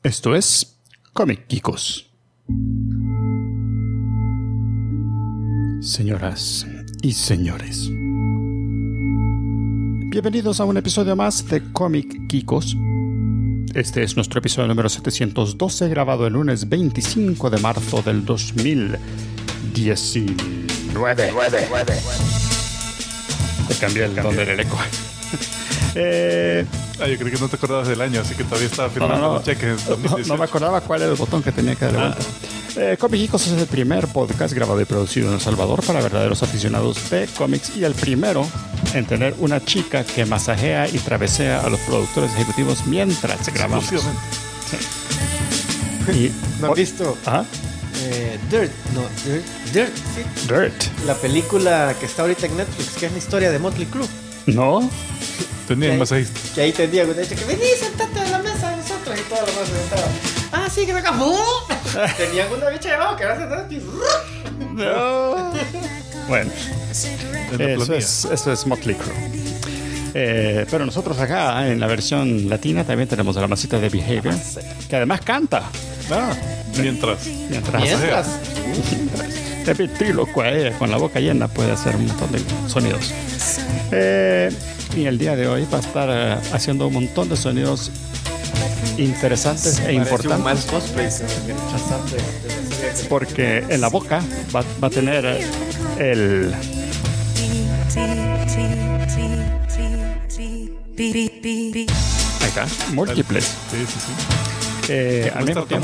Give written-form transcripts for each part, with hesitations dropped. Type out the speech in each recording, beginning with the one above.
Esto es Comic Geekos. Señoras y señores, bienvenidos a un episodio más de Comic Geekos. Este es nuestro episodio número 712, grabado el lunes 25 de marzo del 2019. Te cambié el don del eco. Yo creí que no te acordabas del año, así que todavía estaba firmando los cheques. No me acordaba cuál era el botón que tenía que darle vuelta. Comic Geekos es el primer podcast grabado y producido en El Salvador para verdaderos aficionados de cómics y el primero en tener una chica que masajea y travesea a los productores ejecutivos mientras grabamos. Sí. ¿No has visto? ¿Ah? Dirt, sí. Dirt. La película que está ahorita en Netflix, que es la historia de Motley Crue. ¿No? Tenía más ahí. Que ahí tendría una hecha que vení, sentate a la mesa de nosotros y toda la masa sentaba. Ah, sí, que me acabó. Tenían una bicha debajo que era sentada y... No. Bueno, eso es Motley Crue. Pero nosotros acá, en la versión latina, también tenemos a la masita de Behavior, que además canta. Mientras. De ventríloco, con la boca llena puede hacer un montón de sonidos. Y el día de hoy va a estar haciendo un montón de sonidos interesantes e importantes. Un mal cosplay, porque en la boca va a tener el... Ahí está, múltiples. Sí. Al mismo tiempo,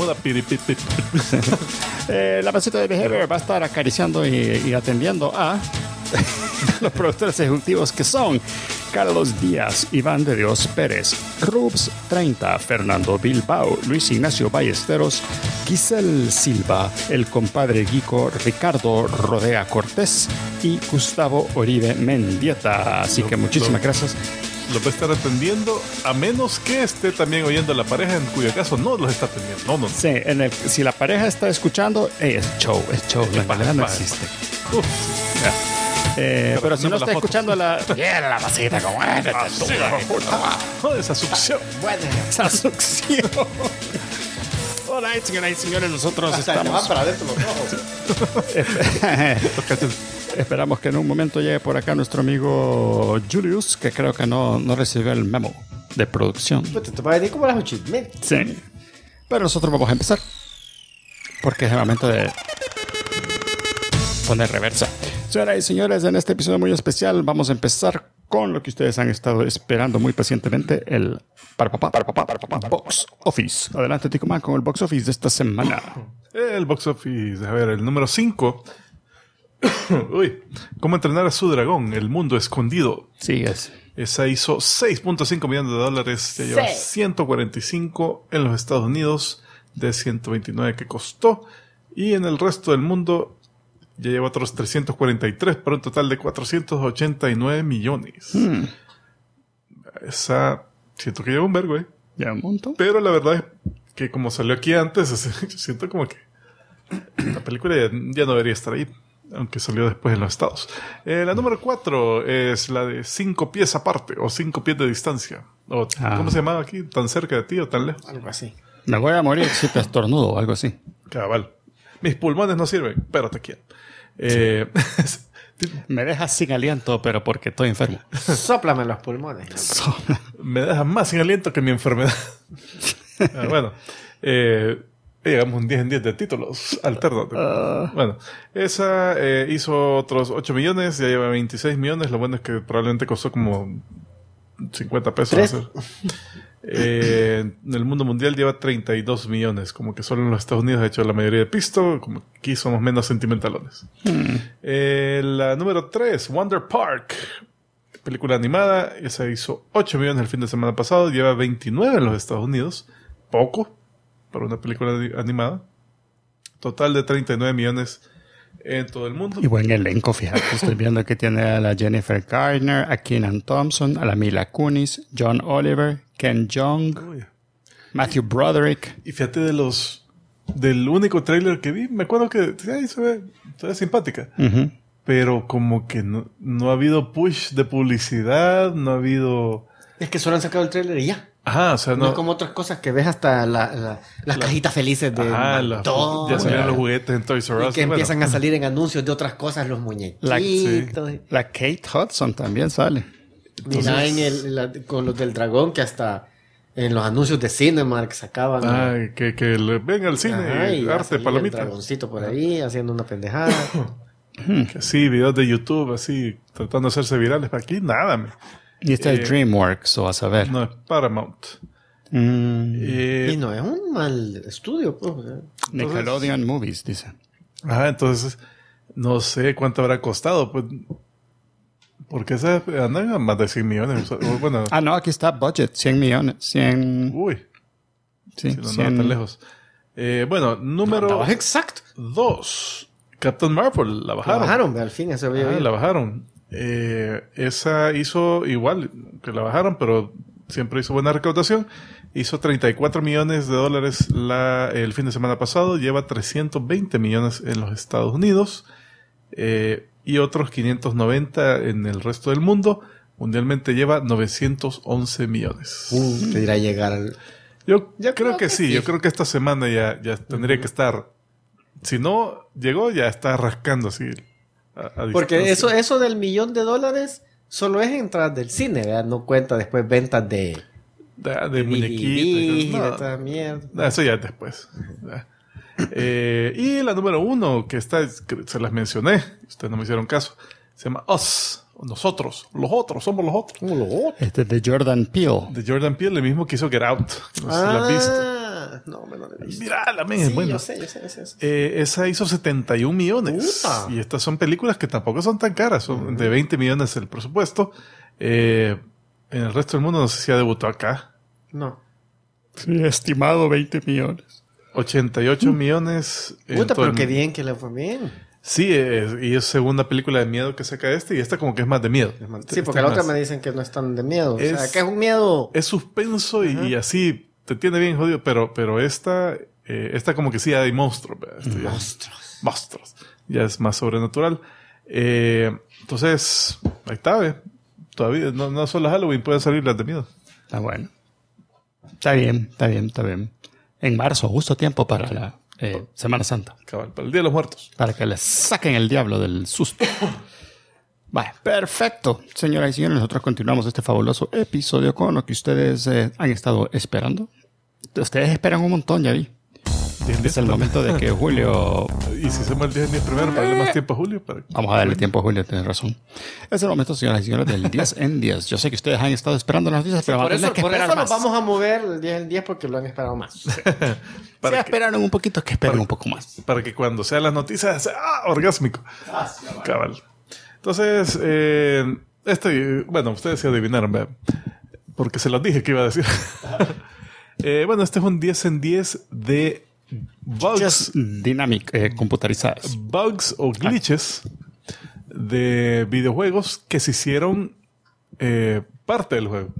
la masita de Behavior va a estar acariciando y atendiendo a los productores ejecutivos que son Carlos Díaz, Iván de Dios Pérez, Rubs 30, Fernando Bilbao, Luis Ignacio Ballesteros, Giselle Silva, el compadre Guico, Ricardo Rodea Cortés y Gustavo Oribe Mendieta. Así que muchísimas gracias. Los va a estar atendiendo, a menos que esté también oyendo a la pareja, en cuyo caso no los está atendiendo. No. Sí, si la pareja está escuchando, es show. La pareja no existe. Pero si no está escuchando la masita como esa succión. Esa succión. Hola, señoras y señores, nosotros estamos para adentro los ojos. Esperamos que en un momento llegue por acá nuestro amigo Julius, que creo que no recibió el memo de producción. Te va a decir como las 8. Sí. Pero nosotros vamos a empezar, porque es el momento de poner reversa. Señoras y señores, en este episodio muy especial vamos a empezar con lo que ustedes han estado esperando muy pacientemente, el Box Office. Adelante, Tico Man, con el Box Office de esta semana. El Box Office, a ver, el número 5. Uy, ¿Cómo entrenar a su dragón? El mundo escondido. Sí, es. Esa hizo $6.5 millones. Ya lleva 145 en los Estados Unidos, de 129 que costó. Y en el resto del mundo ya lleva otros 343 para un total de 489 millones. Esa siento que lleva un vergo, Ya un montón. Pero la verdad es que como salió aquí antes, yo siento como que la película ya no debería estar ahí, aunque salió después en los Estados. La número 4 es la de 5 pies aparte, o 5 pies de distancia. ¿Cómo se llamaba aquí? ¿Tan cerca de ti o tan lejos? Algo así. Me voy a morir si te estornudo o algo así. Cabal. Mis pulmones no sirven, pero te quiero. Me dejas sin aliento, pero porque estoy enfermo. Sóplame los pulmones. Me dejas más sin aliento que mi enfermedad. Bueno, llegamos un 10 en 10 de títulos alternos. Bueno, esa hizo otros 8 millones, ya lleva 26 millones. Lo bueno es que probablemente costó como 50 pesos hacer. En el mundo mundial lleva 32 millones. Como que solo en los Estados Unidos ha hecho la mayoría de pisto. Como que aquí somos menos sentimentalones. La número 3, Wonder Park, película animada. Esa hizo 8 millones el fin de semana pasado. Lleva 29 en los Estados Unidos. Poco para una película animada. Total de 39 millones en todo el mundo. Y buen elenco, fíjate. Estoy viendo que tiene a la Jennifer Garner, a Kenan Thompson, a la Mila Kunis, John Oliver, Ken Jeong, Matthew Broderick. Y fíjate del único tráiler que vi, me acuerdo que se ve simpática. Pero como que no ha habido push de publicidad, no ha habido... Es que solo han sacado el tráiler y ya. Ajá, o sea, No es como otras cosas que ves hasta las cajitas felices de ya McDonald's, salían los juguetes en Toys R y Us. que bueno. empiezan a salir en anuncios de otras cosas los muñequitos. La Kate Hudson también sale. Mira, con los del dragón, que hasta en los anuncios de Cinemark sacaban. Ay, que le venga al cine, Ajá, y arte, salía palomita. el dragoncito por ahí haciendo una pendejada. Que sí, videos de YouTube así, tratando de hacerse virales. Aquí nada, Y esta es DreamWorks, o a saber. no es Paramount. Y no es un mal estudio, pues. Nickelodeon Movies, dice. Entonces, no sé cuánto habrá costado, pues. Porque esas andan a más de 100 millones. Bueno, No, aquí está budget, 100 millones. 100. uy, Sí, si no 100. andaba tan lejos. Bueno, número Andabas exacto. 2. Captain Marvel, la La bajaron. bajaron, al fin, eso había La bajaron. Esa hizo igual que la bajaron, pero siempre hizo buena recaudación. Hizo $34 millones el fin de semana pasado. Lleva 320 millones en los Estados Unidos. Y otros 590 en el resto del mundo. Mundialmente lleva 911 millones. Te dirá llegar al... Yo creo que sí. Yo creo que esta semana ya tendría que estar. Si no llegó, ya está rascando así. Porque distancia. eso del $1,000,000 solo es entradas del cine, ¿verdad? No cuenta después ventas de de DVD, muñequitos. de toda mierda. No, eso ya es después. Y la número 1, que se las mencioné, ustedes no me hicieron caso, se llama Us, nosotros, los otros, somos los otros. Este es de Jordan Peele. De Jordan Peele, el mismo que hizo Get Out. No sé si la has visto. No, me lo he visto. Mírala, men, es Sí, bueno. yo sé. Esa hizo 71 millones. Puta. Y estas son películas que tampoco son tan caras. Son de 20 millones el presupuesto. En el resto del mundo no sé si ha debutado acá. No. Sí, estimado 20 millones. 88 millones. en Puta, todo pero el qué mundo. bien que le fue bien. Sí, y es segunda película de miedo que saca y esta como que es más de miedo. Sí, porque la otra me dicen que no es tan de miedo. O sea, que es un miedo... Es suspenso y así te tiene bien jodido, pero esta como que sí hay monstruos. ¿verdad? Monstruos. Ya es más sobrenatural. Entonces, ahí está, ¿ve? Todavía, no solo Halloween, pueden salir las de miedo. Está bueno. Está bien. En marzo, justo tiempo para la Semana Santa. Cabal, para el Día de los Muertos. Para que les saquen el diablo del susto. Vale, perfecto. Señoras y señores, nosotros continuamos este fabuloso episodio con lo que ustedes han estado esperando. Ustedes esperan un montón, ya vi. Es el momento de que Julio... Y si hacemos el 10 en 10 primero para darle más tiempo a Julio. Vamos a darle tiempo a Julio, tienes razón. Es el momento, señoras y señores, del 10 en 10. Yo sé que ustedes han estado esperando las noticias, pero Por vamos a eso, tener que por esperar eso más. nos vamos a mover el 10 en 10 porque lo han esperado más. Si esperaron un poquito, que esperen un poco más. Para que cuando sean las noticias sea orgásmico. Cabal. Entonces, ustedes se adivinaron, ¿verdad? Porque se los dije que iba a decir. Este es un 10 en 10 de bugs. Dynamic, computarizadas. Bugs o glitches de videojuegos que se hicieron parte del juego.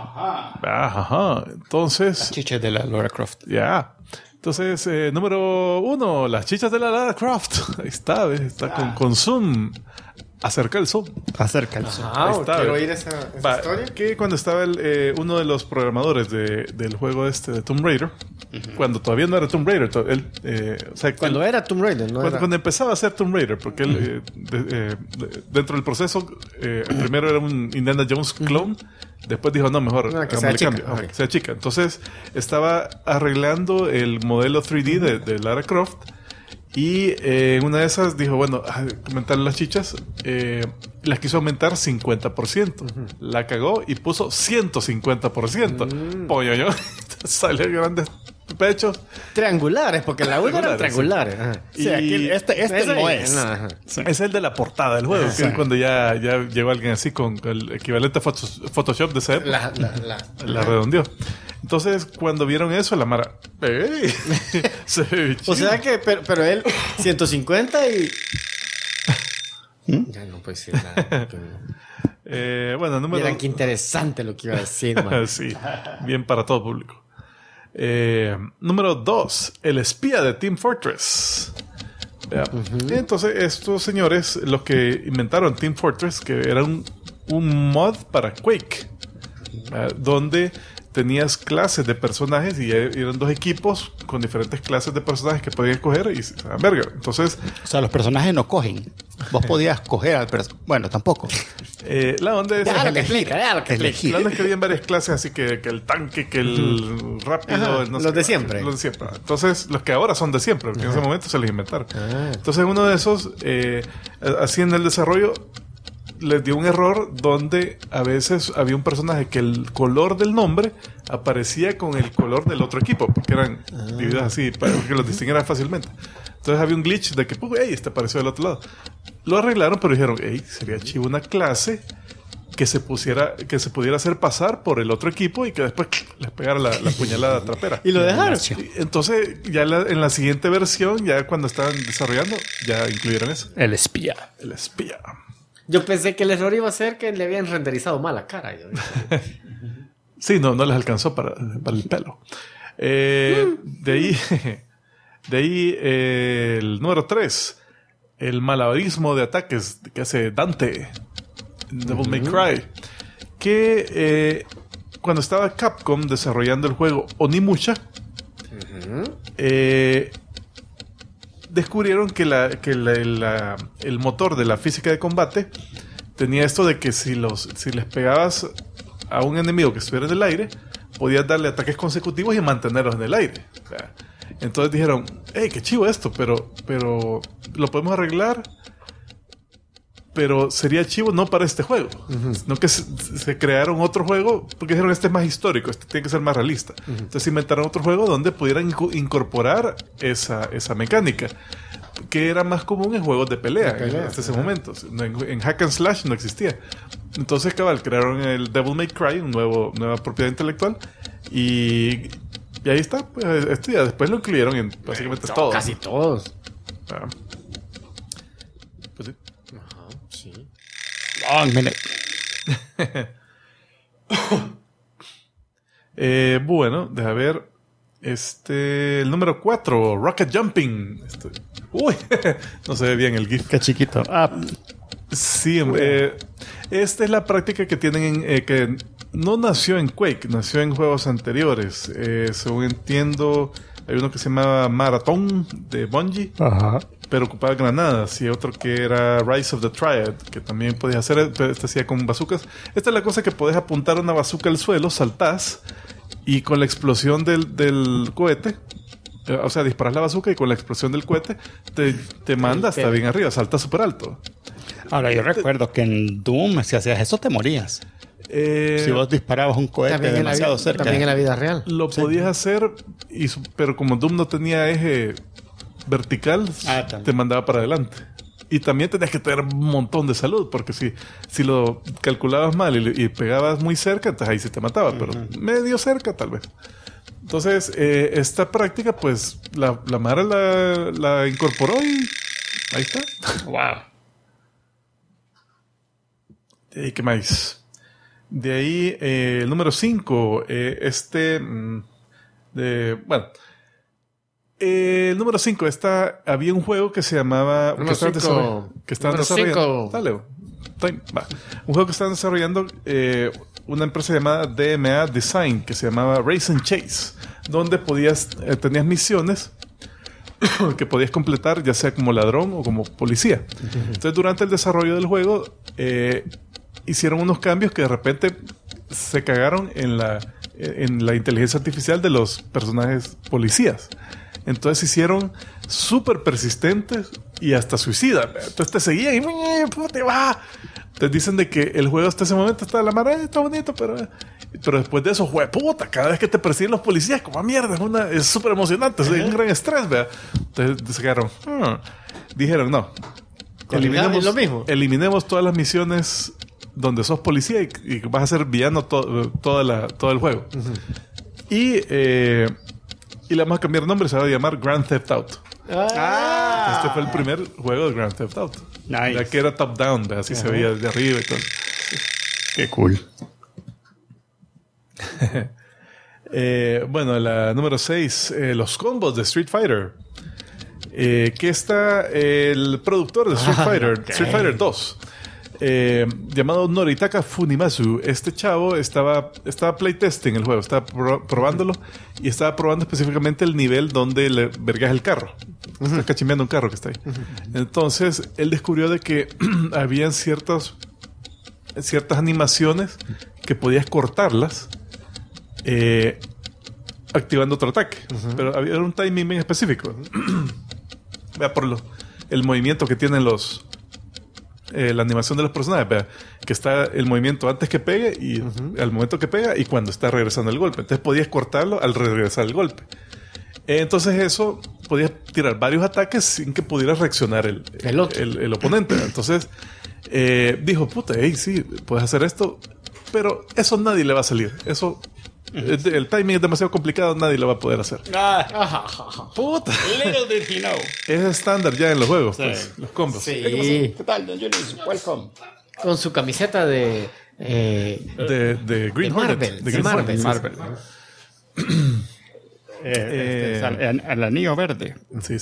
Ajá. Entonces, Chiches de la Lara Croft. ya. Entonces, número 1, las chichas de la Lara Croft. Ahí está, ¿ves? Está con zoom. Acerca el zoom. Acerca el zoom. Ahí está, quiero ¿ves? oír esa Va, historia. que cuando estaba uno de los programadores del juego de Tomb Raider, cuando todavía no era Tomb Raider, Cuando era Tomb Raider, ¿no? cuando empezaba a ser Tomb Raider, porque él, dentro del proceso, primero era un Indiana Jones clone, después dijo, no, mejor que hagámosle sea chica. cambio, Ok. que sea chica. Entonces, estaba arreglando el modelo 3D de Lara Croft, y en una de esas dijo, bueno, aumentar las chichas, las quiso aumentar 50%. La cagó y puso 150%. Pollo, yo. Salió grandes pechos. Triangulares, porque la una eran Triangulares, triangulares. Ajá. Sí, aquí este Ese no es. ajá. Es el de la portada del juego, que es cuando ya llegó alguien así con el equivalente a Photoshop de esa época. La redondeó. Entonces, cuando vieron eso, la Mara... ¡Ey! Se ve O chido. sea que, pero él, 150 y... Ya no puede decir nada. Número... Miren qué interesante lo que iba a decir, man. Sí, bien para todo público. Número 2, el espía de Team Fortress. Ya. Entonces, estos señores, los que inventaron Team Fortress, que era un mod para Quake, donde tenías clases de personajes y eran 2 equipos con diferentes clases de personajes que podías escoger y verga. Entonces, o sea, los personajes no cogen. Vos podías coger al personaje. Bueno, tampoco. La onda es elegir. la onda es que habían varias clases, así que el tanque, que el rápido, Ajá, los de siempre. Los de siempre. Entonces, los que ahora son de siempre, porque en ese momento se los inventaron. Entonces, uno de esos, así en el desarrollo, les dio un error donde a veces había un personaje que el color del nombre aparecía con el color del otro equipo, porque eran divididos así para que los distinguieran fácilmente. Entonces había un glitch de que, pues, este apareció del otro lado. Lo arreglaron, pero dijeron, sería chivo una clase que se pudiera hacer pasar por el otro equipo y que después les pegara la puñalada trapera. Y lo dejaron. Entonces, ya en la siguiente versión, ya cuando estaban desarrollando, ya incluyeron eso. El espía. El espía. Yo pensé que el error iba a ser que le habían renderizado mal la cara. Sí, no les alcanzó para el pelo. De ahí el número 3, el malabarismo de ataques que hace Dante, Devil May Cry, que cuando estaba Capcom desarrollando el juego Onimusha, descubrieron que el motor de la física de combate tenía esto de que si les pegabas a un enemigo que estuviera en el aire, podías darle ataques consecutivos y mantenerlos en el aire. O sea, entonces dijeron, qué chivo esto, pero lo podemos arreglar, pero sería chivo no para este juego, sino que se crearon otro juego, porque dijeron, este es más histórico, este tiene que ser más realista. Entonces inventaron otro juego donde pudieran incorporar esa mecánica, que era más común en juegos de pelea hasta ese momento. En Hack and Slash no existía. Entonces, crearon el Devil May Cry, nueva propiedad intelectual, y ahí está. Pues, esto ya después lo incluyeron en básicamente todos. Casi todos. Pues sí. Ajá, sí. Long minute. Bueno, deja ver. El número 4, Rocket Jumping. Uy, no se ve bien el GIF. Qué chiquito. Sí, esta es la práctica que tienen que no nació en Quake, nació en juegos anteriores. Según entiendo, hay uno que se llamaba Marathon de Bungie, pero ocupaba granadas, y otro que era Rise of the Triad, que también podías hacer, pero este hacía con bazookas. Esta es la cosa que podés apuntar una bazooka al suelo, saltás, y con la explosión del cohete, o sea, disparas la bazooka y con la explosión del cohete te manda hasta bien arriba, salta súper alto. Ahora, yo recuerdo que en Doom, si hacías eso, te morías. Si vos disparabas un cohete demasiado cerca. También en la vida real. Lo podías hacer, pero como Doom no tenía eje vertical, te mandaba para adelante. Y también tenías que tener un montón de salud, porque si lo calculabas mal y pegabas muy cerca, entonces ahí sí te mataba, pero medio cerca tal vez. Entonces, esta práctica, pues, la Mara la incorporó y ahí está. Wow. ¿Y qué más? De ahí, el número 5, bueno, el número 5, había un juego que se llamaba... Número 5. Que estaban desarrollando... Dale, va. Un juego que estaban desarrollando una empresa llamada DMA Design, que se llamaba Race and Chase, donde tenías misiones que podías completar, ya sea como ladrón o como policía. Entonces, durante el desarrollo del juego, hicieron unos cambios que de repente se cagaron en la inteligencia artificial de los personajes policías. Entonces se hicieron súper persistentes y hasta suicidas. Entonces te seguían y te va. Te dicen de que el juego hasta ese momento está de la madre, está bonito, pero después de eso, puta, cada vez que te persiguen los policías, como mierda, es súper emocionante, es un gran estrés, ¿verdad? Entonces se quedaron, dijeron, no, eliminemos todas las misiones donde sos policía y vas a ser villano todo el juego. Y le vamos a cambiar el nombre, se va a llamar Grand Theft Auto. Este fue el primer juego de Grand Theft Auto. Nice. Ya que era top down, así se veía de arriba y todo. Qué cool. Bueno, la número 6, los combos de Street Fighter. Que está el productor de Street Fighter, Street Fighter 2. llamado Noritaka Funimasu. Este chavo estaba playtesting el juego, estaba probándolo y estaba probando específicamente el nivel donde le vergas el carro. Está cachimbeando un carro que está ahí. Entonces, él descubrió de que habían ciertas animaciones que podías cortarlas activando otro ataque. Pero había un timing bien específico. Vea por el movimiento que tienen la animación de los personajes, vea, que está el movimiento antes que pegue y al momento que pega y cuando está regresando el golpe. Entonces podías cortarlo al regresar el golpe. Entonces eso, podías tirar varios ataques sin que pudiera reaccionar el oponente. Entonces dijo, puta, sí, puedes hacer esto, pero eso nadie le va a salir. Eso, el timing es demasiado complicado, nadie lo va a poder hacer. Puta. Little did he know. Es estándar ya en los juegos, Sí. pues, los combos. Sí. ¿Qué tal, don Julius? Welcome. Con su camiseta de De Green de Hornet. Marvel. De Green Marvel. Hornet, sí, Marvel. Es el anillo verde. sí.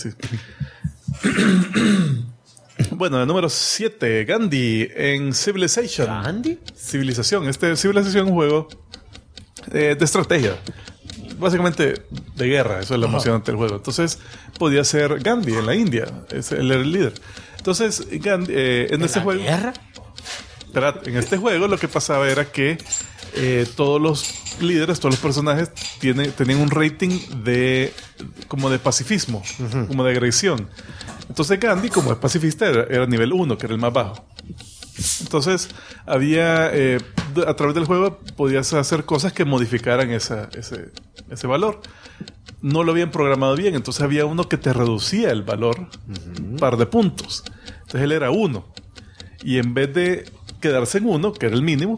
Bueno, el número 7, Gandhi en Civilization. ¿Andy? Civilización. Civilization es un juego de estrategia. Básicamente de guerra. Eso es lo emocionante del juego. Entonces, podía ser Gandhi en la India. Él era el líder. Entonces, Gandhi, en este juego... ¿Guerra? Esperad, en este juego lo que pasaba era que todos los líderes, todos los personajes tenían un rating como de pacifismo, como de agresión. Entonces Gandhi, como es pacifista, era nivel 1, que era el más bajo. Entonces había a través del juego podías hacer cosas que modificaran ese valor. No lo habían programado bien, entonces había uno que te reducía el valor un par de puntos. Entonces él era 1 y en vez de quedarse en 1, que era el mínimo,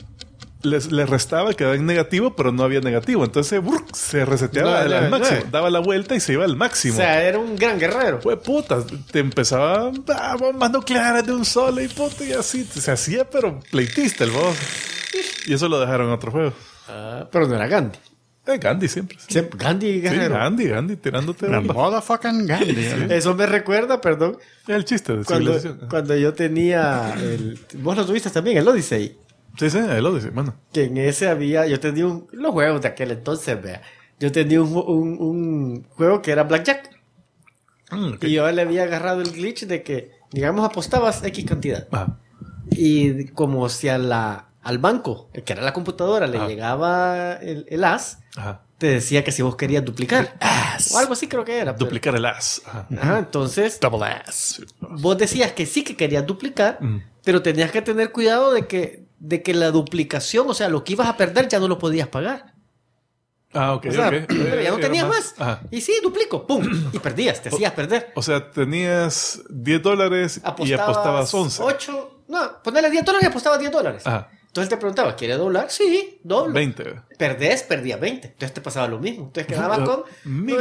le restaba, quedaba en negativo, pero no había negativo. Entonces se reseteaba al máximo, daba la vuelta y se iba al máximo. O sea, era un gran guerrero. Pues puta, te empezaba bombas nucleares de un solo y puta, y así se hacía, pero pleitista el boss. Y eso lo dejaron en otro juego. Pero no era Gandhi. Gandhi siempre. Sí. Gandhi Sí, guerrero. Gandhi tirándote La bombas. motherfucking Gandhi. Eso me recuerda, perdón, Es el chiste de civilización. cuando yo tenía vos lo tuviste también, el Odyssey. Sí, el Odyssey, bueno. Que en ese yo tenía los juegos de aquel entonces, vea. Yo tenía un juego que era Blackjack. Okay. Y yo le había agarrado el glitch de que, digamos, apostabas X cantidad. Ajá. Y como si al banco, que era la computadora, le llegaba el as, Ajá. te decía que si vos querías duplicar. O algo así creo que era. pero- Duplicar el as. Ajá. Ajá, entonces, Double ass. vos decías que sí que querías duplicar, pero tenías que tener cuidado de que la duplicación, o sea, lo que ibas a perder ya no lo podías pagar. Ah, ok. O sea, ok. pero ya no Era tenías más. Ajá. Y sí, duplico, pum, y perdías, te hacías perder. O sea, tenías $10 y apostabas 11. 8, no, ponerle $10 y apostabas $10. Ajá. Entonces te preguntaba, ¿quieres doblar? Sí, doblo. 20. Perdías 20. Entonces te pasaba lo mismo. Entonces quedabas con Mínimo.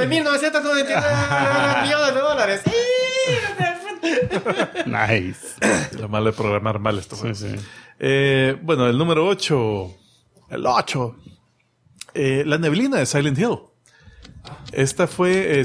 9.999 millones de dólares. ¡Sí! Nice. Lo malo de programar mal esto. Sí, sí. Bueno, el número 8. El 8. La neblina de Silent Hill. Esta fue...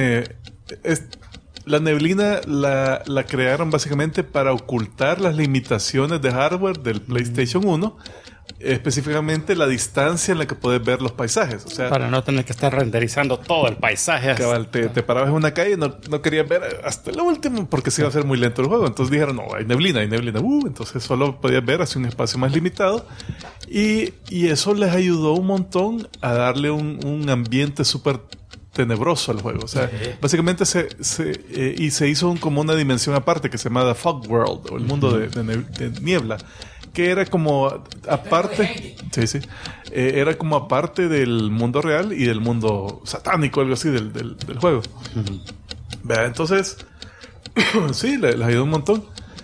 la neblina la crearon básicamente para ocultar las limitaciones de hardware del PlayStation 1. Específicamente la distancia en la que puedes ver los paisajes. O sea, Para no tener que estar renderizando todo el paisaje. cabal, te parabas en una calle y no querías ver hasta lo último porque se iba a hacer muy lento el juego. Entonces dijeron, no, hay neblina. Entonces solo podías ver hacia un espacio más limitado. Y eso les ayudó un montón a darle un ambiente súper tenebroso al juego. O sea, básicamente se hizo como una dimensión aparte que se llama The Fog World, o el mundo de niebla, que era como aparte. Sí. Era como aparte del mundo real y del mundo satánico, algo así, del juego. Vea, entonces, sí, les ayudó un montón.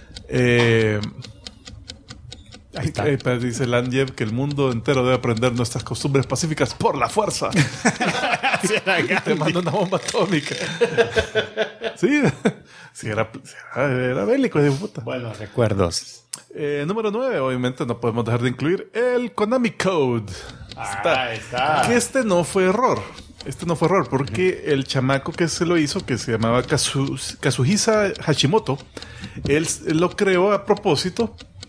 Ahí está. Dice Landjev que el mundo entero debe aprender nuestras costumbres pacíficas por la fuerza. Sí, era Te Gandhi. manda una bomba atómica. Sí, era bélico, de puta. Buenos recuerdos. Número 9, obviamente no podemos dejar de incluir el Konami Code. Ahí está. Que este no fue error. Porque el chamaco que se lo hizo, que se llamaba Kazuhisa Hashimoto, él lo creó a propósito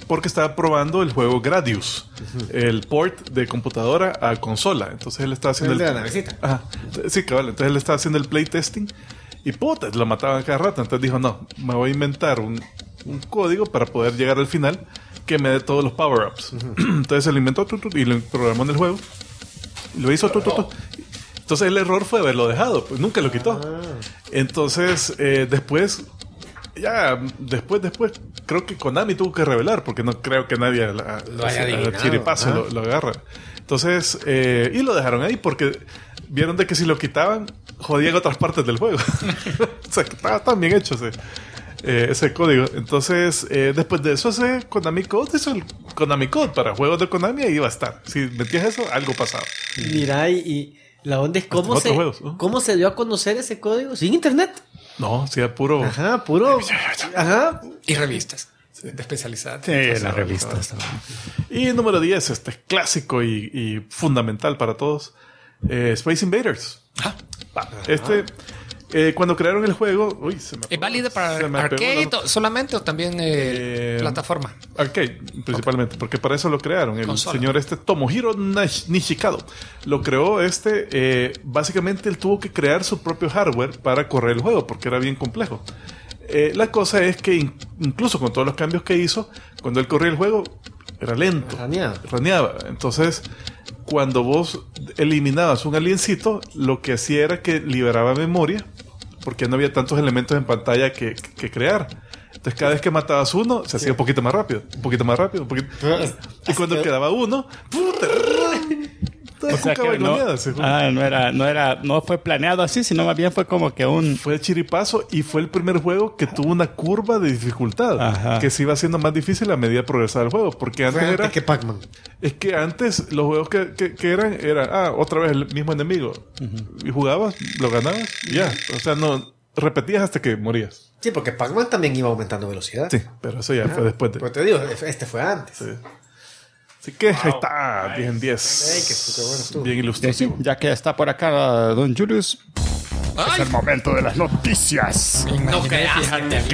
porque estaba probando el juego Gradius, el port de computadora a consola. Entonces él estaba haciendo el de la navecita. Ajá. Sí, cabal. Entonces él estaba haciendo el playtesting y puta, lo mataban cada rato. Entonces dijo, no, me voy a inventar un código para poder llegar al final que me dé todos los power-ups. Entonces se lo inventó y lo programó en el juego. Y lo hizo. Entonces el error fue haberlo dejado, pues nunca lo quitó. Entonces después, creo que Konami tuvo que revelar, porque no creo que nadie lo haya adivinado. chiripazo lo agarra. Entonces, y lo dejaron ahí porque vieron de que si lo quitaban, jodían otras partes del juego. O sea, que estaba tan bien hecho ese código. Entonces, después de eso, Konami Code hizo el Konami Code para juegos de Konami y iba a estar. Si metías eso, algo pasaba. Mira, y la onda es cómo juegos, se dio a conocer ese código sin internet. No, sí, era puro. Ajá, puro. Ajá. Y revistas de especializadas. Sí, las revistas. Y número 10, este es clásico y fundamental para todos. Space Invaders. Cuando crearon el juego, ¿Es válido para arcade solamente o también plataforma? Arcade, principalmente, porque para eso lo crearon. El consola. señor Tomohiro Nishikado lo creó. Básicamente él tuvo que crear su propio hardware para correr el juego, porque era bien complejo. La cosa es que incluso con todos los cambios que hizo, cuando él corría el juego, era lento. Raneaba. Entonces, cuando vos eliminabas un aliencito, lo que hacía era que liberaba memoria, porque no había tantos elementos en pantalla que crear. Entonces, cada vez que matabas uno, se hacía un poquito más rápido. Y cuando quedaba uno, ¡puta! O sea que no fue planeado así, sino más bien fue como que fue chiripazo y fue el primer juego que tuvo una curva de dificultad. Ajá. Que se iba haciendo más difícil a medida de progresar el juego, porque antes que Pac-Man. Es que antes los juegos que eran otra vez el mismo enemigo. Y jugabas, lo ganabas y ya. O sea, no repetías hasta que morías. Sí, porque Pac-Man también iba aumentando velocidad. Sí, pero eso ya fue después de... Pero te digo, este fue antes. Sí. Así que ahí está, 10 en 10. Bien ilustrativo. Ya que está por acá don Julius, es el momento de las noticias. No creas.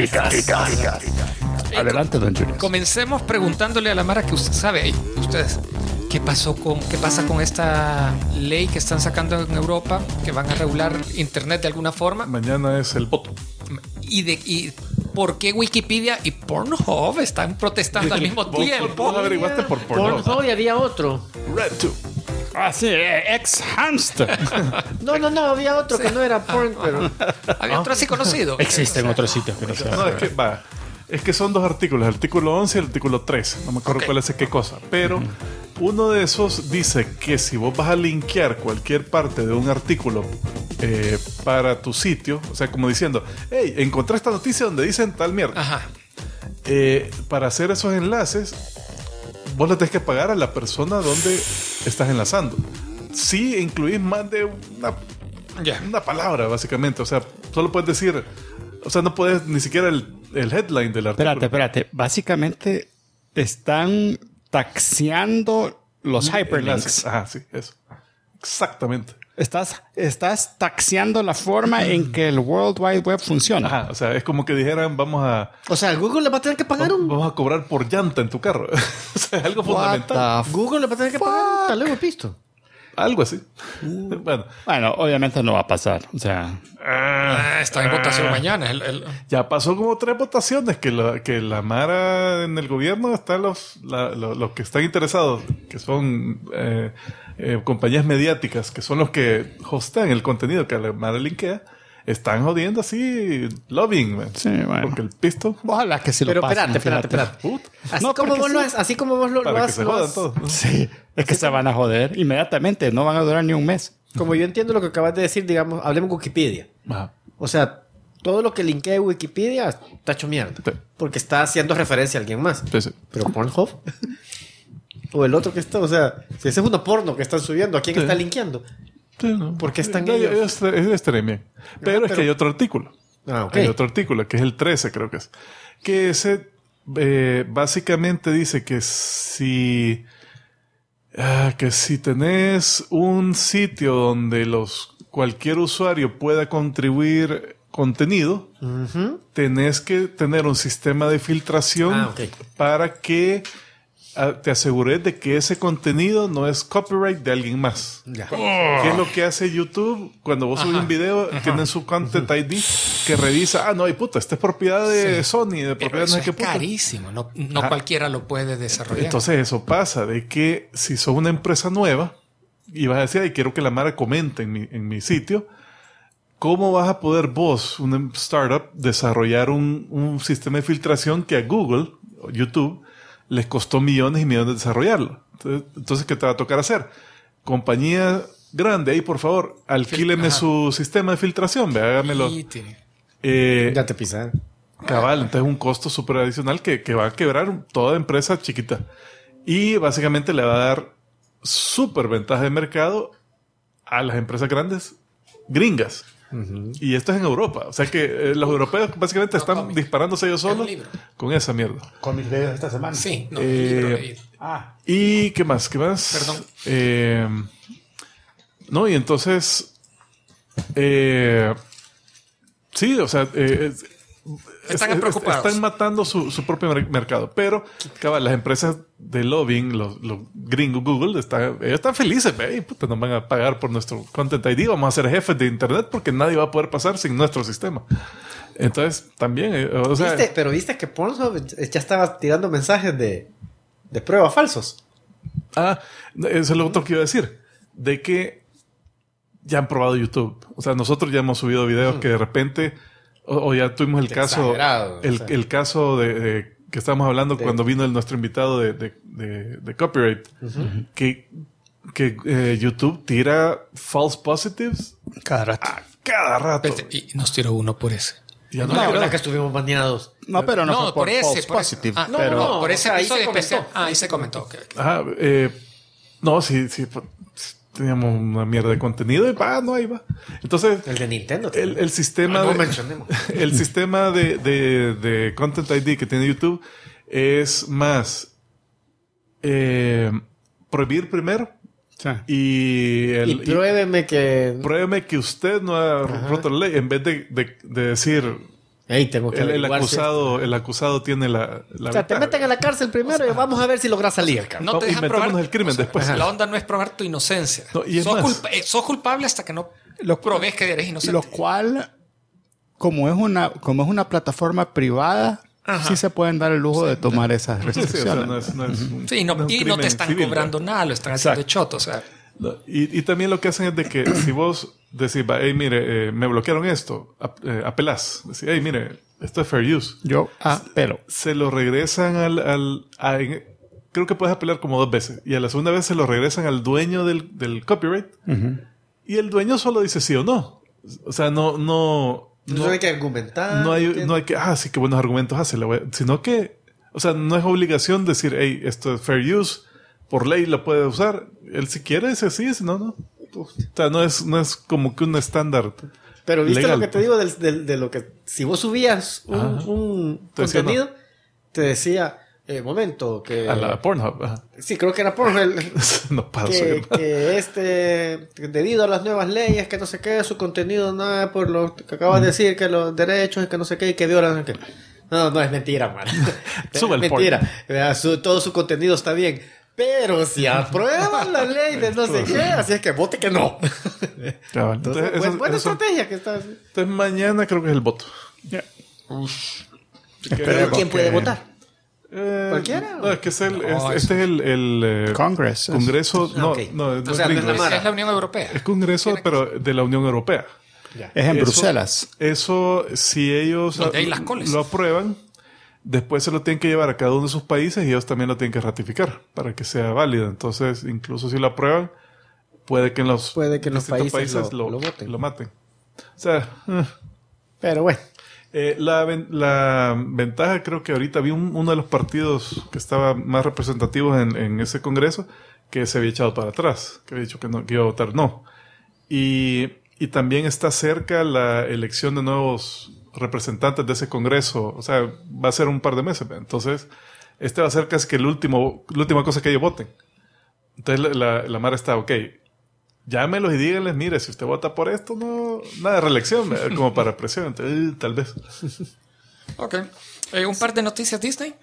Adelante, don Julius. Comencemos preguntándole a la Mara que usted sabe, ustedes, ¿qué pasa con esta ley que están sacando en Europa, que van a regular Internet de alguna forma? Mañana es el voto. ¿Y por qué Wikipedia y Pornhub están protestando al mismo tiempo? ¿Vos averiguaste por Pornhub? Pornhub y había otro. RedTube. Ah, sí, ex-hamster. No, había otro que no era porn, pero... Había otro así conocido. Existen otros sitios que no se No, es que son dos artículos, el artículo 11 y el artículo 13. No me acuerdo cuál es qué cosa. Pero uno de esos dice que si vos vas a linkear cualquier parte de un artículo para tu sitio, o sea, como diciendo, hey, encontré esta noticia donde dicen tal mierda. Ajá. Para hacer esos enlaces, vos le tenés que pagar a la persona donde estás enlazando. Si incluís más de una palabra, básicamente. O sea, solo puedes decir... O sea, no puedes ni siquiera el headline del artículo. Espérate. Básicamente están taxiando los hyperlinks. Ajá, sí, eso. Exactamente. Estás taxiando la forma en que el World Wide Web funciona. Ajá, o sea, es como que dijeran, O sea, Google le va a tener que pagar vamos a cobrar por llanta en tu carro. O sea, es algo fundamental. Google le va a tener que pagar un talego pisto. Algo así. Bueno, obviamente no va a pasar. O sea... está en votación mañana. Ya pasó como 3 votaciones que la Mara en el gobierno están los que están interesados, que son compañías mediáticas, que son los que hostean el contenido que la Mara linkea. Están jodiendo así, lobbying, man. Sí, bueno. Porque el pisto... Ojalá que se lo pasen. Pero espérate. Así como vos lo para haces. que se jodan todos, ¿no? Sí, es que se van a joder inmediatamente. No van a durar ni un mes. Como yo entiendo lo que acabas de decir, digamos, hablemos de Wikipedia. Ajá. O sea, todo lo que linkee Wikipedia está hecho mierda. Sí. Porque está haciendo referencia a alguien más. Sí. Pero Pornhub... o el otro que está... O sea, si ese es uno porno que están subiendo, ¿a quién está linkeando? Sí, no. ¿Por qué están ellos? Estaría bien. Pero es que hay otro artículo. Hay otro artículo, que es el 13, creo que es. Que ese básicamente dice que si tenés un sitio donde cualquier usuario pueda contribuir contenido, tenés que tener un sistema de filtración para que te asegures de que ese contenido no es copyright de alguien más. ¿Qué es lo que hace YouTube? Cuando vos subes un video, tienen su Content ID que revisa, esta es propiedad de Sony, de propiedad eso no sé qué es carísimo, no cualquiera lo puede desarrollar. Entonces eso pasa, de que si sos una empresa nueva y vas a decir, quiero que la Mara comente en mi sitio, ¿cómo vas a poder vos, una startup, desarrollar un sistema de filtración que a Google o YouTube les costó millones y millones de desarrollarlo? Entonces, ¿qué te va a tocar hacer? Compañía grande, ahí por favor, alquíleme su sistema de filtración, hágamelo. Ya te pisaron. Cabal, entonces un costo súper adicional que va a quebrar toda empresa chiquita. Y básicamente le va a dar súper ventaja de mercado a las empresas grandes gringas. Y esto es en Europa. O sea que los europeos básicamente están disparándose ellos solos con esa mierda. Cómics de esta semana. Sí, ¿Y qué más? Perdón. No, y entonces... sí, o sea... están preocupados. Están matando su propio mercado. Pero, cabal, las empresas de lobbying, los gringos, Google, ellos están felices. Nos van a pagar por nuestro Content ID. Vamos a ser jefes de Internet porque nadie va a poder pasar sin nuestro sistema. Entonces, también... Pero viste que Pornhub ya estaba tirando mensajes de prueba falsos. Eso es lo otro que iba a decir. De que ya han probado YouTube. O sea, nosotros ya hemos subido videos que de repente... O ya tuvimos el caso... El caso de que estábamos hablando cuando vino nuestro invitado de copyright. Que YouTube tira false positives cada rato. Cada rato. Y nos tiró uno por ese. Ya no, la verdad que estuvimos baneados. No, pero no fue por ese. false positive. Por ese ahí episodio se comentó. especial. Ahí se comentó. Okay. No, sí. Teníamos una mierda de contenido y no, ahí va. Entonces, el de Nintendo. El sistema el sistema de Content ID que tiene YouTube es más prohibir primero. Sí. Y pruébeme que usted no ha roto la ley en vez de decir tengo que el acusado tiene la o sea, te meten a la cárcel primero y vamos a ver si logras salir. No te dejan probar el crimen después. La onda no es probar tu inocencia. No, y sos culpable hasta que no probes que eres inocente. Lo cual, como es una plataforma privada, sí se pueden dar el lujo de tomar esas restricciones. Y no te están cobrando nada, lo están haciendo de choto. O sea. Y también lo que hacen es de que si vos decís, mire, me bloquearon esto, apelás. Decís, mire, esto es fair use. Yo apelo. Se lo regresan creo que puedes apelar como 2 veces. Y a la segunda vez se lo regresan al dueño del copyright. Y el dueño solo dice sí o no. O sea, no hay que argumentar. No hay que, sí, qué buenos argumentos hace. Sino que, o sea, no es obligación decir, esto es fair use. Por ley lo puede usar. Él si quiere dice sí, si no. O sea, no es como que un estándar. Pero viste legal. Lo que te digo de lo que si vos subías un contenido, te decía, momento, que... A la Pornhub. Sí, creo que era Pornhub. No pasa. Que debido a las nuevas leyes, que no sé qué, su contenido no es por lo que acabas de decir, que los derechos, que no sé qué, y que viola, no sé qué. No es mentira, man. Sube el mentira. Todo su contenido está bien. Pero si aprueban la ley de no sé qué, así es que vote que no. Entonces, buena estrategia que está. Entonces mañana creo que es el voto. Yeah. Pero ¿quién puede votar? ¿Cualquiera? No, es que este es el Congreso. Okay. No, o sea, es la Unión Europea. Es Congreso, pero de la Unión Europea. Ya. Es en Bruselas. Eso, si ellos lo aprueban, después se lo tienen que llevar a cada uno de sus países y ellos también lo tienen que ratificar para que sea válido. Entonces, incluso si lo aprueban, puede que en los países lo maten. O sea, pero bueno. La ventaja, creo que ahorita vi uno de los partidos que estaba más representativos en ese congreso que se había echado para atrás, que había dicho que iba a votar no. Y también está cerca la elección de nuevos representantes de ese congreso. O sea, va a ser un par de meses. Entonces, va a ser casi que la última cosa que ellos voten. Entonces, la Mara está, llámelos y díganles, mire, si usted vota por esto, no, nada de reelección, como para presión, entonces, tal vez. Ok. Un par de noticias Disney.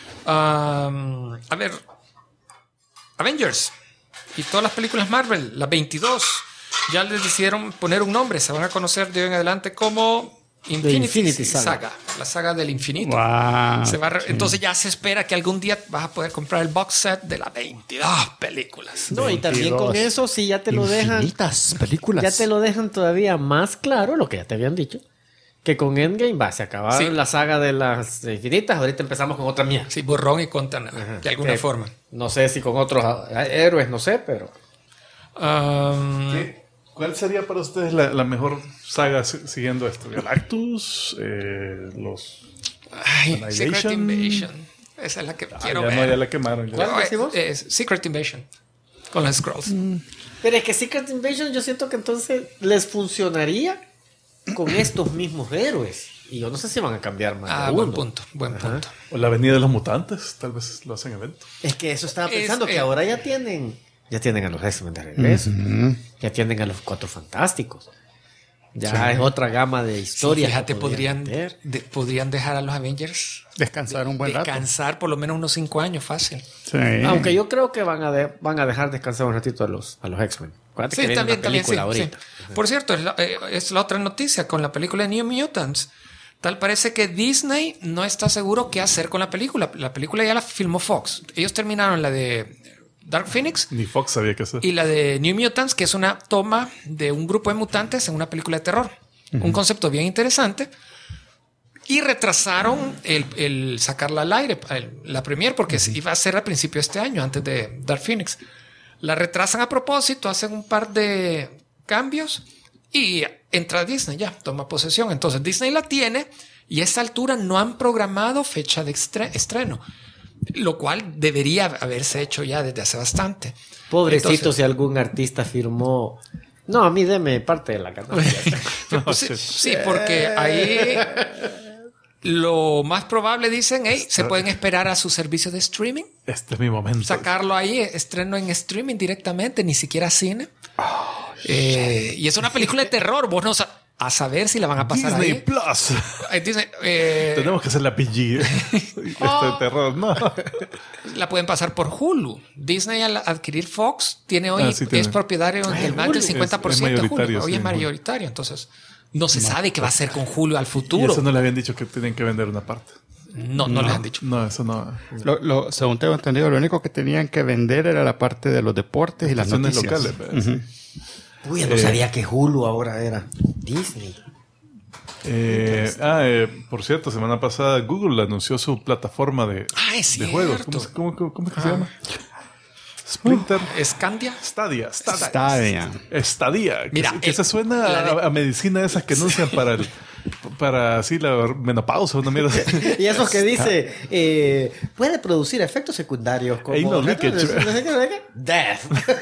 A ver, Avengers y todas las películas Marvel, las 22, ya les decidieron poner un nombre. Se van a conocer de hoy en adelante como Infinity Saga. La saga del infinito. Wow. Entonces ya se espera que algún día vas a poder comprar el box set de las 22 películas. No, y también 22. con eso, si ya te lo dejan. Infinitas películas. Ya te lo dejan todavía más claro, lo que ya te habían dicho. Que con Endgame se acabaron la saga de las infinitas. Ahorita empezamos con otra mierda. Sí, borrón y cuenta nueva, de alguna forma. No sé si con otros héroes, no sé, pero. ¿Cuál sería para ustedes la mejor saga siguiendo esto? ¿Galactus? ¿Los Secret Annihilation? Invasion. Esa es la que quiero ya ver. no, ya la quemaron. Ya. ¿Cuál decimos? Es Secret Invasion. Con las Scrolls. Pero es que Secret Invasion yo siento que entonces les funcionaría con estos mismos héroes. Y yo no sé si van a cambiar más. de Buen uno. punto, buen punto. O la Avenida de los Mutantes, tal vez lo hacen evento. Es que eso estaba pensando, que ahora ya tienen a los X-Men de regreso. Ya tienen a los Cuatro Fantásticos. Ya es otra gama de historias. Fíjate, que podrían ver. dejar a los Avengers Descansar un buen rato. descansar por lo menos unos 5 años, fácil. Sí. Aunque yo creo que van a dejar descansar un ratito a los X-Men. Acuérdate que Sí, viene también, una también, sí, película ahorita. sí. Por cierto, es la otra noticia con la película de New Mutants. Tal parece que Disney no está seguro qué hacer con la película. La película ya la filmó Fox. Ellos terminaron la de Dark Phoenix Ni Fox sabía qué hacer. y la de New Mutants, que es una toma de un grupo de mutantes en una película de terror. Un concepto bien interesante. Y retrasaron el sacarla al aire, la premiere, porque iba a ser a principio de este año, antes de Dark Phoenix. La retrasan a propósito, hacen un par de cambios y entra Disney, ya toma posesión. Entonces Disney la tiene y a esta altura no han programado fecha de estreno, lo cual debería haberse hecho ya desde hace bastante. Pobrecito, Entonces, si algún artista firmó. No, a mí deme parte de la ganancia. sí, porque ahí lo más probable dicen, hey, se pueden esperar a su servicio de streaming, Este es mi momento. sacarlo ahí, estreno en streaming directamente, ni siquiera cine. Y es una película de terror, vos no a saber si la van a pasar Disney ahí. Plus. Disney, Tenemos que hacer la PG. Terror, no. la pueden pasar por Hulu. Disney, al adquirir Fox, tiene hoy, sí tiene. es propietario del más del 50% es de Hulu. mayoritario, Hoy sí, es mayoritario, entonces no se sabe qué va a hacer con Hulu al Y futuro. eso no le habían dicho que tienen que vender una parte. No les han dicho. No, eso no. Según tengo entendido, lo único que tenían que vender era la parte de los deportes y las Estaciones noticias. locales. ¿verdad? Uy, no sabía que Hulu ahora era Disney. Por cierto, semana pasada Google anunció su plataforma de Es de juegos. cierto. ¿Cómo es que se llama? Splinter. Scandia. Stadia. Stadia. Mira, que se suena a medicina esas que anuncian para así la menopausa, una mierda. Y esos que dice, puede producir efectos secundarios como Anal leakage. Death.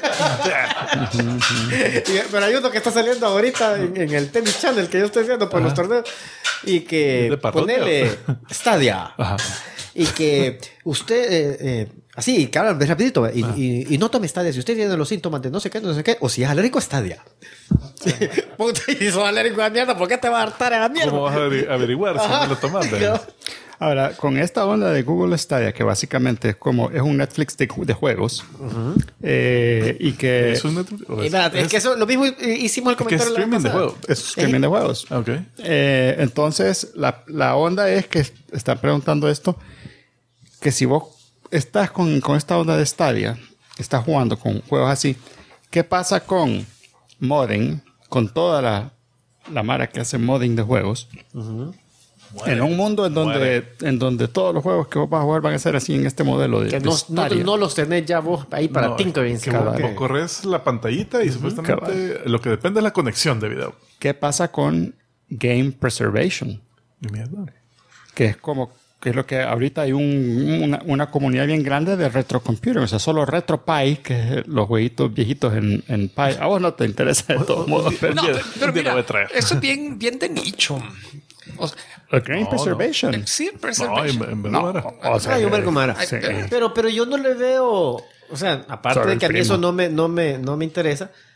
Pero hay uno que está saliendo ahorita en el Tennis Channel que yo estoy viendo por los torneos y que De parroquia. ponele Stadia. Ajá. Y que usted, así, que hablan rapidito, y no tome Stadia si usted tiene los síntomas de no sé qué, o si es alérgico a Stadia. Puta, y sos alérgico a mierda, ¿por qué te va a hartar a la mierda? ¿Cómo vas a averiguar si no lo tomas? Ahora, con esta onda de Google Stadia, que básicamente es un Netflix de juegos, y que ¿Es un Netflix? ¿O Y espérate, es que eso lo mismo hicimos el es que es comentario la streaming vez de pasada. juegos. es streaming de juegos. Ok. Entonces, la onda es que están preguntando esto, que si vos estás con esta onda de Stadia, estás jugando con juegos así, ¿qué pasa con modding, con toda la mara que hace modding de juegos? En un mundo en donde todos los juegos que vos vas a jugar van a ser así en este modelo de Que no Stadia. los tenés ya vos ahí para No, tinkering. que vos corres la pantallita y supuestamente lo que depende es la conexión de video. ¿Qué pasa con game preservation? Y mierda. Que es lo que ahorita hay una comunidad bien grande de retrocomputing, o sea, solo RetroPie, que es los jueguitos viejitos en Pi. A vos no te interesa de todos modos. No, pero Un día lo mira, voy a traer. eso es bien de nicho. O sea, Game preservation. sí, No, preservation. en verdad. No, o sea, Ay, un vergo mara. sí. Pero yo no le veo, o sea, aparte Sobre de que el a mí eso primo. no me interesa,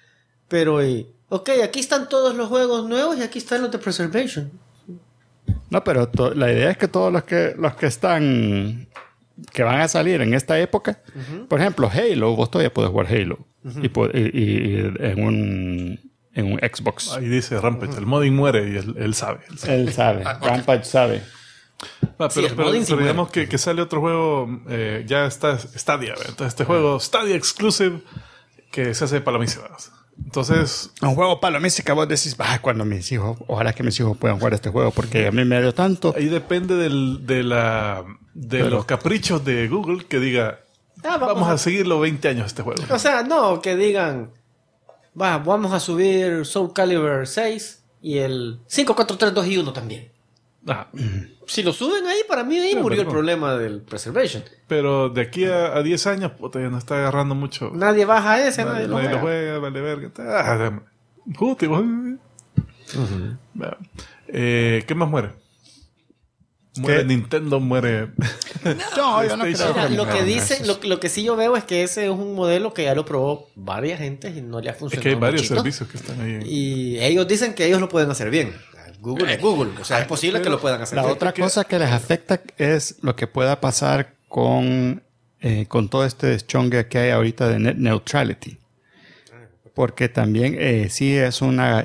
Pero, ok, aquí están todos los juegos nuevos y aquí están los de Preservation. No, pero la idea es que todos los que están, que van a salir en esta época, por ejemplo, Halo, vos todavía puedes jugar Halo y en un Xbox. Ahí dice Rampage, el modding muere y él sabe. Él sabe, Rampage sabe. Pero digamos que sale otro juego, ya está Stadia, ¿verdad? Entonces este juego Stadia Exclusive que se hace palomísima. Entonces... Un juego palomísima, vos decís, cuando mis hijos, ojalá que mis hijos puedan jugar este juego porque a mí me dio tanto. Ahí depende de los caprichos de Google que diga, vamos a seguirlo 20 años este juego. O sea, no, que digan, vamos a subir Soul Calibur 6 y el 5, 4, 3, 2 y 1 también. Si lo suben ahí, para mí ahí murió el problema del Preservation. Pero de aquí a 10 años, puta, ya no está agarrando mucho. Nadie baja ese, nadie lo juega, vale verga. ¿Qué más muere? Muere Nintendo, muere... No, yo no creo que lo que dice, lo que sí yo veo es que ese es un modelo que ya lo probó varias gente y no le ha funcionado. Es que hay varios servicios que están ahí. Y ellos dicen que ellos lo pueden hacer bien. Google es Google. O sea, es posible que lo puedan hacer. La otra cosa que les afecta es lo que pueda pasar con todo este deschongue que hay ahorita de net neutrality. Porque también sí es una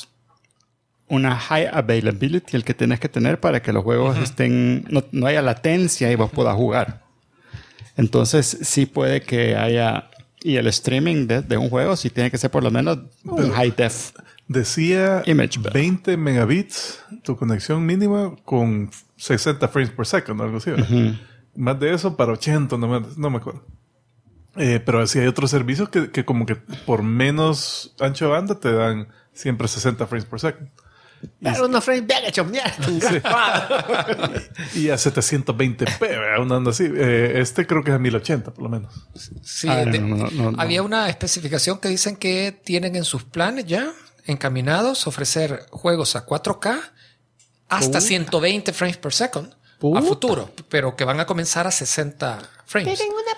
high availability el que tienes que tener para que los juegos estén... No haya latencia y vos puedas jugar. Entonces sí puede que haya... Y el streaming de un juego sí tiene que ser por lo menos un high def. Decía Image 20 megabits tu conexión mínima con 60 frames per second o algo así. Más de eso para 80, no me acuerdo. Pero sí hay otros servicios que como que por menos ancho de banda te dan siempre 60 frames per second. Pero unos frames bien hechos mierda. Y a 720p, una onda así. Este creo que es a 1080 por lo menos. Sí, no. Había una especificación que dicen que tienen en sus planes ya encaminados ofrecer juegos a 4K hasta 120 frames per second a futuro, pero que van a comenzar a 60 frames. Tienen una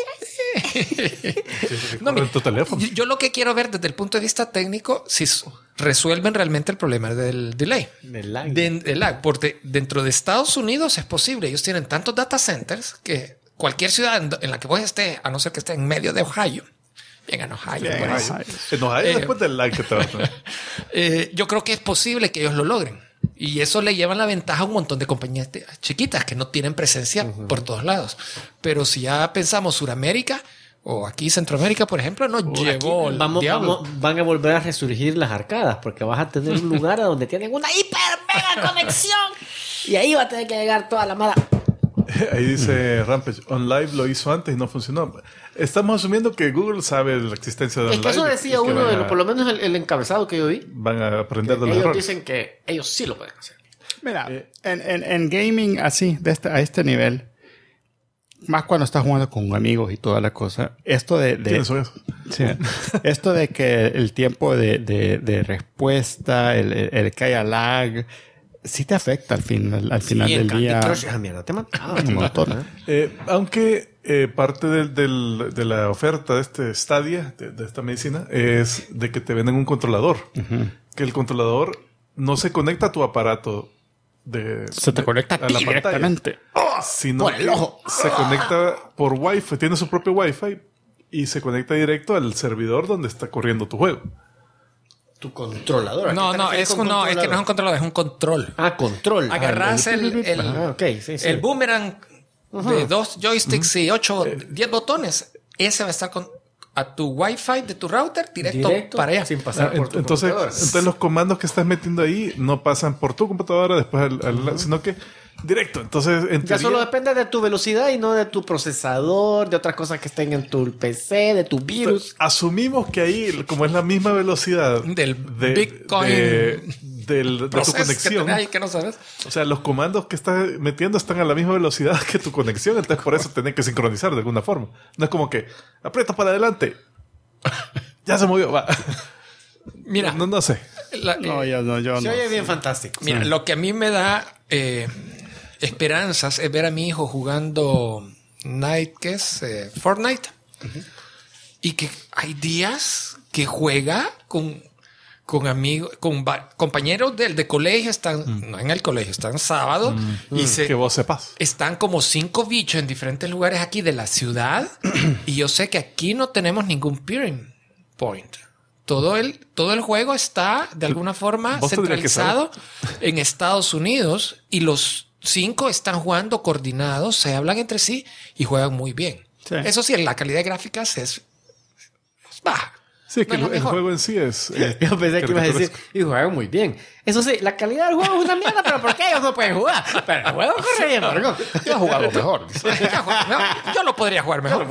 pantalla. No, en tu teléfono. Yo lo que quiero ver desde el punto de vista técnico, si resuelven realmente el problema del delay. Del lag. Del lag. Porque dentro de Estados Unidos es posible. Ellos tienen tantos data centers que cualquier ciudad en la que vos estés, a no ser que esté en medio de Ohio, en Ohio. En Ohio después del like que te va a tener. Yo creo que es posible que ellos lo logren. Y eso le llevan la ventaja a un montón de compañías chiquitas que no tienen presencia por todos lados. Pero si ya pensamos Sudamérica o aquí Centroamérica, por ejemplo, nos llevó el diablo. Van a volver a resurgir las arcadas porque vas a tener un lugar donde tienen una hiper mega conexión y ahí va a tener que llegar toda la mala. Ahí dice Rampage, OnLive lo hizo antes y no funcionó. Estamos asumiendo que Google sabe de la existencia de Es OnLive. que eso decía uno de los, por lo menos el encabezado que yo vi. Van a aprender de los Ellos errores. dicen que ellos sí lo pueden hacer. Mira, en gaming así, a este nivel, más cuando estás jugando con amigos y toda la cosa, esto ¿Quiénes son esos? Sí, esto de que el tiempo de respuesta, el que haya lag, sí te afecta al final del día. Mierda, te mataba. Un montón. Aunque parte de la oferta de este Stadia, de esta medicina, es de que te venden un controlador. Que el controlador no se conecta a tu aparato. Se te conecta a la directamente. pantalla, sino por el ojo. se conecta por Wi-Fi, tiene su propio Wi-Fi y se conecta directo al servidor donde está corriendo tu juego. Tu controlador. No, es que no es un controlador, es un control. Control. Agarras el boomerang de 2 joysticks y 10 botones. Ese va a estar a tu Wi-Fi de tu router directo para allá. Sin pasar por tu entonces computadora. los comandos que estás metiendo ahí no pasan por tu computadora después sino que directo. Entonces, en Ya teoría, solo depende de tu velocidad y no de tu procesador, de otras cosas que estén en tu PC, de tu virus. asumimos que ahí, como es la misma velocidad Del Bitcoin de tu conexión, que no sabes. o sea, los comandos que estás metiendo están a la misma velocidad que tu conexión, entonces por eso tenés que sincronizar de alguna forma. No es como que aprieta para adelante, ya se movió, va. Mira, No sé. Yo Se oye bien fantástico. Mira, lo que a mí me da esperanzas es ver a mi hijo jugando Fortnite. Y que hay días que juega con amigos, compañeros de colegio, están no en el colegio, están sábado y que vos sepas. están como 5 bichos en diferentes lugares aquí de la ciudad y yo sé que aquí no tenemos ningún peering point. Todo el juego está de alguna forma Vos tendrías que centralizado en Estados Unidos y los 5 están jugando coordinados, se hablan entre sí y juegan muy bien. Sí. Eso sí, la calidad de gráficas es baja. Sí, es que No es la el mejor. juego en sí es... Yo pensé que ibas a decir, caricaturesco. y juegan muy bien. Eso sí, la calidad del juego es una mierda, pero ¿por qué ellos no pueden jugar? Pero el juego corre bien, Marco. Yo he jugado mejor. Yo lo podría jugar mejor.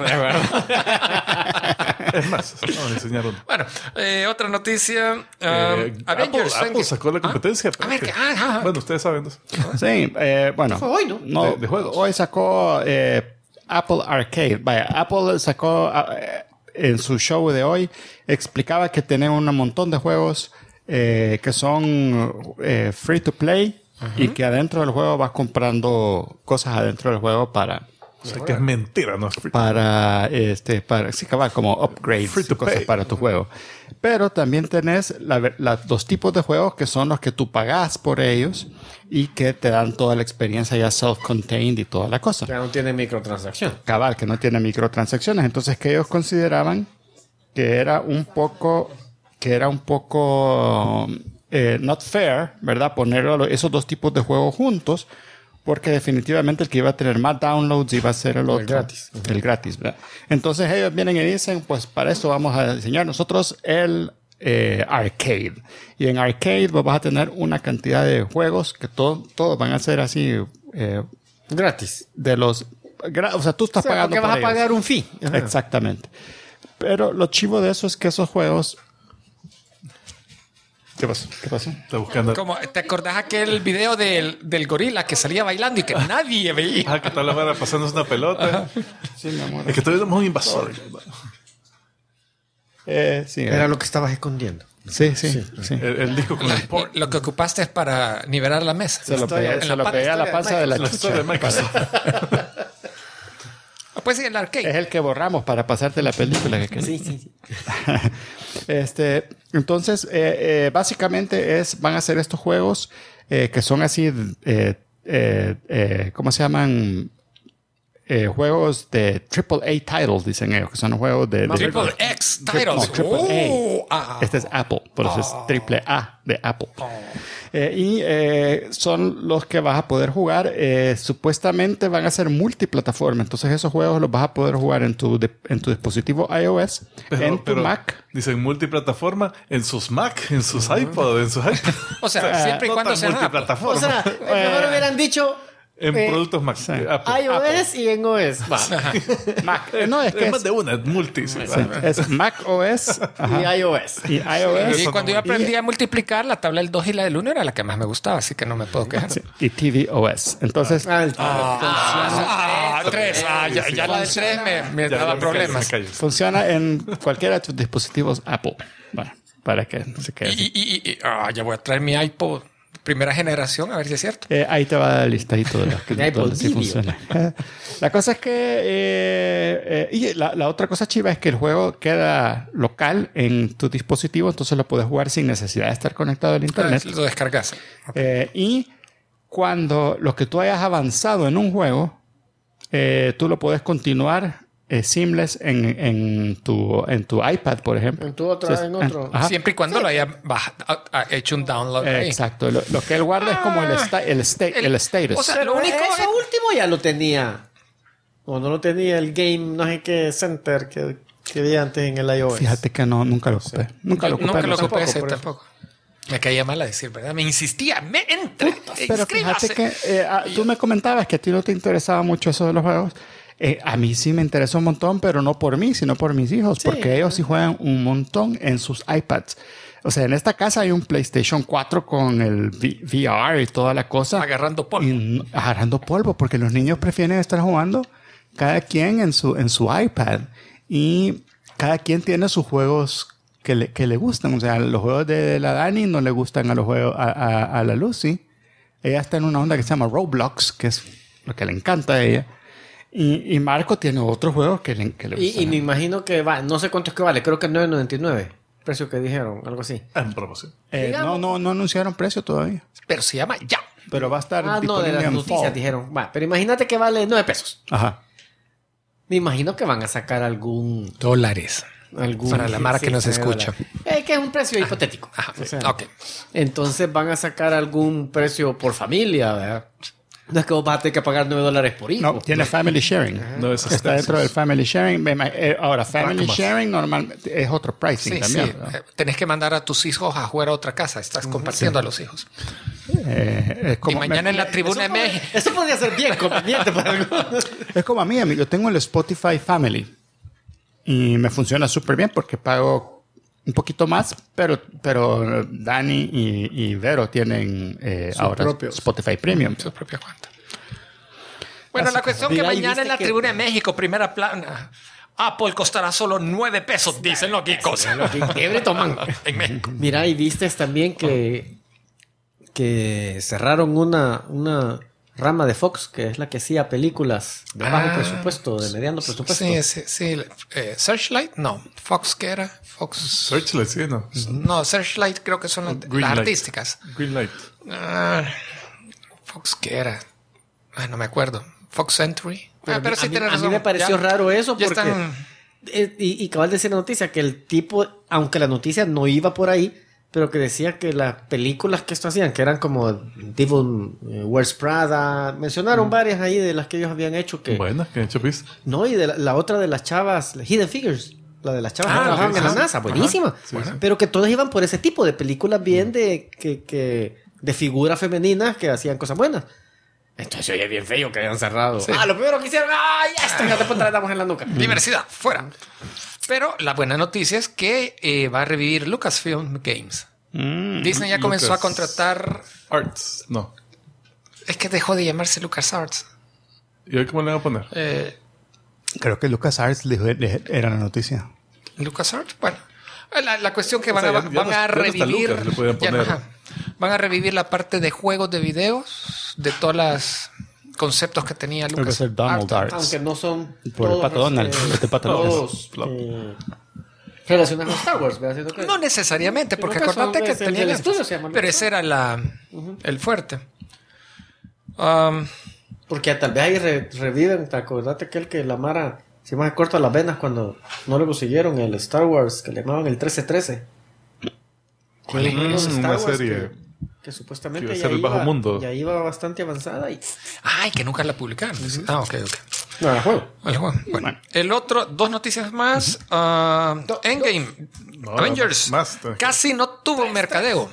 Es más, vamos a enseñar uno. Bueno, otra noticia. Avengers. Apple sacó la competencia. A ver, pero ajá. bueno, ustedes saben eso. Sí, bueno. Fue hoy, ¿no? De juegos. Hoy sacó Apple Arcade. Vaya, Apple sacó en su show de hoy, explicaba que tienen un montón de juegos que son free to play y que adentro del juego vas comprando cosas adentro del juego para O sea, que es mentira, ¿no? sí, cabal, como upgrades Free to y cosas pay. para tu juego. Pero también tenés dos tipos de juegos que son los que tú pagas por ellos y que te dan toda la experiencia ya self-contained y toda la cosa. Ya no tiene microtransacción. Cabal, que no tiene microtransacciones. Entonces, que ellos consideraban que era un poco not fair, ¿verdad? Poner esos dos tipos de juegos juntos, porque definitivamente el que iba a tener más downloads iba a ser el otro. gratis. El gratis, ¿verdad? Entonces ellos vienen y dicen, pues para eso vamos a diseñar nosotros el arcade. Y en arcade vos vas a tener una cantidad de juegos que todos van a ser así Gratis. de los... o sea, tú estás pagando porque vas por a ellos. pagar un fee. Ajá. Exactamente. Pero lo chivo de eso es que esos juegos... ¿Qué pasó? ¿Qué pasó? Está buscando. Como, ¿te acordás aquel video del gorila que salía bailando y que nadie veía? Ah, que tal la vara pasándose una pelota. Sí, mi amor. Es que todavía somos un invasor. Sí, Era lo que estabas escondiendo. sí. El disco con el porn. Lo que ocupaste es para nivelar la mesa. Se lo Historia- pegué, en se la lo pata- pegué a la historia de panza de la La historia de chucha. Microsoft. Pues sí, el arcade. Es el que borramos para pasarte la película que quería. Sí. Entonces, básicamente van a ser estos juegos que son así, ¿cómo se llaman? Juegos de AAA titles, dicen ellos, que son juegos de... Triple X titles. Triple A. Ah. Este es Apple, por eso es triple A de Apple. Son los que vas a poder jugar. Supuestamente van a ser multiplataforma. Entonces esos juegos los vas a poder jugar en tu dispositivo iOS, en tu Mac. Dicen multiplataforma en sus Mac, en sus iPod, en sus iPad. O sea, siempre y no cuando tan sea multiplataforma. O sea, mejor hubieran dicho en productos Mac. sí. Apple. iOS y en OS. Va. Mac. No, es que Es más es, de una, es multi. Sí. es Mac OS Y iOS. y iOS Y cuando yo aprendí a multiplicar, la tabla del 2 y la del 1 era la que más me gustaba, así que no me puedo quejar. y TV OS. Entonces, Tres. Ya la del 3 me Ya, daba me problemas. callo. funciona en cualquiera de tus dispositivos Apple. Bueno, para que no se quede así. Ya voy a traer mi iPod primera generación, a ver si es cierto. Ahí te va a dar el listadito de las que Mi iPod donde sí Video. funciona. La cosa es que... y la otra cosa chiva es que el juego queda local en tu dispositivo, entonces lo puedes jugar sin necesidad de estar conectado al internet. Lo descargas. Y cuando lo que tú hayas avanzado en un juego, tú lo puedes continuar seamless en tu iPad, por ejemplo. En tu otra, en otro. Ajá. Siempre y cuando lo haya hecho un download ahí. Exacto. Lo que él guarda es como el status. O sea, Pero lo único eso es- último ya lo tenía. O no lo tenía el Game, no sé qué Center que había antes en el iOS. Fíjate que no, nunca lo ocupé. Nunca lo ocupé. Nunca lo no sé. ocupé ese por eso. tampoco. Me caía mal a decir, ¿verdad? Me insistía, entre, Pero fíjate inscríbase. que tú me comentabas que a ti no te interesaba mucho eso de los juegos. A mí sí me interesa un montón, pero no por mí, sino por mis hijos, porque ellos sí juegan un montón en sus iPads. O sea, en esta casa hay un PlayStation 4 con el VR y toda la cosa. Agarrando polvo. Agarrando polvo, porque los niños prefieren estar jugando cada quien en su iPad. Y cada quien tiene sus juegos que le gustan. O sea, los juegos de la Dani no le gustan a los juegos a la Lucy. Ella está en una onda que se llama Roblox, que es lo que le encanta a ella. Y Marco tiene otros juegos que le gustan. Y me imagino que va, no sé cuánto es que vale, creo que es $9.99. precio que dijeron, algo así. En promoción. No anunciaron precio todavía. Pero se llama Ya. Pero va a estar No, de disponible las en noticias fall. dijeron. Va, pero imagínate que vale 9 pesos. Ajá. Me imagino que van a sacar algún $. Para la mara que nos escucha. Que es un precio hipotético. Ajá, O sea, ok. entonces van a sacar algún precio por familia, ¿verdad? No es que vos vas a tener que pagar $9 por hijo. No, tiene family sharing. No, eso Está dentro del family sharing. Ahora, family Dracmas. sharing normalmente es otro pricing Sí, también. sí. ¿verdad? Tenés que mandar a tus hijos a jugar a otra casa. Estás compartiendo a los hijos. Es Y como, mañana en la tribuna de México. Eso podría ser bien conveniente para algunos. es como a mí, amigo. Yo tengo el Spotify Family. Y me funciona súper bien porque pago un poquito más, pero Dani y Vero tienen ahora propios. Spotify Premium. Su propia cuenta. Bueno, la cuestión que Mira, y mañana viste en la que- tribuna de México, primera plana, Apple costará solo 9 pesos, dicen los geekos. Quiebre toman. En México. Mira, y viste también que cerraron una rama de Fox, que es la que hacía películas de bajo presupuesto, de mediano presupuesto. Sí. Searchlight, no. Fox, ¿qué era? Fox. Searchlight, sí, ¿no? No, Searchlight creo que son las Greenlight. artísticas. Greenlight. Fox, ¿qué era? No me acuerdo. Fox Century. Pero sí a tienes mí razón. me pareció Ya- raro eso ya porque... están- Y cabal decía la noticia que el tipo, aunque la noticia no iba por ahí, pero que decía que las películas que esto hacían, que eran como Devil Wears Prada, mencionaron varias ahí de las que ellos habían hecho que... Buenas, que han hecho pis. No, y de la otra de las chavas, Hidden Figures, la de las chavas que Ah, trabajaban sí, en la sí. NASA, buenísima. Sí, sí. Pero que todas iban por ese tipo de películas bien de figuras femeninas que hacían cosas buenas. Entonces oye bien feo que hayan cerrado. Sí. Lo primero que hicieron, ya está, ya te damos en la nuca. Diversidad, fuera. Pero la buena noticia es que va a revivir Lucasfilm Games. Disney ya comenzó a Lucas- contratar. Arts, no. Es que dejó de llamarse LucasArts. ¿Y hoy cómo le van a poner? Creo que LucasArts era la noticia. LucasArts, bueno. La cuestión que O van, sea, a, ya van no- a ya no está revivir. Lucas, le pueden ya no, poner. ajá. Van a revivir la parte de juegos de videos, de todos los conceptos que tenía Creo que Lucas. es el Donald Arts. Aunque no son Por el Pato Donald, este Pato todos relacionados con Star Wars, ¿verdad? Siento que- No necesariamente, porque Lucas acordate que es el tenía del estudio, se llama pero Lucas. ese era el fuerte. Porque tal vez ahí reviven, te acordate que la Mara se me corta las venas cuando no lo consiguieron el Star Wars, que le llamaban el 1313. ¿Cuál es? Unos Star Una Wars serie. que supuestamente que iba a ya ser el bajo mundo. ya iba bastante avanzada y Ay, que nunca la publicaron. Ok. no era juego. El juego. Bueno, el otro, dos noticias más. Endgame. No, Avengers. más. Casi no tuvo mercadeo.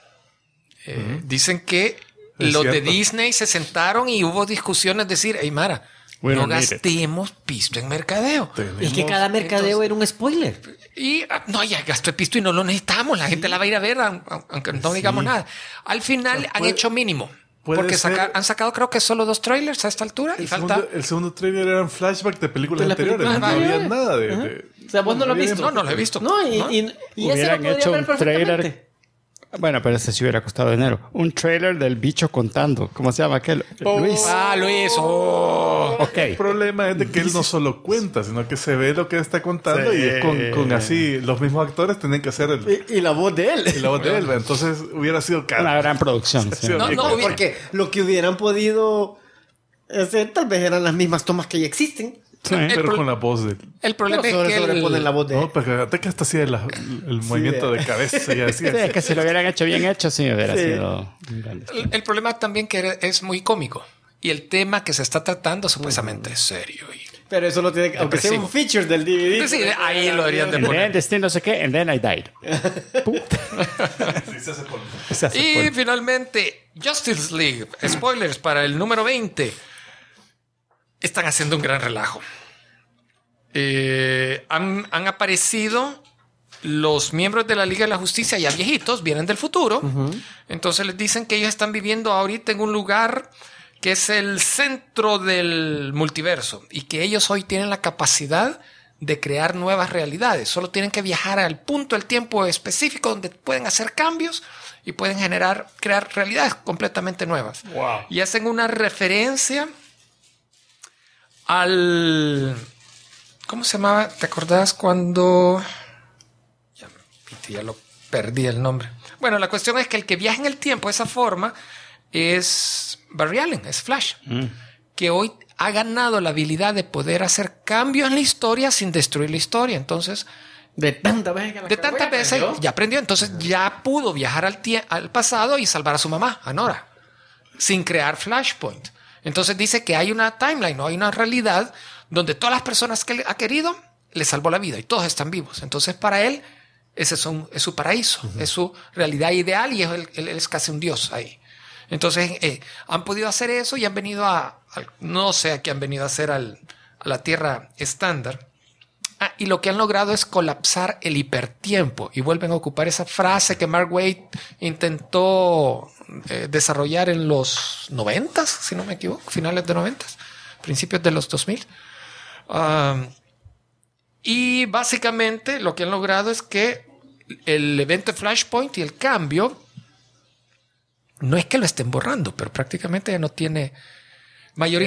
Dicen que Es los de cierto. Disney se sentaron y hubo discusiones decir, hey Mara, We no don't need it." gastemos pisto en mercadeo. Es que cada mercadeo era un spoiler. Y no, ya gastó el pisto y no lo necesitamos. La gente la va a ir a ver, aunque no digamos nada. Al final han puede- hecho mínimo. puede Porque ser- han sacado creo que solo 2 trailers a esta altura. Y falta... El segundo trailer era un flashback de películas De las anteriores. películas No había anteriores. nada de... O sea, vos no lo has había visto. No lo he visto. No, y ese Hubieran lo podría hecho ver un perfectamente. trailer. Bueno, pero ese sí hubiera costado dinero. Un trailer del bicho contando. ¿Cómo se llama aquel? Luis. Luis. Oh. Ok. El problema es de que él no solo cuenta, sino que se ve lo que está contando Sí. y es con así, los mismos actores tienen que hacer Y la voz de él. la voz de él. Entonces hubiera sido caro. Una gran producción. sí. Sí, No, no, hubiera- Porque lo que hubieran podido hacer tal vez eran las mismas tomas que ya existen. Sí. Pero con la voz de él. El problema Pero es que sobreponen la voz de él. No, porque fíjate que hasta hacía el movimiento de cabeza y así. Sí, es que si lo hubieran hecho bien hecho, sí hubiera Sí. sido un gran destino. el problema también que es muy cómico. Y el tema que se está tratando supuestamente es serio. Pero eso lo tiene, aunque sea un feature del DVD. Sí, ahí lo deberían de And poner. then this thing no sé qué, and then I died. Se hace Y polvo. finalmente, Justice League. Spoilers para el número 20. Están haciendo un gran relajo. Han aparecido los miembros de la Liga de la Justicia ya viejitos, vienen del futuro. Entonces les dicen que ellos están viviendo ahorita en un lugar que es el centro del multiverso y que ellos hoy tienen la capacidad de crear nuevas realidades. Solo tienen que viajar al punto del tiempo específico donde pueden hacer cambios y pueden crear realidades completamente nuevas. Wow. Y hacen una referencia al... ¿Cómo se llamaba? ¿Te acordás cuando... Ya lo perdí el nombre. Bueno, la cuestión es que el que viaja en el tiempo de esa forma es Barry Allen, es Flash, que hoy ha ganado la habilidad de poder hacer cambios en la historia sin destruir la historia. Entonces, De tantas veces ya aprendió. Entonces ya pudo viajar al pasado y salvar a su mamá, a Nora, sin crear Flashpoint. Entonces dice que hay una timeline, no hay una realidad donde todas las personas que ha querido le salvó la vida y todos están vivos. Entonces para él ese es su paraíso, es su realidad ideal y él es casi un dios ahí. Entonces han podido hacer eso y han venido no sé a qué han venido a hacer a la Tierra estándar. Y lo que han logrado es colapsar el hipertiempo y vuelven a ocupar esa frase que Mark Waid intentó desarrollar en los 90, si no me equivoco, finales de 90, principios de los 2000. Y básicamente lo que han logrado es que el evento de Flashpoint y el cambio no es que lo estén borrando, pero prácticamente ya no tiene mayor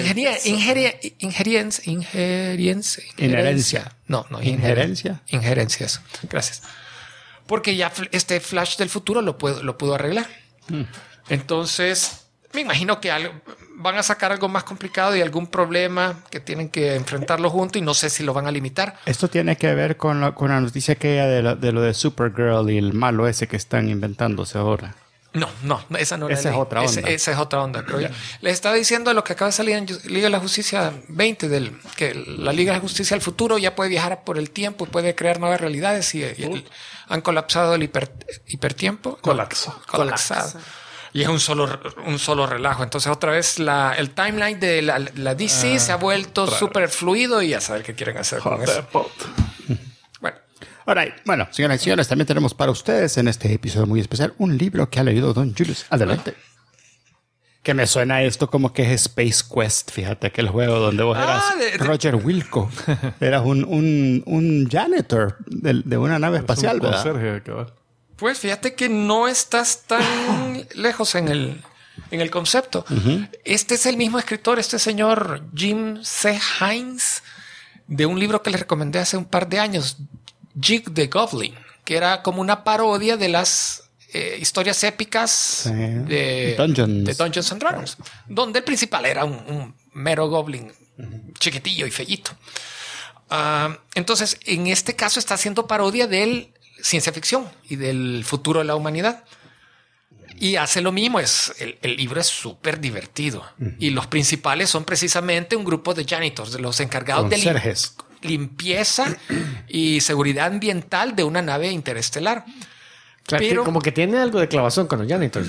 injerencia. No, Injerencia. Injerencia, eso. Gracias. Porque ya este Flash del futuro lo pudo arreglar. Entonces, me imagino que van a sacar algo más complicado y algún problema que tienen que enfrentarlo juntos y no sé si lo van a limitar. Esto tiene que ver con la noticia que hay de lo de Supergirl y el malo ese que están inventándose ahora. No, esa no esa es otra onda. Esa es otra onda, creo yo. Les estaba diciendo lo que acaba de salir en Liga de la Justicia 20, que la Liga de la Justicia del futuro ya puede viajar por el tiempo y puede crear nuevas realidades y han colapsado el hipertiempo. Colapsado. Y es un solo relajo. Entonces otra vez el timeline de la DC se ha vuelto súper fluido y ya saber qué quieren hacer con eso. Bueno. Alright. Bueno, señoras y señores, también tenemos para ustedes en este episodio muy especial un libro que ha leído Don Julius. Adelante. Que me suena esto como que es Space Quest. Fíjate, aquel juego donde vos eras Roger Wilco. Eras un janitor de una nave espacial, ¿verdad? Conserje, cabal. Pues fíjate que no estás tan lejos en el concepto. Este es el mismo escritor, este señor Jim C. Hines, de un libro que les recomendé hace un par de años, Jig the Goblin, que era como una parodia de las historias épicas de Dungeons and Dragons, donde el principal era un mero goblin chiquitillo y fellito. Entonces, en este caso está haciendo parodia del ciencia ficción y del futuro de la humanidad. Y hace lo mismo. El libro es súper divertido. Y los principales son precisamente un grupo de janitors, de los encargados de limpieza y seguridad ambiental de una nave interestelar. Claro, pero como que tiene algo de clavazón con los janitors.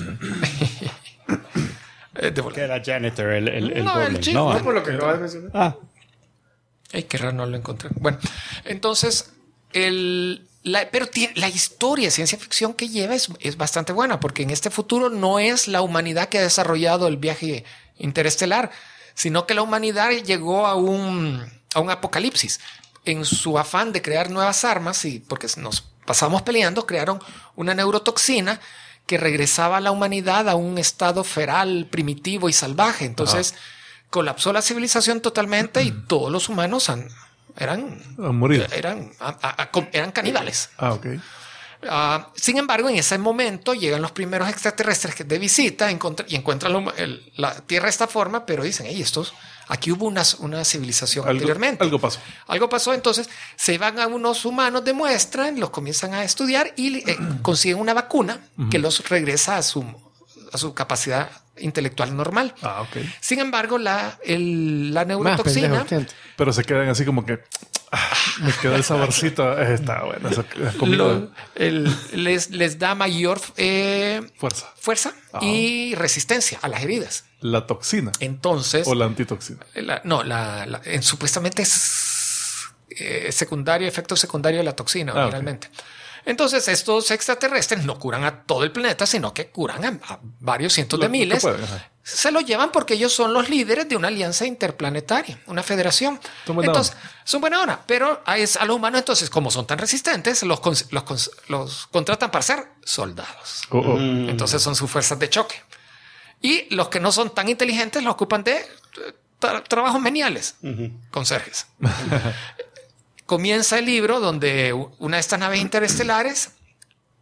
Que era janitor, el goblin. No, por lo que acabas de mencionar. Ay, qué raro, no lo encontré. Bueno, entonces pero la historia de ciencia ficción que lleva es bastante buena, porque en este futuro no es la humanidad que ha desarrollado el viaje interestelar, sino que la humanidad llegó a un apocalipsis. En su afán de crear nuevas armas, y porque nos pasamos peleando, crearon una neurotoxina que regresaba a la humanidad a un estado feral, primitivo y salvaje. Entonces colapsó la civilización totalmente y todos los humanos eran caníbales. Okay. Sin embargo, en ese momento llegan los primeros extraterrestres de visita y encuentran la Tierra de esta forma, pero dicen, aquí hubo una civilización anteriormente. Algo pasó. Entonces se van a unos humanos de muestra, los comienzan a estudiar y consiguen una vacuna que los regresa a su capacidad intelectual normal. Okay. Sin embargo, la neurotoxina... Pero se quedan así como que... me queda el saborcito. Está bueno. Les da mayor fuerza y resistencia a las heridas. La toxina. Entonces... ¿O la antitoxina? Supuestamente es efecto secundario de la toxina, realmente. Okay. Entonces, estos extraterrestres no curan a todo el planeta, sino que curan a varios cientos de miles. Se lo llevan porque ellos son los líderes de una alianza interplanetaria, una federación. Son buena hora. Pero a los humanos, entonces, como son tan resistentes, los contratan para ser soldados. Entonces, son sus fuerzas de choque. Y los que no son tan inteligentes los ocupan de trabajos meniales, conserjes. Comienza el libro donde una de estas naves interestelares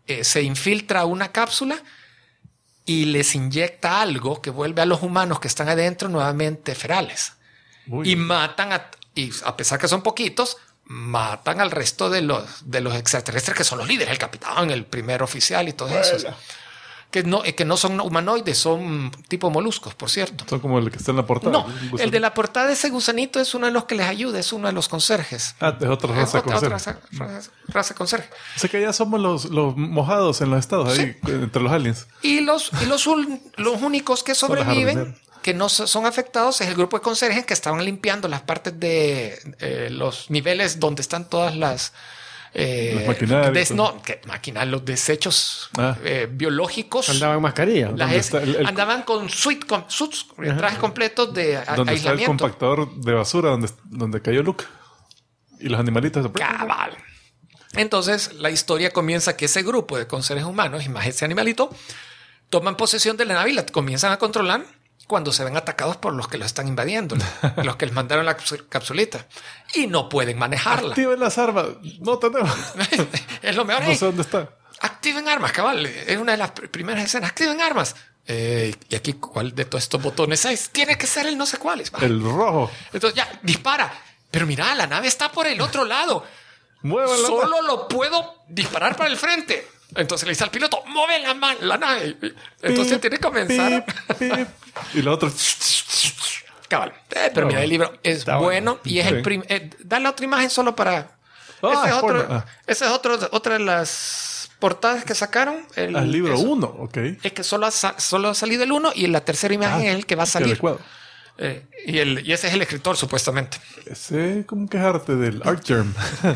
se infiltra una cápsula y les inyecta algo que vuelve a los humanos que están adentro nuevamente ferales. Y matan y a pesar que son poquitos, matan al resto de los extraterrestres que son los líderes, el capitán, el primer oficial y todo eso. O sea, que no son humanoides, son tipo moluscos, por cierto. Son como el que está en la portada. No, el de la portada de ese gusanito es uno de los que les ayuda, es uno de los conserjes. Es otra raza conserje. Raza conserje. O sea que ya somos los mojados en los estados, ahí, entre los aliens. Y los únicos que sobreviven, que no son afectados, es el grupo de conserjes que estaban limpiando las partes de los niveles donde están todas las maquinarias. Los desechos biológicos. Andaban en mascarilla. Andaban con suits, trajes completos de donde está el compactador de basura donde cayó Luke. Y los animalitos. Cabal. Entonces la historia comienza que ese grupo de conserjes humanos y más ese animalito toman posesión de la nave y la comienzan a controlar cuando se ven atacados por los que los están invadiendo, los que les mandaron la capsulita y no pueden manejarla. Activen las armas. No tenemos. Es lo mejor. No sé dónde está. Activen armas, cabal. Es una de las primeras escenas. Activen armas. Y aquí, ¿cuál de todos estos botones es? Tiene que ser el no sé cuál es. El rojo. Entonces ya, dispara. Pero mira, la nave está por el otro lado. Muévanla. Solo lo puedo disparar para el frente. Entonces le dice al piloto, mueve la nave. Entonces tiene que comenzar. Y lo otro. Cabal. Pero mira, el libro es bueno y es da la otra imagen solo para... Esa es otra de las portadas que sacaron. El libro 1, ok. Es que solo ha salido el 1 y la tercera imagen es el que va a salir. Y ese es el escritor, supuestamente. Ese como que es arte del Art Germ.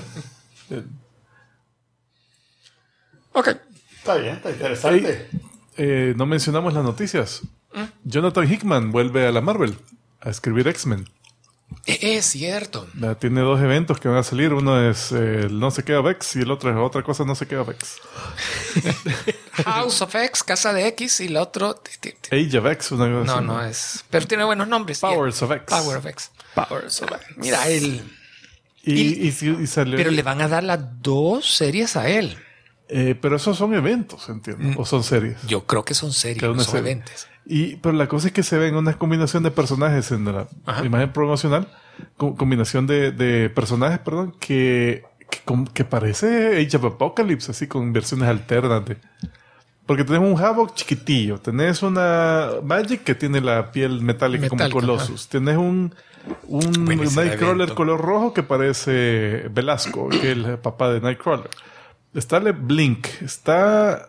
Ok. Está bien, está interesante. No mencionamos las noticias. Jonathan Hickman vuelve a la Marvel a escribir X-Men. Es cierto. Tiene 2 eventos que van a salir. Uno es el No sé qué of X y el otro es otra cosa no sé qué of X. House of X, Casa de X y el otro... Age of X. Una cosa no es... Pero tiene buenos nombres. Powers of X. Power of X. Powers of X. Mira, él... Y salió... Pero le van a dar las 2 series a él. Pero esos son eventos, entiendo. ¿O son series? Yo creo que son series, no son eventos. Pero la cosa es que se ven una combinación de personajes en la imagen promocional. Combinación de personajes, perdón, que parece Age of Apocalypse, así con versiones alternas. Porque tenés un Havoc chiquitillo. Tenés una Magic que tiene la piel metálica como Colossus. Tenés un Nightcrawler color rojo que parece Velasco, que es el papá de Nightcrawler. Está Blink, está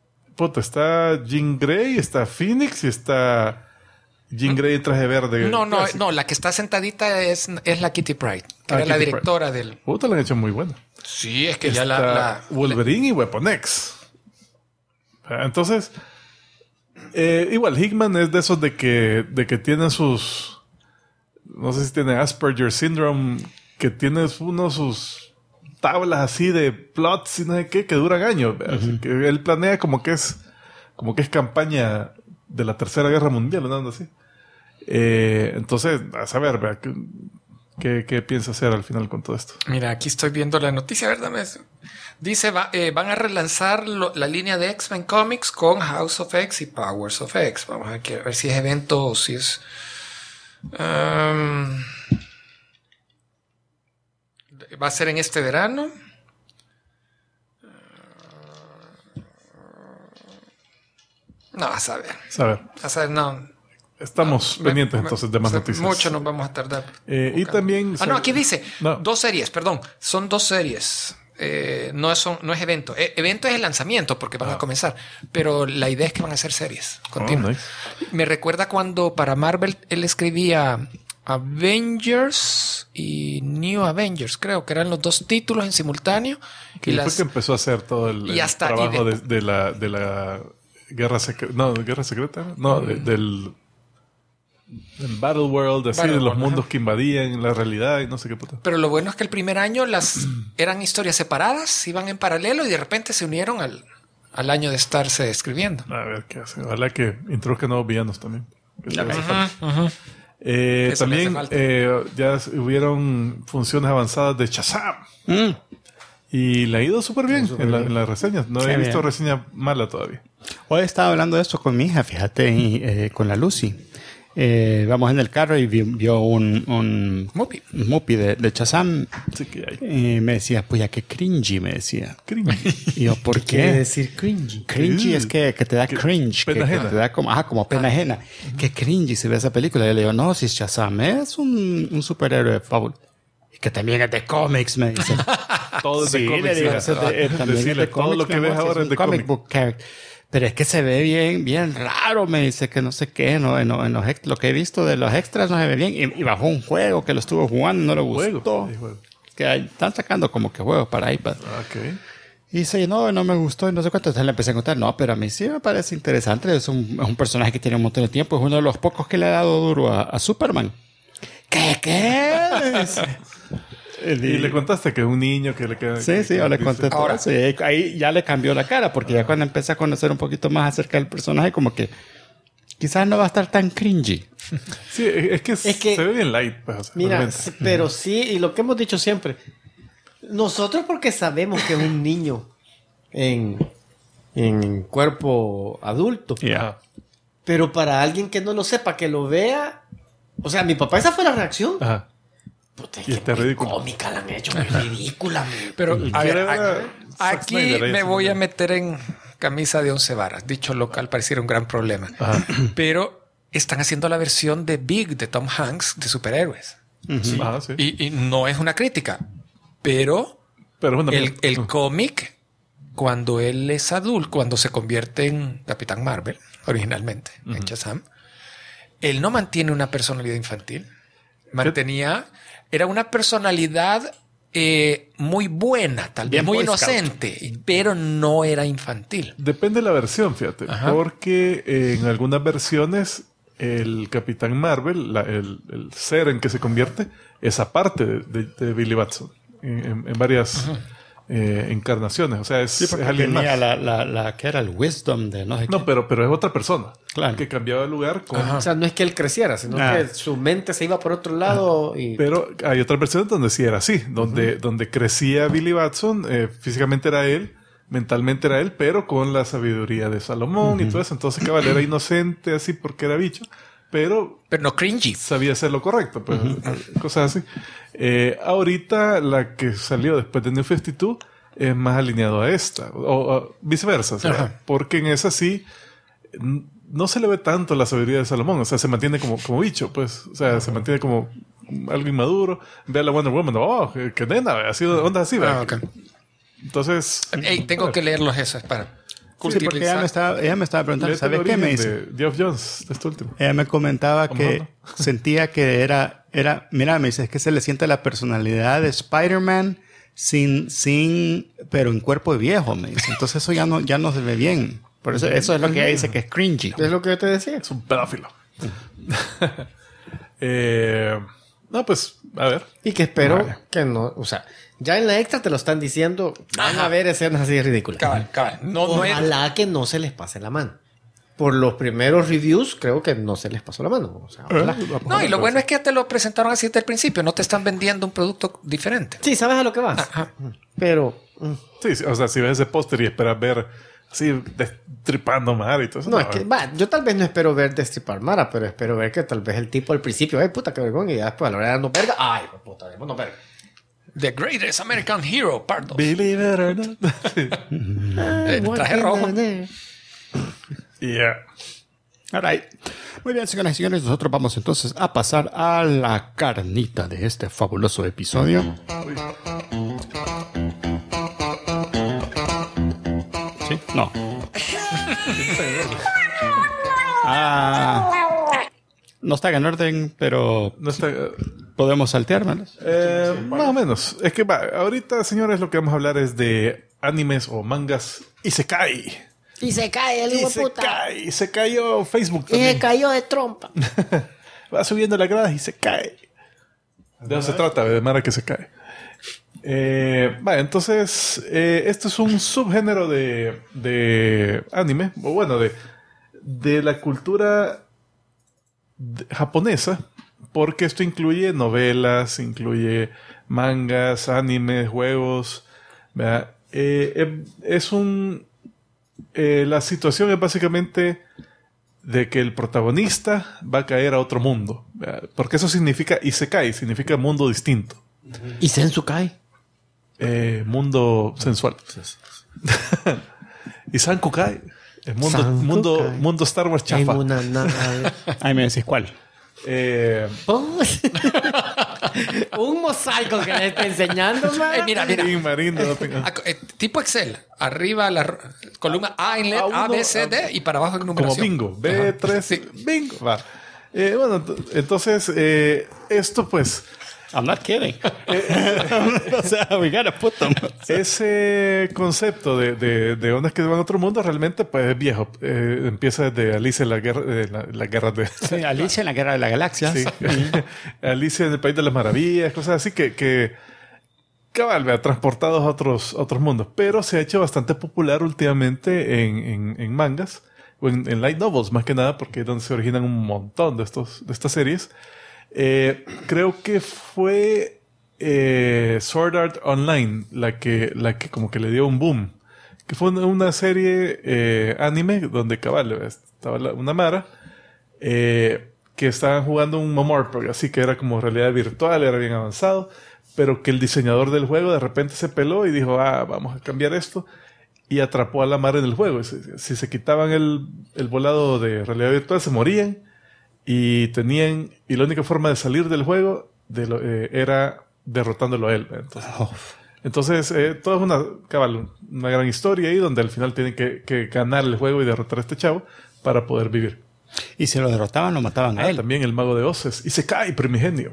Jean Grey, está Phoenix y está Jean Grey en traje verde. No, la que está sentadita es la Kitty Pryde, que era la directora del... La han hecho muy buena. Sí, es que está ya la Wolverine y Weapon X. Entonces, igual Hickman es de esos de que tiene sus... No sé si tiene Asperger Syndrome, que tiene sus tablas así de plots y no sé qué que duran años. Así que él planea como que es campaña de la Tercera Guerra Mundial, ¿no? Así. Entonces, a saber, ¿verdad? ¿Qué piensa hacer al final con todo esto? Mira, aquí estoy viendo la noticia, ¿verdad? Dice, van a relanzar la línea de X-Men Comics con House of X y Powers of X. Vamos a ver si es evento o si es... va a ser en este verano. No, a saber, no. Estamos pendientes entonces de más noticias. Mucho nos vamos a tardar. Y también... aquí dice 2 series, perdón. Son 2 series. No es evento. Evento es el lanzamiento porque van a comenzar. Pero la idea es que van a ser series continuas. Nice. Me recuerda cuando para Marvel él escribía Avengers y New Avengers, creo que eran los 2 títulos en simultáneo. Y fue que empezó a hacer todo el trabajo de la Guerra Secreta. No, Guerra Secreta. No, del Battle World, así, de los mundos que invadían la realidad y no sé qué puta. Pero lo bueno es que el primer año eran historias separadas, iban en paralelo y de repente se unieron al año de estarse escribiendo. A ver qué hace. Ojalá que introduzcan nuevos villanos también. También ya hubieron funciones avanzadas de Shazam. Y le ha ido súper bien en las reseñas. No Qué he visto bien. reseña mala todavía. Hoy estaba hablando de esto con mi hija, fíjate, con la Lucy. Vamos en el carro y vio un Muppy de Shazam. Sí que hay. Y me decía, pues ya que cringy, me decía. Cringy. Y yo, ¿por Quiere qué? decir cringy. Cringy es que te da cringe. pena que ajena. te da como pena ajena. Qué cringy se ve esa película. Y yo le digo, no, si Shazam es un superhéroe fabuloso. Y que también es de cómics, me dice. Todo es de Sí, cómics. le digo, hija. eso también Decirle, es de todo cómics, lo que mi ves amor, ahora es es de un comic cómics. book character. Pero es que se ve bien raro, me dice que no sé qué, ¿no? Lo que he visto de los extras no se ve bien. Y bajó un juego que lo estuvo jugando y no le gustó. Hay juego. Están sacando como que juegos para iPad. Ok. Y dice, no me gustó y no sé cuánto. Entonces le empecé a contar, no, pero a mí sí me parece interesante. Es un personaje que tiene un montón de tiempo. Es uno de los pocos que le ha dado duro a Superman. ¿Qué? Me dice. Y le contaste que es un niño que le queda... Sí, yo le conté todo Ahora- eso. Y ahí ya le cambió la cara, porque ya cuando empecé a conocer un poquito más acerca del personaje, como que quizás no va a estar tan cringy. Sí, es que se ve bien light. Pues, o sea, Mira, realmente. pero sí, y lo que hemos dicho siempre, nosotros porque sabemos que es un niño en cuerpo adulto, Ya. pero para alguien que no lo sepa, que lo vea, o sea, mi papá, esa fue la reacción. Ajá. Puta, Y está muy ridículo. cómica la han hecho, muy ridícula. Pero a quiere ver, ver a Zack aquí Snyder ahí me haciendo- voy a meter en camisa de 11 varas. Dicho local pareciera un gran problema. Pero están haciendo la versión de Big de Tom Hanks de superhéroes. Ajá, sí. Y no es una crítica, pero Pero es una el cómic, cuando él es adulto, cuando se convierte en Capitán Marvel, originalmente, en Shazam, él no mantiene una personalidad infantil. Era una personalidad muy buena, tal vez Bien muy Boy Scout. inocente, pero no era infantil. Depende de la versión, fíjate. Ajá. Porque en algunas versiones el Capitán Marvel, el ser en que se convierte, es aparte de Billy Batson. En varias encarnaciones. O sea, es alguien tenía más. la que era el wisdom de no sé No, qué. pero es otra persona. Claro. Que cambiaba de lugar con... O sea, no es que él creciera, sino Ah. que su mente se iba por otro lado y... Pero hay otras versiones donde sí era así. Donde crecía Billy Batson, físicamente era él, mentalmente era él, pero con la sabiduría de Salomón y todo eso. Entonces, cabal, era inocente así porque era bicho, pero Pero no cringy. sabía hacer lo correcto, pues, cosas así. Ahorita la que salió después de New 52 es más alineado a esta, o viceversa, o sea, Ajá. porque en esa sí no se le ve tanto la sabiduría de Salomón, o sea, se mantiene como bicho, pues, o sea, se mantiene como algo inmaduro. Ve a la Wonder Woman, oh, qué nena, así, onda así, ¿verdad? Ok. Entonces, Ey, tengo que leerlos esos para Sí, porque ella me estaba preguntando, léete ¿sabes el qué me origen dice? de Geoff Jones, de este último. Ella me comentaba Vamos que hablando. sentía que era, mira, me dice, es que se le siente la personalidad de Spider-Man pero en cuerpo de viejo, me dice. Entonces eso ya no se ve bien. Por eso es lo que ella dice que es cringy. Es lo que yo te decía. Es un pedófilo. No, pues, a ver. Y que espero Vale. que no, o sea, ya en la extra te lo están diciendo, van a ver escenas así ridículas. Cabal. No es... Ojalá que no se les pase la mano. Por los primeros reviews, creo que no se les pasó la mano. O sea, ojalá. No, y lo bueno es que ya te lo presentaron así desde el principio. No te están vendiendo un producto diferente. Sí, sabes a lo que vas. Ajá. Pero, Sí, o sea, si ves ese póster y esperas ver así destripando mar y todo eso. no, es que, va, yo tal vez no espero ver destripar Mara, pero espero ver que tal vez el tipo al principio, ay, puta, qué vergüenza, y ya después a la hora de darnos verga, ay, puta, démonos verga. The Greatest American Hero, Part 2. Believe it or not. Sí. El traje rojo. Yeah. All right. Muy bien, señoras y señores, nosotros vamos entonces a pasar a la carnita de este fabuloso episodio. ¿Sí? No. No está en orden, pero No está, podemos salteármelos. más o menos. Es que va, ahorita, señores, lo que vamos a hablar es de animes o mangas y se cae. Y se cae el Y hijo de se puta. cae. Y se cayó Facebook Y también. se cayó de trompa. Va subiendo las gradas y se cae. De eso se trata, de Mara que se cae. Entonces, esto es un subgénero de anime, o bueno, de la cultura japonesa, porque esto incluye novelas, incluye mangas, animes, juegos, ¿verdad? Es un... la situación es básicamente de que el protagonista va a caer a otro mundo, ¿verdad? Porque eso significa Isekai, significa mundo distinto. ¿Y Sensukai? Mundo sensual. Y Sankukai, el mundo Star Wars chafa. En una nave. Ahí me decís cuál. Un mosaico que le está enseñando, man. Mira. Tipo Excel. Arriba la columna A en A, B, C, D y para abajo en numeración. Como bingo. B3. Sí. Bingo. Va. Bueno, entonces, esto pues... I'm not kidding. O sea, we gotta put them. Ese concepto de ondas que van a otro mundo realmente pues es viejo. Empieza desde Alicia en la guerra de... Sí, Alicia en la Guerra de las Galaxias. Sí. Alicia en el País de las Maravillas, cosas así que cabal, vea, transportados a otros mundos. Pero se ha hecho bastante popular últimamente en mangas o en light novels, más que nada, porque es donde se originan un montón de estas series. Creo que fue Sword Art Online la que como que le dio un boom, que fue una serie anime donde cabal estaba una mara que estaban jugando un MMORPG, así que era como realidad virtual, era bien avanzado, pero que el diseñador del juego de repente se peló y dijo, vamos a cambiar esto, y atrapó a la mara en el juego. Si se quitaban el volado de realidad virtual se morían. Y la única forma de salir del juego era derrotándolo a él. Entonces todo es una gran historia ahí donde al final tienen que ganar el juego y derrotar a este chavo para poder vivir. Y si lo derrotaban, lo mataban a él. También el mago de Oces. Y se cae primigenio.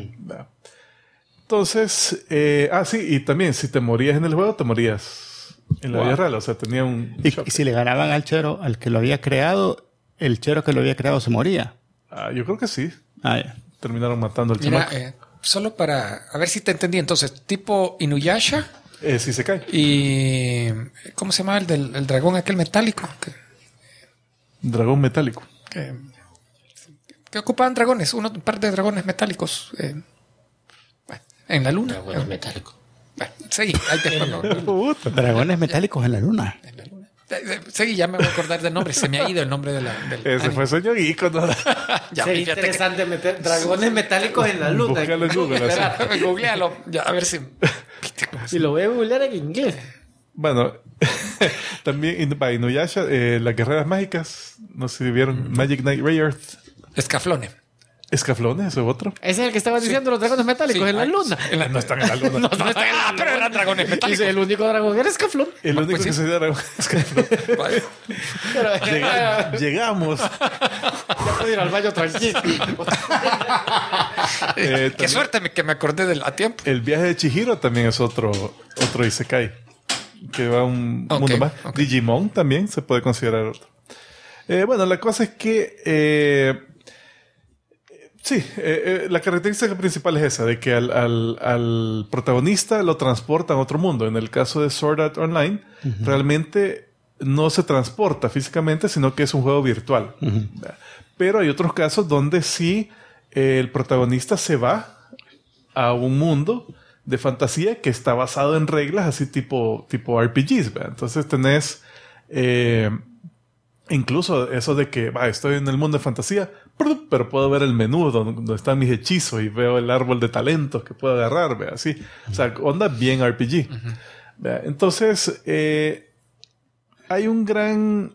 Entonces, sí, y también si te morías en el juego, te morías en la vida real. O sea, tenía un... Y si le ganaban al chero, al que lo había creado, el chero que lo había creado se moría. Yo creo que sí. Ya. Terminaron matando al chamaco. Solo para... A ver si te entendí. Entonces, tipo Inuyasha. Sí se cae. Y... ¿Cómo se llama el dragón aquel metálico? Dragón metálico. Que ocupaban dragones. Un par de dragones metálicos. En la luna. Dragones metálicos. Sí, ahí te Dragones metálicos en la luna. Sí, ya me voy a acordar del nombre. Se me ha ido el nombre del ese anime. fue sueño geek, ¿no? Sería interesante meter dragones metálicos en la luna. Búscalo en Google. Googlealo. Ya, a ver si... Y lo voy a googlear en inglés. Bueno, también Inuyasha, las guerreras mágicas, no sé si vieron Magic Knight Rayearth. Escaflone. ¿Escaflones? ¿Eso es otro? Ese es el que estaba diciendo los dragones metálicos en la luna. No están en la luna. No están en la luna. Pero eran dragones metálicos. Dice, el único dragón era Escaflón. El único que se dio dragón es Escaflón. Llegamos. Ya puedo ir al baño tranquilo. Qué suerte que me acordé a tiempo. El viaje de Chihiro también es otro Isekai. Que va a un mundo más. Okay. Digimon también se puede considerar otro. Bueno, la cosa es que... sí, la característica principal es esa, de que al protagonista lo transportan a otro mundo. En el caso de Sword Art Online, realmente no se transporta físicamente, sino que es un juego virtual. Pero hay otros casos donde sí el protagonista se va a un mundo de fantasía que está basado en reglas así tipo RPGs, ¿verdad? Entonces tenés incluso eso de que estoy en el mundo de fantasía, pero puedo ver el menú donde están mis hechizos y veo el árbol de talentos que puedo agarrar, ¿verdad? Así. O sea, onda bien RPG. ¿Verdad? Entonces, hay un gran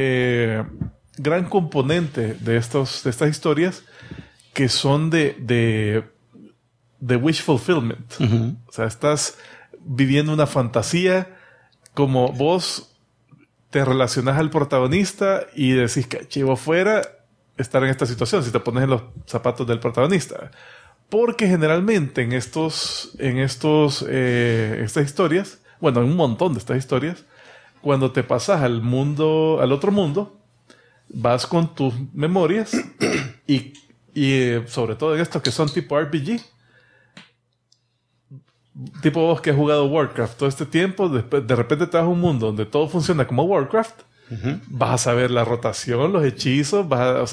componente de estas historias que son de wish fulfillment. O sea, estás viviendo una fantasía como vos te relacionas al protagonista y decís que chivo fuera estar en esta situación si te pones en los zapatos del protagonista. Porque generalmente en estas historias, bueno, en un montón de estas historias, cuando te pasas al otro mundo, vas con tus memorias y sobre todo en estos que son tipo RPG, tipo vos que has jugado Warcraft todo este tiempo, de repente te vas a un mundo donde todo funciona como Warcraft, vas a saber la rotación, los hechizos, vas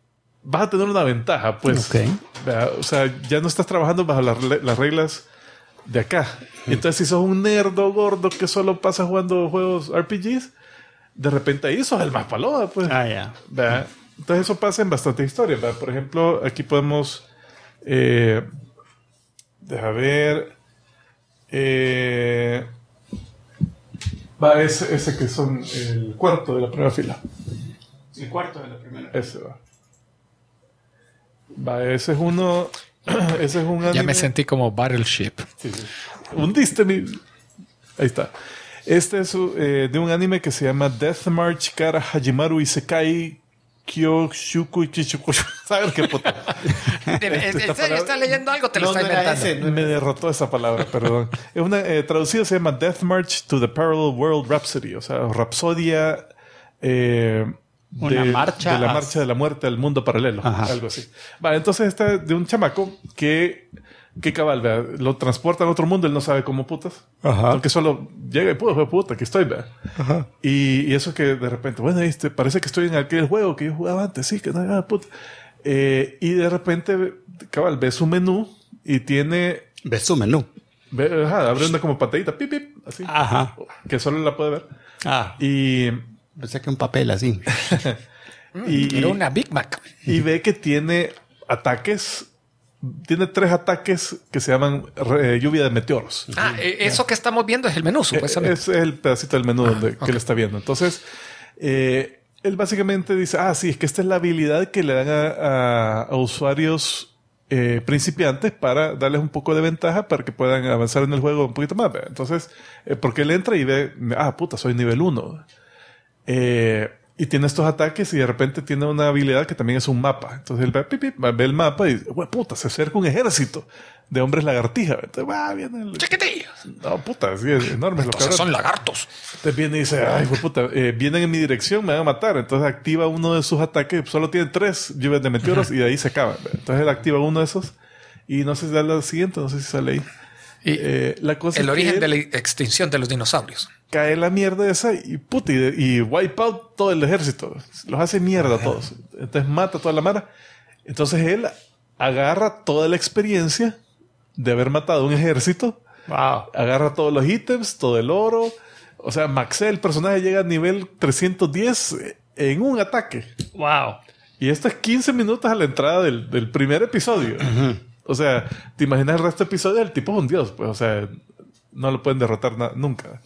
a tener una ventaja, pues. Okay. O sea, ya no estás trabajando bajo las reglas de acá. Entonces, si sos un nerdo gordo que solo pasa jugando juegos RPGs, de repente ahí sos el más paloa, pues. Ya. ¿Verdad? Entonces, eso pasa en bastantes historias, ¿verdad? Por ejemplo, aquí podemos... deja ver... va ese que son el cuarto de la primera fila. El cuarto de la primera. Ese va. Va, ese es uno... ese es un anime. Ya me sentí como Battleship. Sí. Hundiste mi... Ahí está. Este es de un anime que se llama Death March Kara Hajimaru Isekai Kyoshuku Ichichuku. ¿Sabes qué puta? ¿Estás leyendo algo? Te lo está no era inventando. ese. Me derrotó esa palabra, perdón. Es una traducido se llama Death March to the Parallel World Rhapsody, o sea, Rapsodia Una marcha de la a- marcha de la muerte al mundo paralelo, Ajá. algo así. Vale, entonces está de un chamaco que cabal, vea, lo transportan a otro mundo, él no sabe cómo putas. Ajá. Porque solo llega y puta, aquí estoy, vea. Ajá. Y eso que de repente, bueno, parece que estoy en aquel juego que yo jugaba antes, sí, que no, puta. Y de repente, cabal, ve su menú y tiene... Ves su menú. abre una como pantallita, pip, pip, así. Ajá. Que solo la puede ver. Ah, Y pensé que un papel así. Era una Big Mac. y ve que tiene ataques. Tiene 3 ataques que se llaman lluvia de meteoros. Eso que estamos viendo es el menú, supuestamente. Ese es el pedacito del menú que él está viendo. Entonces, él básicamente dice, sí, es que esta es la habilidad que le dan a usuarios principiantes para darles un poco de ventaja para que puedan avanzar en el juego un poquito más. ¿Ve? Entonces, porque él entra y ve, soy nivel 1. Y tiene estos ataques y de repente tiene una habilidad que también es un mapa. Entonces él ve el mapa y se acerca un ejército de hombres lagartijas. Entonces viene el... Chiquitillos. No, puta, sí, es enorme. Entonces son lagartos. Entonces viene y dice, vienen en mi dirección, me van a matar. Entonces activa uno de sus ataques. Solo tiene 3 lluvias de meteoros y de ahí se acaba. Entonces él activa uno de esos y no sé si da la siguiente, no sé si sale ahí. Y La cosa el es origen que de la extinción de los dinosaurios. cae la mierda esa y wipe out todo el ejército. Los hace mierda a todos. Entonces mata a toda la mara. Entonces él agarra toda la experiencia de haber matado un ejército. Wow. Agarra todos los ítems, todo el oro. O sea, maxea el personaje, llega a nivel 310 en un ataque. Wow. Y esto es 15 minutos a la entrada del primer episodio. O sea, te imaginas el resto del episodio, el tipo es un dios. Pues, o sea, no lo pueden derrotar nunca.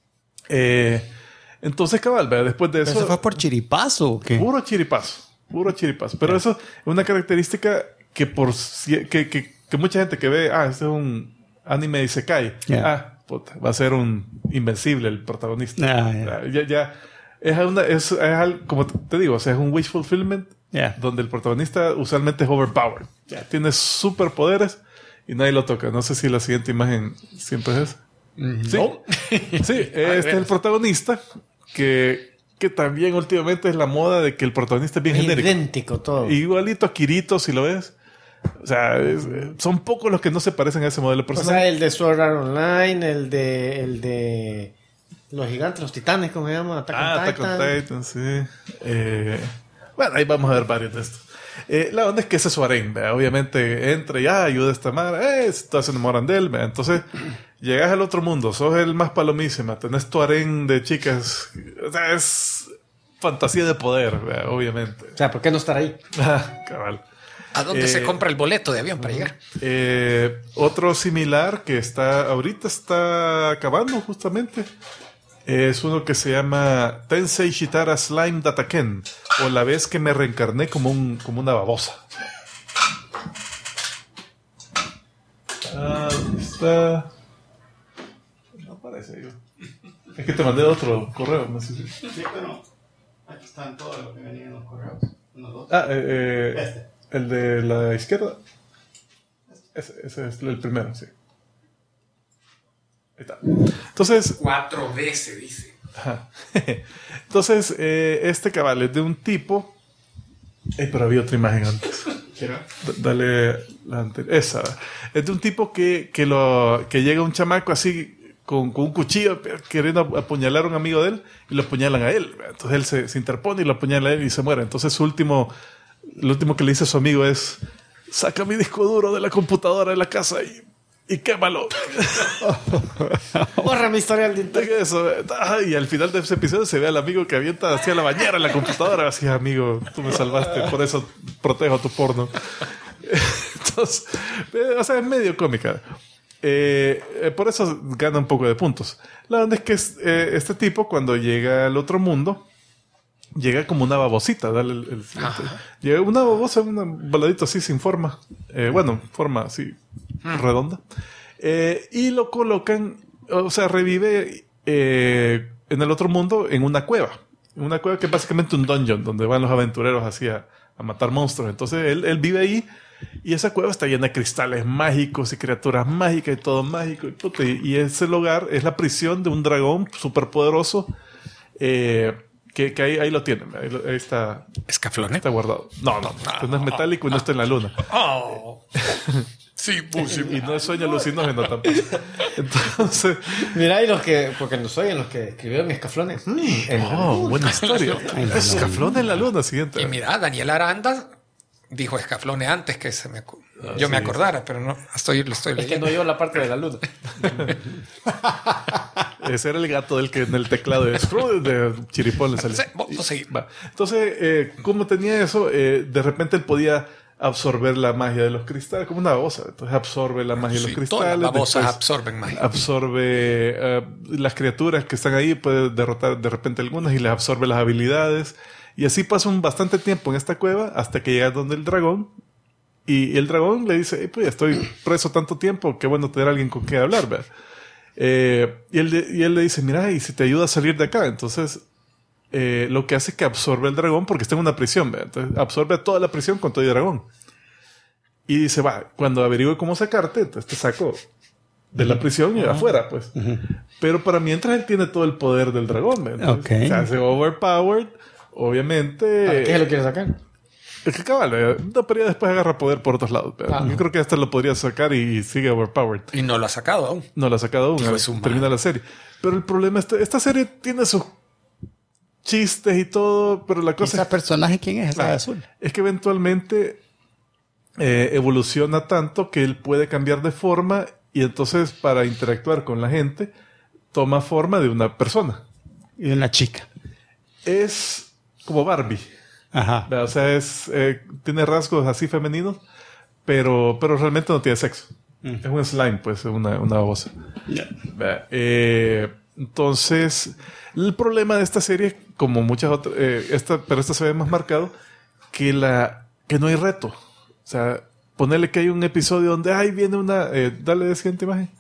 Entonces, cabal, ¿verdad? Después de ¿Pero eso... eso fue por chiripazo o qué? Puro chiripazo. Pero eso es una característica que que mucha gente que ve, este es un anime y se cae. Puta, va a ser un invencible el protagonista. Ya. Es algo, como te digo, o sea, es un wish fulfillment donde el protagonista usualmente es overpowered. Tiene superpoderes y nadie lo toca. No sé si la siguiente imagen siempre es esa. No. Sí, este es el protagonista que también últimamente es la moda de que el protagonista es bien genérico. Idéntico todo. Igualito a Kirito, si lo ves. O sea, son pocos los que no se parecen a ese modelo de O personaje. sea, el de Sword Art Online, el de los gigantes, los titanes, ¿cómo se llama? Attack on Titan, sí. Bueno, ahí vamos a ver varios de estos. La onda es que ese es su harén, ¿verdad? Obviamente entra y ayuda a esta madre, todas se enamoran de él, ¿verdad? Entonces llegas al otro mundo, sos el más palomísima, tenés tu harén de chicas, o sea, es fantasía de poder, ¿verdad? Obviamente. O sea, ¿por qué no estar ahí? Cabal. ¿A dónde se compra el boleto de avión para llegar? Otro similar que ahorita está acabando justamente es uno que se llama Tensei Shitara Slime Dataken, o la vez que me reencarné como una babosa. ¿Dónde está? No aparece ahí. Es que te mandé otro correo. No sé si... Sí, pero aquí están todos los que venían en los correos. El de la izquierda. Ese es el primero, sí. Ahí está. Entonces... 4 veces, dice. Ajá. Entonces, este cabal es de un tipo... pero había otra imagen antes. Dale la anterior. Esa. Es de un tipo que llega un chamaco así con un cuchillo queriendo apuñalar a un amigo de él y lo apuñalan a él. Entonces él se interpone y lo apuñala a él y se muere. Entonces lo último que le dice a su amigo es: saca mi disco duro de la computadora de la casa y y quémalo. Borra mi historial de internet. Eso. Y al final de ese episodio se ve al amigo que avienta hacia la bañera en la computadora. Así, amigo, tú me salvaste, por eso protejo tu porno. Entonces, o sea, es medio cómica. Por eso gana un poco de puntos. La verdad es que este tipo, cuando llega al otro mundo, llega como una babosita. Dale llega una babosa, un baladito así sin forma. Forma así redonda. Y lo colocan, o sea, revive en el otro mundo en una cueva. Una cueva que es básicamente un dungeon donde van los aventureros así a matar monstruos. Entonces él vive ahí. Y esa cueva está llena de cristales mágicos y criaturas mágicas y todo mágico. Y ese lugar es la prisión de un dragón superpoderoso que ahí lo tienen. Ahí está. ¿Escaflón? Está guardado. No es metálico y no está en la luna. Oh. Sí, y no es sueño alucinógeno tampoco. Entonces. Mira, y porque no soy en los que escribieron Escaflones. Buena historia. Escaflón en la luna, siguiente. Y mira, Daniel Aranda dijo Escaflone antes que yo me acordara, pero no, lo estoy leyendo. Es que no yo la parte de la luna. Ese era el gato del que en el teclado de Chiripón le salió. Sí, Entonces, como tenía eso, de repente él podía absorber la magia de los cristales, como una babosa. Entonces absorbe la magia de los cristales. Todas las babosas absorben magia. Absorbe las criaturas que están ahí, puede derrotar de repente algunas y les absorbe las habilidades. Y así pasa bastante tiempo en esta cueva hasta que llega donde el dragón. Y el dragón le dice, pues estoy preso tanto tiempo, qué bueno tener a alguien con quien hablar, ¿verdad? Y él le dice, mira, ¿y si te ayuda a salir de acá? Entonces, lo que hace es que absorbe el dragón porque está en una prisión, ¿verdad? Entonces, absorbe toda la prisión con todo el dragón. Y dice, cuando averigüe cómo sacarte, entonces te saco de la prisión y afuera, pues. Pero para mientras él tiene todo el poder del dragón, ¿verdad? Entonces, se hace overpowered. Obviamente. ¿Para qué lo quiere sacar? Es que cabal, no, pero ya después agarra poder por otros lados. Yo creo que hasta lo podría sacar y sigue overpowered. Y no lo ha sacado aún. No lo ha sacado aún. Termina la serie. Pero el problema es que esta serie tiene sus chistes y todo, pero la cosa ¿Ese personaje quién es? Esa de azul. Es que eventualmente evoluciona tanto que él puede cambiar de forma y entonces para interactuar con la gente toma forma de una persona. Y de una chica. Es como Barbie. Ajá. O sea, tiene rasgos así femeninos, pero realmente no tiene sexo. Es un slime, pues, una babosa. Yeah. Entonces, el problema de esta serie, como muchas otras, pero esta se ve más marcado, que no hay reto. O sea, ponerle que hay un episodio donde viene una... dale la siguiente imagen.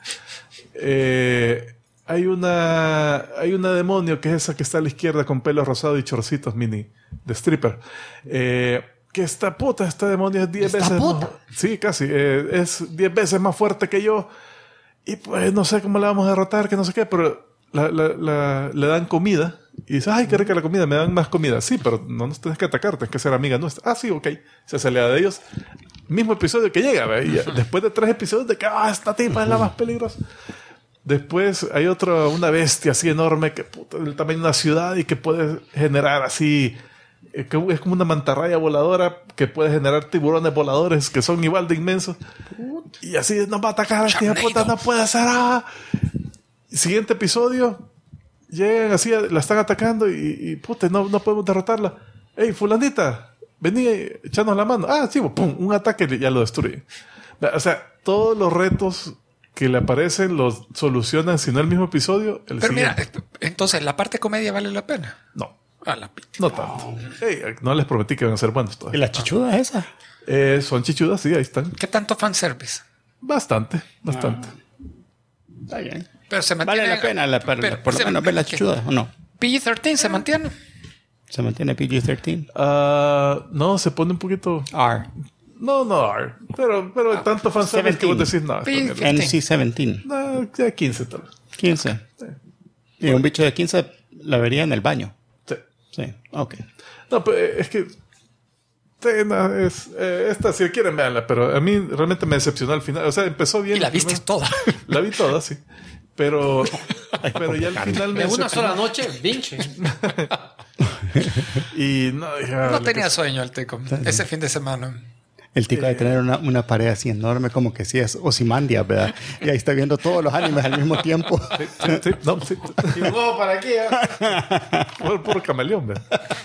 Hay una demonio que es esa que está a la izquierda con pelo rosado y chorcitos mini de stripper. Que esta demonio es 10 veces más... Sí, casi. Es 10 veces más fuerte que yo. Y pues no sé cómo la vamos a derrotar, que no sé qué, pero le dan comida. Y dice, ay, qué rica la comida, me dan más comida. Sí, pero no nos tienes que atacar, tienes que ser amiga nuestra. Ah, sí, ok. Se sale de ellos. Mismo episodio que llega, ¿ve? Y después de 3 episodios de que esta tipa es la más peligrosa. Después hay una bestia así enorme que del tamaño de una ciudad y que puede generar así, que es como una mantarraya voladora que puede generar tiburones voladores que son igual de inmensos. Y así nos va a atacar a esta puta, no puede ser. Siguiente episodio, llegan así, la están atacando y no podemos derrotarla. Hey, fulanita, vení, echanos la mano. Sí, pum, un ataque y ya lo destruye. O sea, todos los retos que le aparecen los solucionan, si no el mismo episodio, el pero siguiente. Mira, entonces, ¿la parte comedia vale la pena? No. No tanto. No les prometí que van a ser buenos todavía. ¿Y la chichuda esa? Son chichudas, sí, ahí están. ¿Qué tanto fanservice? Bastante. Está bien. Pero se mantiene... Vale la pena, por lo menos ver la chichuda, ¿o no? ¿PG-13 se mantiene? ¿Se mantiene PG-13? No, se pone un poquito... R. No, R. Pero tanto fanservice que vos decís, no. NC-17. No, ya 15 tal vez. 15. Sí. Y un bicho de 15 la vería en el baño. Sí, ok. No, pero es que... esta, si quieren, véanla, pero a mí realmente me decepcionó al final. O sea, empezó bien. Y la viste toda. La vi toda, sí. Pero ya al final me... En una sola noche, binge. Y no, no tenía sueño el Teco ese fin de semana. El tipo de tener una pared así enorme, como que sí es Ozymandias, ¿verdad? Y ahí está viendo todos los animes al mismo tiempo. Sí. Y luego para aquí, Por camaleón, ¿verdad?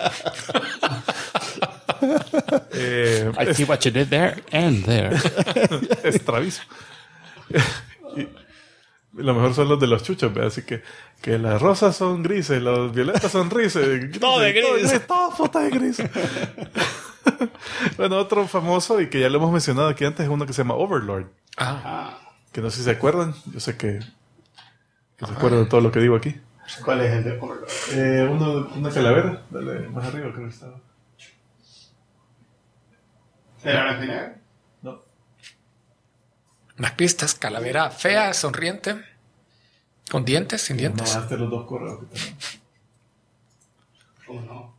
I see what you did there and there. Estraviso. Y lo mejor son los de los chuchos, ¿verdad? Así que las rosas son grises, las violetas son grises. Todo de gris. Todo puta de gris. Bueno, otro famoso y que ya lo hemos mencionado aquí antes es uno que se llama Overlord. Que no sé si se acuerdan. Yo sé que se acuerdan de todo lo que digo aquí. ¿Cuál es el de Overlord? Una calavera. Dale, más arriba creo que estaba. ¿Era la final? No. Unas pistas, calavera fea, sonriente, con dientes, sin dientes. No, hasta los dos correos que tenemos. ¿Cómo no?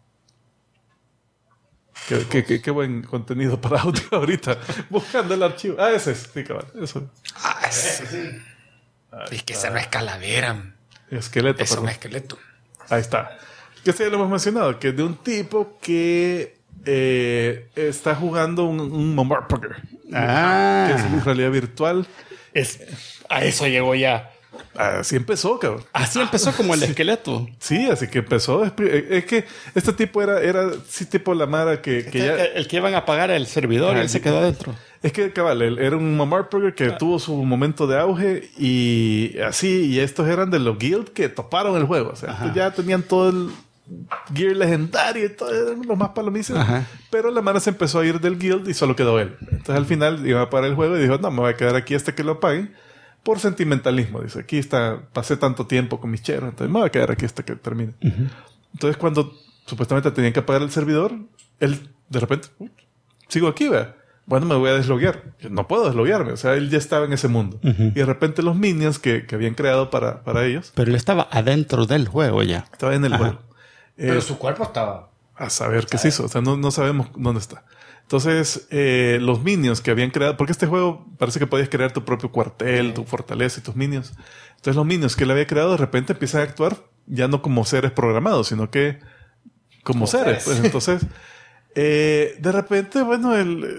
Qué buen contenido para audio ahorita. Buscando el archivo. Ese es. Sí, cabal. Eso. Sí. Es que esa no es calavera. Esqueleto. Es un perdón. esqueleto. Ahí está. Que este ya lo hemos mencionado. Que es de un tipo que está jugando un Mobile Poker. Que es en realidad virtual. A eso llegó ya. Así empezó, cabrón. Así empezó como el esqueleto. Sí, así que empezó. Es que este tipo era sí, tipo la mara que ya... El que iban a pagar el servidor y él se quedó adentro. Es que, cabal, él era un Mamar Burger que tuvo su momento de auge y así, y estos eran de los guild que toparon el juego. O sea, estos ya tenían todo el gear legendario y todo, eran los más palomizos. Pero la mara se empezó a ir del guild y solo quedó él. Entonces al final iba a parar el juego y dijo, no, me voy a quedar aquí hasta que lo paguen. Por sentimentalismo, dice, aquí pasé tanto tiempo con mis cheros, entonces me voy a quedar aquí hasta que termine. Entonces cuando supuestamente tenían que apagar el servidor, él de repente, sigo aquí, ¿verdad? Bueno, me voy a desloguear. Yo no puedo desloguearme, o sea, él ya estaba en ese mundo. Y de repente los minions que habían creado para ellos... Pero él estaba adentro del juego ya. Estaba en el juego. Pero su cuerpo estaba... A saber qué se hizo, o sea, no sabemos dónde está. Entonces, los minions que habían creado... Porque este juego parece que podías crear tu propio cuartel, tu fortaleza y tus minions. Entonces, los minions que él había creado de repente empiezan a actuar ya no como seres programados, sino que como seres. Pues, entonces, de repente, bueno,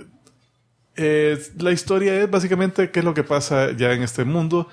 la historia es básicamente qué es lo que pasa ya en este mundo.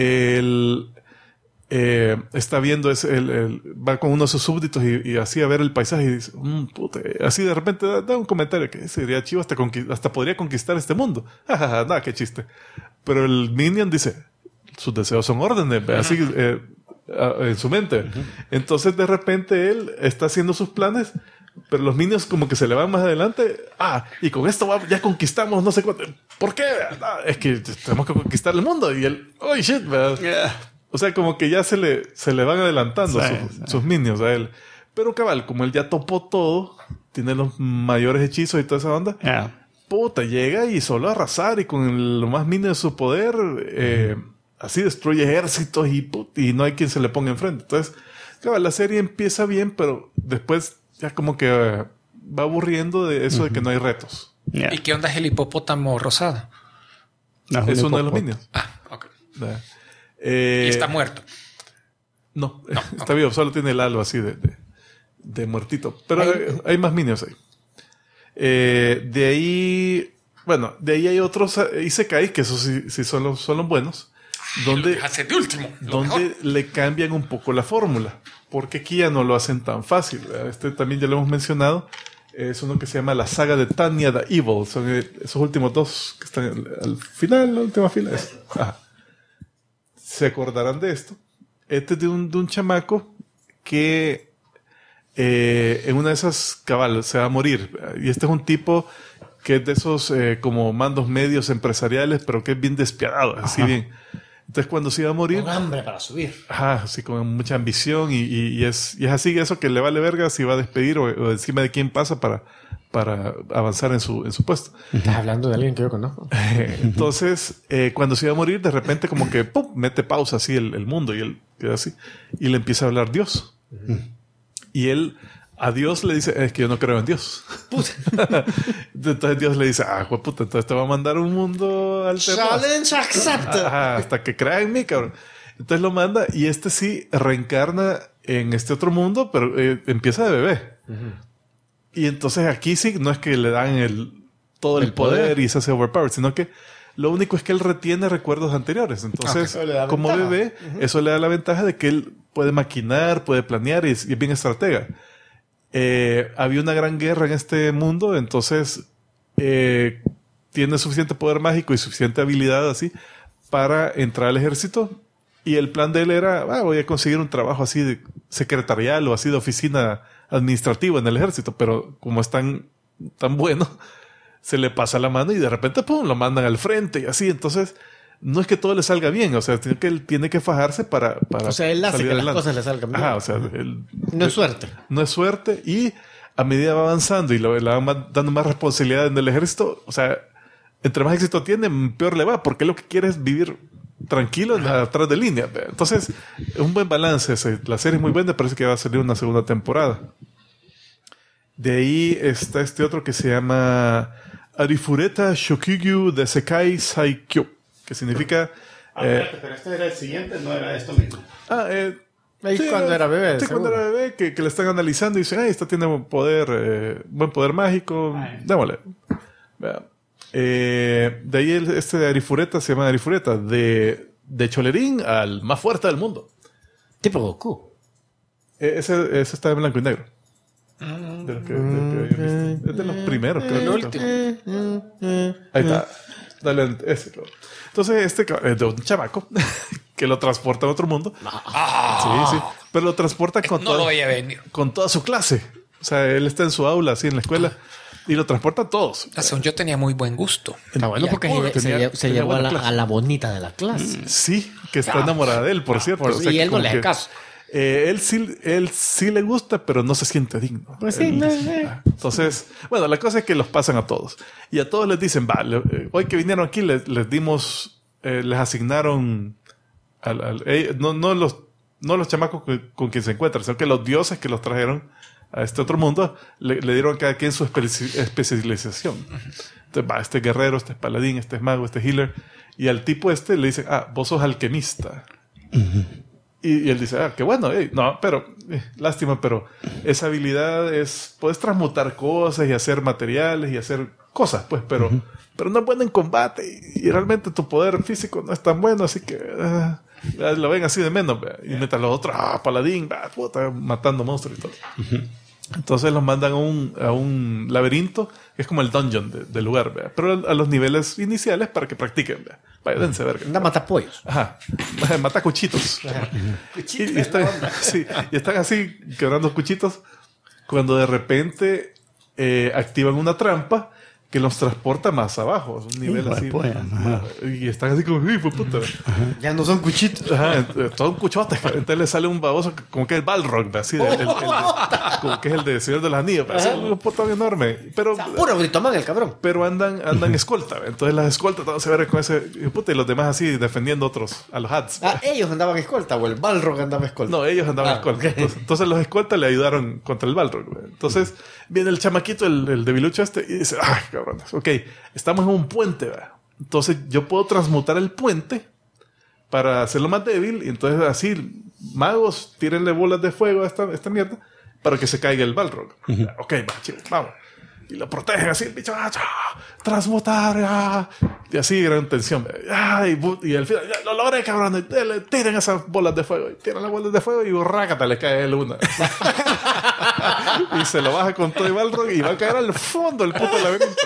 Está viendo, va con uno de sus súbditos y así a ver el paisaje y dice, puta. Así de repente da un comentario que sería chivo, hasta podría conquistar este mundo. Nada, qué chiste. Pero el minion dice, sus deseos son órdenes, así en su mente. Entonces de repente él está haciendo sus planes, pero los minions como que se le van más adelante. Y con esto ya conquistamos no sé cuánto. ¿Por qué? Es que tenemos que conquistar el mundo. Y él, oh shit, O sea, como que ya se le van adelantando sus minions a él. Pero cabal, como él ya topó todo, tiene los mayores hechizos y toda esa onda, puta, llega y solo a arrasar y con lo más mínimo de su poder, así destruye ejércitos y no hay quien se le ponga enfrente. Entonces, cabal, la serie empieza bien, pero después ya como que va aburriendo de eso de que no hay retos. ¿Y qué onda es el hipopótamo rosado? No, es uno de los minions. Ok. Y está muerto. No, está vivo, solo tiene el halo así de muertito. Pero hay más minions ahí. De ahí hay otros Isekais, que esos sí son los buenos. Donde le cambian un poco la fórmula. Porque aquí ya no lo hacen tan fácil. Este también ya lo hemos mencionado. Es uno que se llama la saga de Tanya the Evil. Son esos últimos dos que están al final, la última fila. Se acordarán de esto. Este es de un chamaco que en una de esas cabal se va a morir. Y este es un tipo que es de esos como mandos medios empresariales, pero que es bien despiadado, así bien. Entonces cuando se iba a morir... Con hambre para subir. Así con mucha ambición y es así eso que le vale verga si va a despedir o encima de quién pasa para avanzar en su puesto. Estás hablando de alguien que yo conozco. Entonces, cuando se iba a morir, de repente como que ¡pum! Mete pausa así el mundo y él queda así. Y le empieza a hablar Dios. Y él a Dios le dice, es que yo no creo en Dios. Entonces Dios le dice, puta, entonces te va a mandar un mundo alternado. Challenge accepted. Hasta que crea en mí, cabrón. Entonces lo manda y este sí reencarna en este otro mundo, pero empieza de bebé. Y entonces aquí sí, no es que le dan todo el poder y se hace overpowered, sino que lo único es que él retiene recuerdos anteriores. Entonces, como bebé, eso le da la ventaja de que él puede maquinar, puede planear y es bien estratega. Había una gran guerra en este mundo, entonces tiene suficiente poder mágico y suficiente habilidad así para entrar al ejército. Y el plan de él era, voy a conseguir un trabajo así de secretarial o así de oficina administrativa en el ejército, pero como es tan bueno, se le pasa la mano y de repente ¡pum!, lo mandan al frente y así. Entonces, no es que todo le salga bien, o sea, él tiene que fajarse para o sea, él hace salir que adelante. las cosas le salgan bien. Ajá, o sea, no es suerte. No es suerte, y a medida va avanzando y le van dando más responsabilidad en el ejército, o sea, entre más éxito tiene, peor le va, porque lo que quiere es vivir tranquilo atrás de línea. Entonces, es un buen balance. La serie es muy buena, parece que va a salir una segunda temporada. De ahí está este otro que se llama Arifureta Shokugyu Desekai Saikyo, que significa... pero este era el siguiente, no era esto mismo. Ahí cuando era bebé. Sí, cuando era bebé, que le están analizando y dicen, esta tiene buen poder mágico, démosle. Vea. De ahí este de Arifureta se llama Arifureta, de Cholerín al más fuerte del mundo. Tipo Goku. Ese está en blanco y negro. De los que había visto. Es de los primeros, creo. Ahí está. Dale ese. Entonces, este es de un chamaco que lo transporta a otro mundo. Sí. Pero lo transporta con toda su clase. O sea, él está en su aula, así en la escuela. Y lo transporta a todos. Según yo tenía muy buen gusto. Está bueno porque se llevó a la bonita de la clase. Sí, que está enamorada de él, por cierto. O sea, y él no le hace caso. Él sí le gusta, pero no se siente digno. Pues sí, entonces, bueno, la cosa es que los pasan a todos. Y a todos les dicen, hoy que vinieron aquí les dimos, les asignaron no los chamacos con quien se encuentran, sino que los dioses que los trajeron a este otro mundo le dieron a cada quien su especialización. Entonces, este es guerrero, este es paladín, este es mago, este es healer. Y al tipo le dicen, vos sos alquimista. Y él dice, qué bueno. No, pero lástima, pero esa habilidad puedes transmutar cosas y hacer materiales y hacer cosas, pues, pero no es bueno en combate y realmente tu poder físico no es tan bueno, así que lo ven así de menos. Y mientras los otros, paladín, puta, matando monstruos y todo. Entonces los mandan a un laberinto que es como el dungeon del lugar, ¿vea? Pero a los niveles iniciales para que practiquen. ¿Vea? Vaya, dense verga. Anda a matar pollos. Ajá. Mata cuchitos. y están así quebrando cuchitos cuando de repente activan una trampa que los transporta más abajo. Es un nivel así. Y están así como, ¡uy, puta! Ya no son cuchitos. Ajá, son cuchotes. Entonces le sale un baboso como que es el Balrog, así, como que es el de Señor de los Anillos. Es un potón enorme. Pero, puro britoman el cabrón. Pero andan escolta. Entonces las escoltas todos se ven con ese... Puta, y los demás así defendiendo otros, a los hats. Ellos andaban escolta o el Balrog andaba escolta. No, ellos andaban escolta. Okay. Entonces los escoltas le ayudaron contra el Balrog. Entonces viene el chamaquito, el debilucho y dice, ¡ay, cabrón! Ok, estamos en un puente, ¿verdad? Entonces yo puedo transmutar el puente para hacerlo más débil. Y entonces así, magos, tírenle bolas de fuego a esta mierda para que se caiga el Balrog. Ok, chicos, vamos. Y lo protegen así, el bicho, transmutar, y así, gran tensión. Y al final, lo logré, cabrón. Tiren esas bolas de fuego. Tiran las bolas de fuego y rácata, le cae el una. Y se lo baja con todo el Balrog y va a caer al fondo el puto laberinto.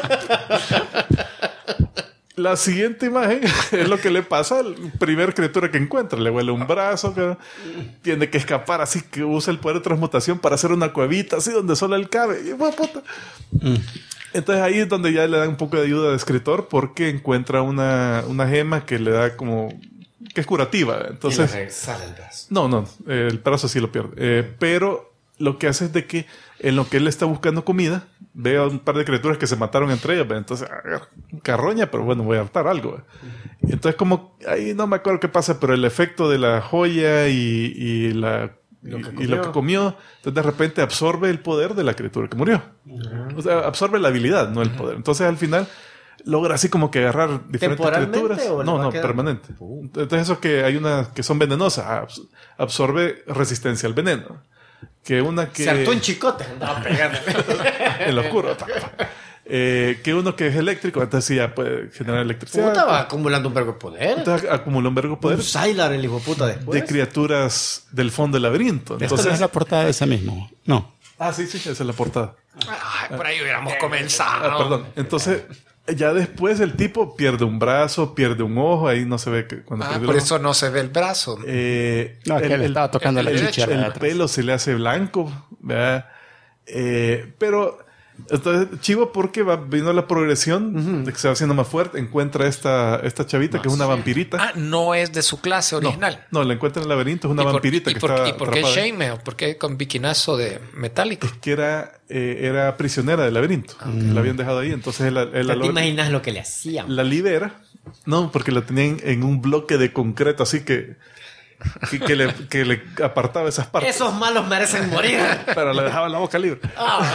La siguiente imagen es lo que le pasa al primer criatura que encuentra. Le huele un brazo, que tiene que escapar, así que usa el poder de transmutación para hacer una cuevita así donde solo él cabe. Y, puta. Entonces ahí es donde ya le dan un poco de ayuda de escritor, porque encuentra una gema que le da como... que es curativa. Entonces, y le sale el brazo. No, el brazo sí lo pierde. Pero lo que hace es de que en lo que él está buscando comida, ve a un par de criaturas que se mataron entre ellas. Entonces, carroña, pero bueno, voy a hartar algo. Y entonces como, ahí no me acuerdo qué pasa, pero el efecto de la joya y lo que comió, entonces de repente absorbe el poder de la criatura que murió. O sea, absorbe la habilidad, no el poder. Entonces al final logra así como que agarrar diferentes criaturas. No, permanente. Entonces eso que hay unas que son venenosas, absorbe resistencia al veneno. Que una que... Se hartó en chicote. Andaba pegando. En lo oscuro. Que uno que es eléctrico, entonces sí ya puede generar electricidad. Puta, va acumulando un vergo de poder. Entonces acumula un vergo de poder Un Sylar, el hijo de puta, después. de criaturas del fondo del laberinto. Esta no Entonces, es la portada de ese mismo. No. sí, esa es la portada. Ay, por ahí hubiéramos comenzado. Perdón. Entonces, ya después el tipo pierde un brazo, pierde un ojo, ahí no se ve cuando pierde Por el ojo. eso no se ve el brazo. No, es que le estaba tocando la chicha. El pelo se le hace blanco, ¿verdad? Pero entonces chivo porque vino la progresión de que se va haciendo más fuerte, encuentra esta chavita que es una vampirita. No es de su clase original. No, la encuentra en el laberinto, es una vampirita que está ¿Y por qué atrapada. Shame? ¿Por qué con biquinazo de metálico? Es que era prisionera del laberinto, que la habían dejado ahí, entonces él la ¿Te imaginas lo que le hacían? la libera. No, porque la tenían en un bloque de concreto, así que le apartaba esas partes. Esos malos merecen morir. Pero le dejaba la boca libre.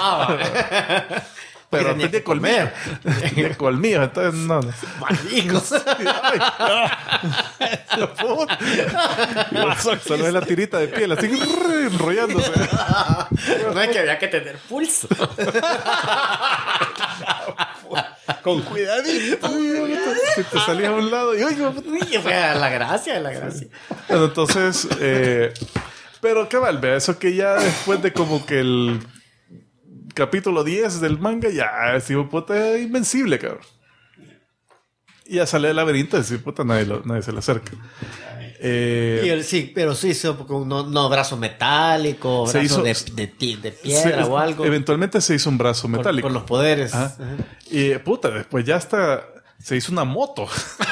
Pero Tenía tenía colmillos. Tenía colmillos, entonces no. Malditos. Solo es la tirita de piel, así enrollándose. No es que había que tener pulso. Con cuidadito. Si te salías a un lado y oye, Uy, fue a la gracia, la gracia. bueno, entonces, pero cabal, vea, eso que ya después de como que el capítulo 10 del manga, ya es tipo puta invencible, cabrón. Y ya sale del laberinto y decir, puta, nadie se le acerca. Sí, pero sí hizo con no brazo metálico, Se brazo hizo- de piedra o algo. Eventualmente se hizo un brazo Con- metálico. Con los poderes. Ajá. Y puta, después ya hasta se hizo una moto.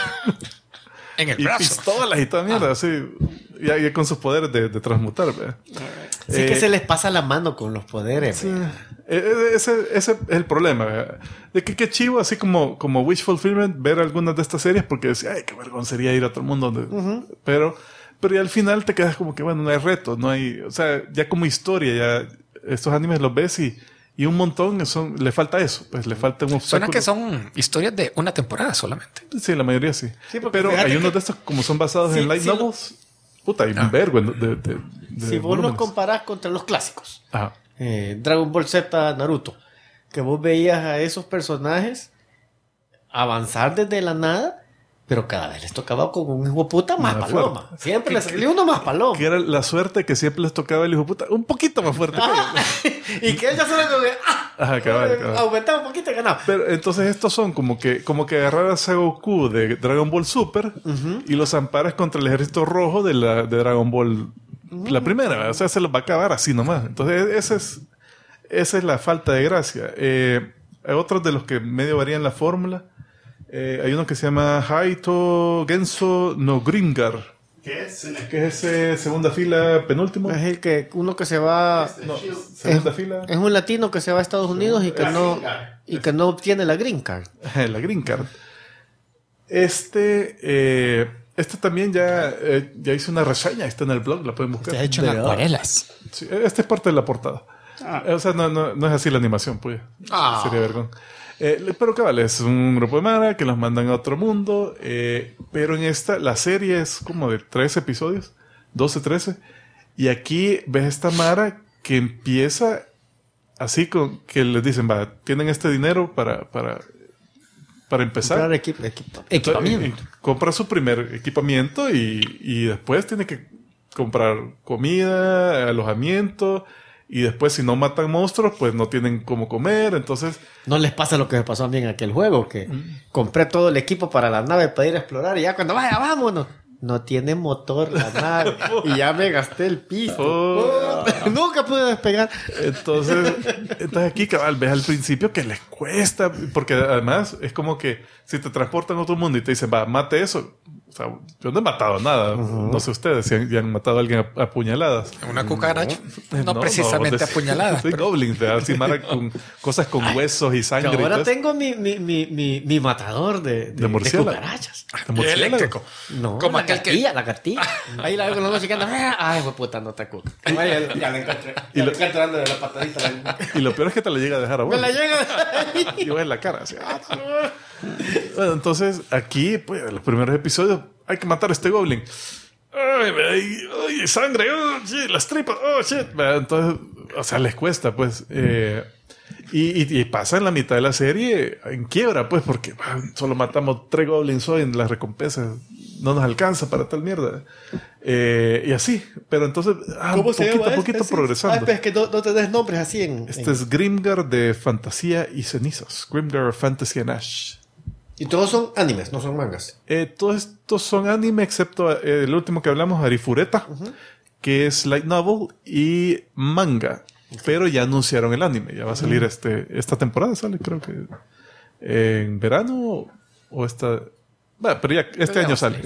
En el Y brazo. pistolas y toda mierda, así. Ya con sus poderes de transmutar, ¿verdad? Sí que se les pasa la mano con los poderes. ¿verdad? Ese es el problema, ¿verdad? De que qué chivo, así como Wish Fulfillment, ver algunas de estas series, porque decía, ay, qué vergüenza sería ir a otro mundo. Pero ya al final te quedas como que, bueno, no hay reto, no hay. O sea, ya como historia, ya estos animes los ves y un montón le falta eso, pues le falta un obstáculo. Suena que son historias de una temporada solamente. Sí, la mayoría sí. Sí, porque Pero fíjate hay unos que- de estos, como son basados Sí, en light sí, novels, puta, hay un vergo de Si vos los volúmenes. comparás contra los clásicos, Ajá. Dragon Ball Z, Naruto, que vos veías a esos personajes avanzar desde la nada, pero cada vez les tocaba con un hijo de puta más Más paloma. fuerte. Siempre les salía uno más paloma. Que era la suerte que siempre les tocaba el hijo de puta un poquito más fuerte que ellos. Y que ellos solo como que, Ajá, cabal. aumentaba un poquito y ganaba. Pero entonces estos son como que agarraras a Goku de Dragon Ball Super y los amparas contra el ejército rojo de Dragon Ball la primera, ¿verdad? O sea, se los va a acabar así nomás. Entonces esa es la falta de gracia. Hay otros de los que medio varían la fórmula. Hay uno que se llama Haito Genso no Grimgar. ¿Qué es? Que es ese segunda fila penúltimo. Es el que uno que se va, No, segunda fila. es un latino que se va a Estados Unidos y que no obtiene la green card. La Green Card. Este también ya hice una reseña, está en el blog, la pueden buscar. Se ha hecho en ¿Verdad? acuarelas. Sí, esta es parte de la portada. O sea, no es así la animación, pues. Sería vergón. Pero cabal, es un grupo de Mara que los mandan a otro mundo. Pero en la serie es como de 13 episodios, 12, 13. Y aquí ves esta Mara que empieza así con que les dicen, va, tienen este dinero para empezar. Comprar equipamiento. Compra su primer equipamiento y después tiene que comprar comida, alojamiento. Y después, si no matan monstruos, pues no tienen cómo comer. Entonces, No les pasa lo que me pasó a mí en aquel juego, que compré todo el equipo para la nave para ir a explorar y ya cuando vaya, vámonos. No tiene motor la nave. Y ya me gasté el piso. Nunca pude despegar. entonces aquí, cabal, ves al principio que les cuesta. Porque además es como que si te transportan a otro mundo y te dicen, va, mate eso. O sea, yo no he matado nada. No sé ustedes si han matado a alguien a puñaladas. Una cucaracha. No, precisamente apuñalada. Soy goblins, ¿verdad? Así Mara con cosas con huesos y Que sangre. y todo ahora eso. tengo mi matador de murciélago. cucarachas. De murciélago. Eléctrico. No, Como la aquel que- gatilla, la gatilla. Ahí la veo con los dos chicando. Ay, fue puta, no te cuca. Ya la encontré. Y Ya lo- la encontré dando de la patadita. Y lo peor es que te la llega a dejar a vos. Me la llega. Y ves en la cara. Así. Bueno, entonces, aquí, pues, en los primeros episodios, hay que matar a este goblin. Ay, sangre, oh, shit, las tripas, oh, shit. Entonces, o sea, les cuesta, pues. Y pasa en la mitad de la serie en quiebra, pues, porque solo matamos 3 goblins hoy en las recompensas. No nos alcanza para tal mierda. Y así. Pero entonces, ¿Cómo se llama? poquito progresando. Es que no te des nombres así en... Es Grimgar de Fantasía y Cenizas. Grimgar Fantasy and Ash. Y todos son animes, no son mangas. Todos estos son anime, excepto el último que hablamos, Arifureta, que es light novel y manga. Pero ya anunciaron el anime. Ya va a salir esta temporada, sale creo que en verano o esta... Bueno, pero ya este año sale.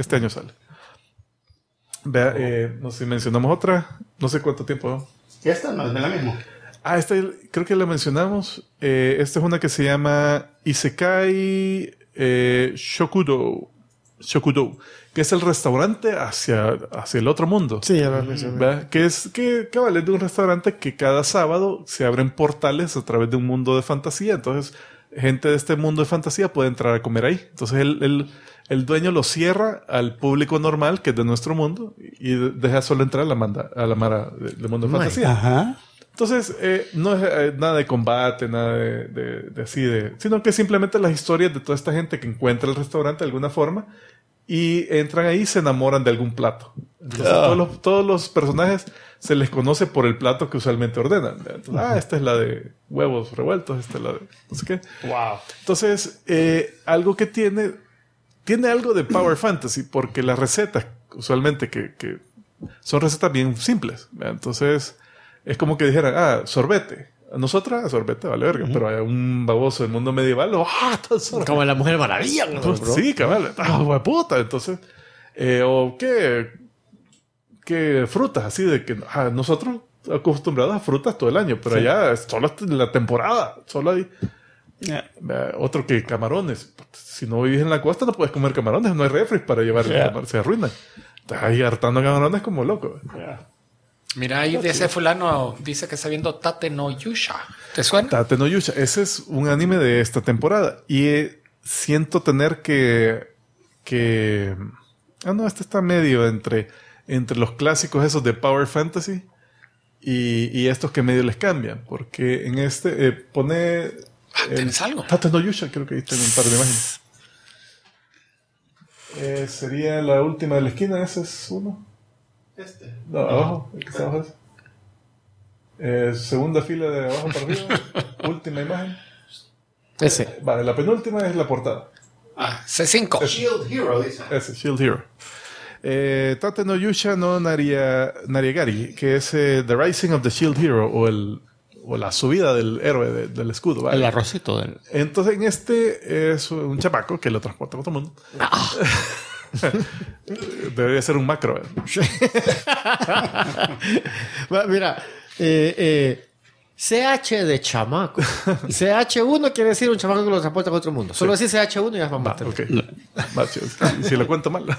Vea, no sé si mencionamos otra. No sé cuánto tiempo. Esta no es de la misma. Esta creo que la mencionamos. Esta es una que se llama Isekai Shokudo, que es el restaurante hacia el otro mundo. Sí, ya lo mencioné. ¿Verdad? Que cabal, es de un restaurante que cada sábado se abren portales a través de un mundo de fantasía. Entonces, gente de este mundo de fantasía puede entrar a comer ahí. Entonces, el dueño lo cierra al público normal, que es de nuestro mundo, y deja solo entrar a la mara del mundo de fantasía. Ajá. Entonces, no es nada de combate, nada sino que simplemente las historias de toda esta gente que encuentra el restaurante de alguna forma y entran ahí y se enamoran de algún plato. Entonces, todos los personajes se les conoce por el plato que usualmente ordenan. Entonces, esta es la de huevos revueltos, esta es la de no sé qué. Wow. Entonces, algo que tiene algo de Power Fantasy, porque las recetas, usualmente, que son recetas bien simples. Entonces, es como que dijeran, sorbete. A nosotras, sorbete vale verga, pero hay un baboso del mundo medieval, Como la Mujer Maravilla, ¿no? Sí, cabal, puta. Entonces, o qué frutas, así de que nosotros acostumbrados a frutas todo el año, pero allá solo en la temporada, solo hay. Otro que camarones. Si no vivís en la costa no puedes comer camarones, no hay refres para llevar se arruinan. Estás ahí hartando camarones como loco. Mira, ahí de ese fulano dice que está viendo Tate no Yusha. ¿Te suena? Tate no Yusha. Ese es un anime de esta temporada. Y siento tener que... este está medio entre los clásicos esos de Power Fantasy y estos que medio les cambian. Porque en pone... ¿Tienes algo? Tate no Yusha, creo que ahí tengo un par de imágenes. Sería la última de la esquina, ese es uno. No, abajo, el que está abajo segunda fila de abajo para arriba. Última imagen. Ese. Vale, la penúltima es la portada. C5. Shield Hero, dice. Ese, Shield Hero. Tate no Yusha no Nariegari, que es The Rising of the Shield Hero, o la subida del héroe del escudo. ¿Vale? El arrocito del... Entonces, en es un chamaco que lo transporta a otro mundo. Debería ser un macro. Mira, CH de chamaco. CH1 quiere decir un chamaco que lo transporta a otro mundo. Solo decir CH1 y ya vamos a matar. Okay. Si lo cuento mal.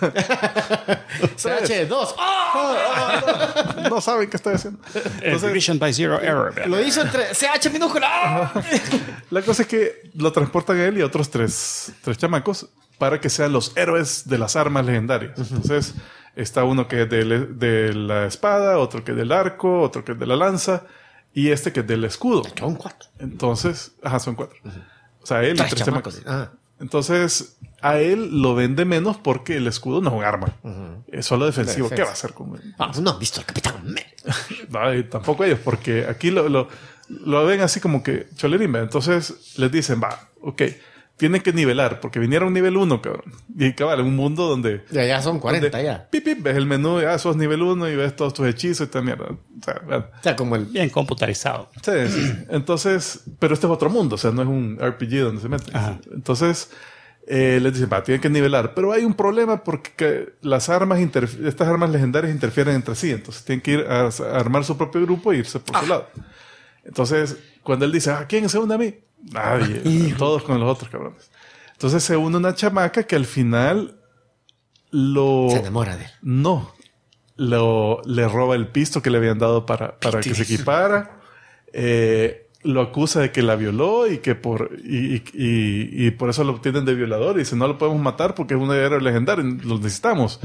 CH2. No saben qué estoy haciendo. Entonces, Division by Zero Error. Lo hizo entre CH minúscula. La cosa es que lo transportan a él y a otros tres chamacos para que sean los héroes de las armas legendarias. Entonces, está uno que es de la espada, otro que es del arco, otro que es de la lanza, y este que es del escudo. Son 4. Entonces, son 4. O sea, él y 3 chamacos. Ah. Entonces, a él lo vende menos porque el escudo no es un arma. Es solo defensivo. ¿Qué va a hacer con él? No han visto al Capitán América. No, y tampoco ellos, porque aquí lo ven así como que cholerimba. Entonces, les dicen, ok, tienen que nivelar, porque vinieron nivel 1, cabrón. Y cabal, en un mundo donde... Ya son 40 ya. Pip, ves el menú, sos nivel 1 y ves todos tus hechizos y esta mierda. O sea, como el... Bien computarizado. Sí. Entonces, pero este es otro mundo, o sea, no es un RPG donde se meten. Entonces, les dicen, tienen que nivelar. Pero hay un problema porque estas armas legendarias interfieren entre sí. Entonces, tienen que ir a armar su propio grupo e irse por su lado. Entonces, cuando él dice, ¿quién se une a mí? Nadie. Todos con los otros cabrones. Entonces se une una chamaca que al final se enamora de él. No. Le roba el pisto que le habían dado para que se equipara. Lo acusa de que la violó y que por eso lo obtienen de violador. Y dice, no lo podemos matar porque es un héroe legendario. Lo necesitamos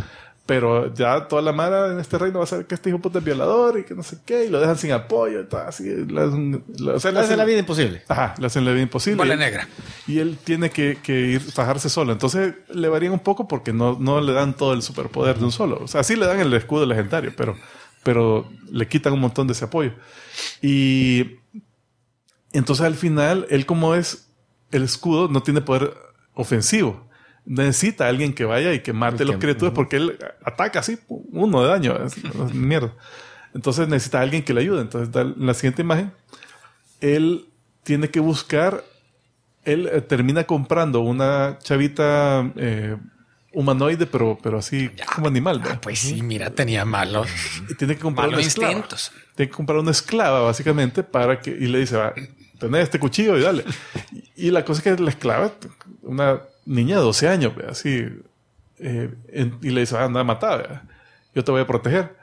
Pero ya toda la mara en este reino va a saber que este hijo puta es violador y que no sé qué, y lo dejan sin apoyo y todo así. O sea, Le hace la vida imposible. Ajá, le hacen la vida imposible. Bola negra. Y él tiene que ir fajarse solo. Entonces le varían un poco porque no le dan todo el superpoder de un solo. O sea, sí le dan el escudo legendario, pero le quitan un montón de ese apoyo. Y entonces al final, él como es el escudo, no tiene poder ofensivo. Necesita a alguien que vaya y que mate a los criaturas porque él ataca así, 1 de daño. Es mierda. Entonces necesita a alguien que le ayude. Entonces en la siguiente imagen, él tiene que buscar, él termina comprando una chavita humanoide, pero así como animal. ¿verdad? Pues sí, mira, tenía malos, Y tiene que comprar malos una esclava. instintos. Tiene que comprar una esclava, básicamente, y le dice, va, tenés este cuchillo y dale. Y la cosa es que la esclava, una niña de 12 años, ¿verdad? Así, y le dice, anda a matar, ¿verdad? Yo te voy a proteger.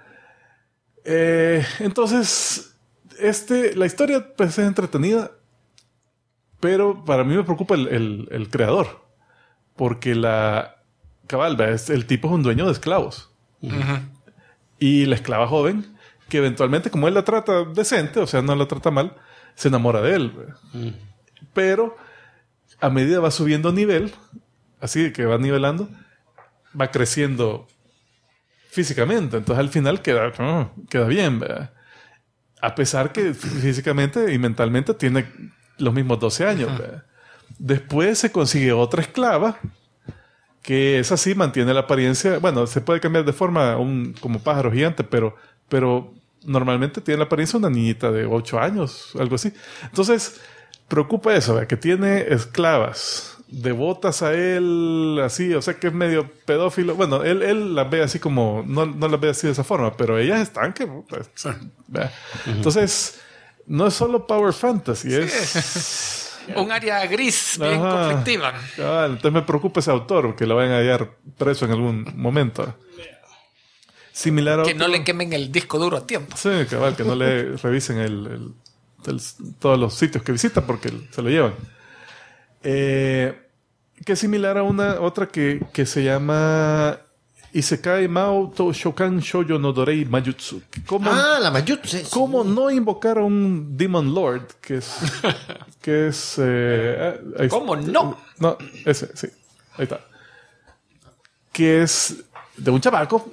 Entonces, la historia pues, es entretenida, pero para mí me preocupa el creador, porque el tipo es un dueño de esclavos. Y la esclava joven, que eventualmente, como él la trata decente, o sea, no la trata mal, se enamora de él. Pero a medida va subiendo nivel, así que va nivelando, va creciendo físicamente. Entonces al final queda bien, ¿verdad? A pesar que físicamente y mentalmente tiene los mismos 12 años. ¿Verdad? Después se consigue otra esclava, que es así, mantiene la apariencia. Bueno, se puede cambiar de forma como pájaro gigante, pero normalmente tiene la apariencia de una niñita de 8 años, algo así. Entonces, preocupa eso, ¿verdad? Que tiene esclavas devotas a él, así, o sea que es medio pedófilo. Bueno, él las ve así como, no las ve así de esa forma, pero ellas están que... Pues, entonces, no es solo Power Fantasy, es... Un área gris, bien conflictiva. Entonces me preocupa ese autor, que lo vayan a hallar preso en algún momento. Similar a que no le quemen el disco duro a tiempo. Sí, cabal, que no le revisen todos los sitios que visita porque se lo llevan. Que es similar a otra que se llama Isekai Mao To Shokan Shoujo no Dorei Majutsu. La Majutsu. Sí. ¿Cómo no invocar a un Demon Lord? Que es ¿Cómo no? No, ese, sí. Ahí está. Que es de un chavaco.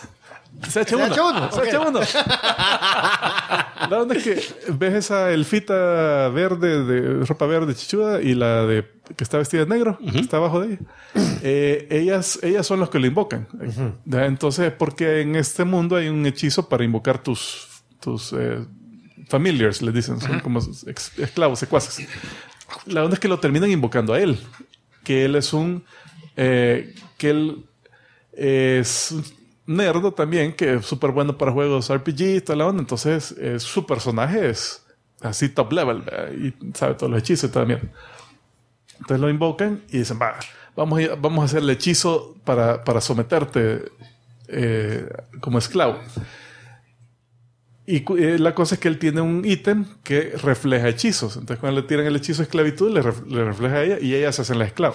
CH1. La onda es que ves esa elfita verde, de ropa verde chichuda, y la que está vestida de negro, que está abajo de ella. Ellas son los que lo invocan. Entonces, porque en este mundo hay un hechizo para invocar tus familiars, les dicen. Son como esclavos, secuaces. La onda es que lo terminan invocando a él. Que él es nerdo también, que es súper bueno para juegos RPG y toda la onda. Entonces su personaje es así top level, ¿verdad? Y sabe todos los hechizos y toda mierda. Entonces lo invocan y dicen, vamos a hacer el hechizo para someterte como esclavo. Y la cosa es que él tiene un ítem que refleja hechizos. Entonces cuando le tiran el hechizo de esclavitud, le refleja a ella y ellas se hacen las esclavas.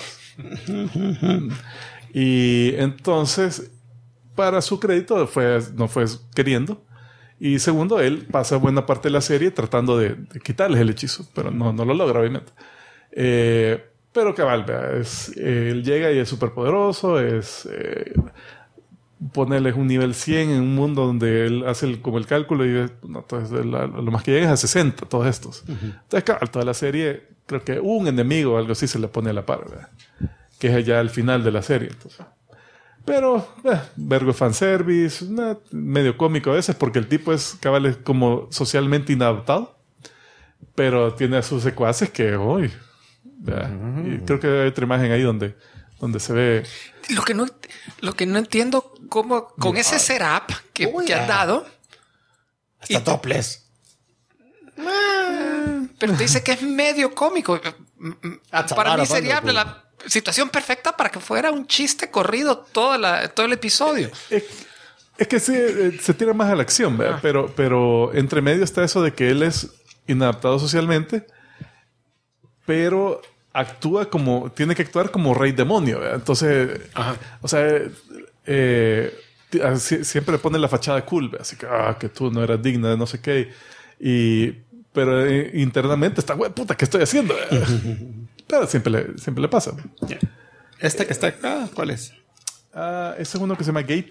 Y entonces, para su crédito, no fue queriendo. Y segundo, él pasa buena parte de la serie tratando de quitarles el hechizo, pero no lo logra, obviamente. Pero cabal, él llega y es súper poderoso, ponerles un nivel 100 en un mundo donde él hace como el cálculo y entonces lo más que llega es a 60, todos estos. Entonces, cabal, toda la serie, creo que un enemigo o algo así se le pone a la par, ¿verdad? Que es ya al final de la serie, entonces. Pero, vergo fanservice, medio cómico a veces, porque el tipo es como socialmente inadaptado, pero tiene a sus secuaces que, y creo que hay otra imagen ahí donde se ve... Lo que no entiendo, cómo con ese setup que han dado... Hasta topless. Pero te dice que es medio cómico. Para mí sería la situación perfecta para que fuera un chiste corrido todo el episodio. Es que sí, se tira más a la acción, ¿verdad? Pero entre medio está eso de que él es inadaptado socialmente, pero tiene que actuar como rey demonio, ¿verdad? Entonces, o sea, siempre pone la fachada cool, ¿ve? Así que tú no eras digna de no sé qué. Pero internamente está, güey, puta, ¿qué estoy haciendo? Pero siempre le pasa. Yeah. Esta que está acá, ¿cuál es? Ese es uno que se llama Gate.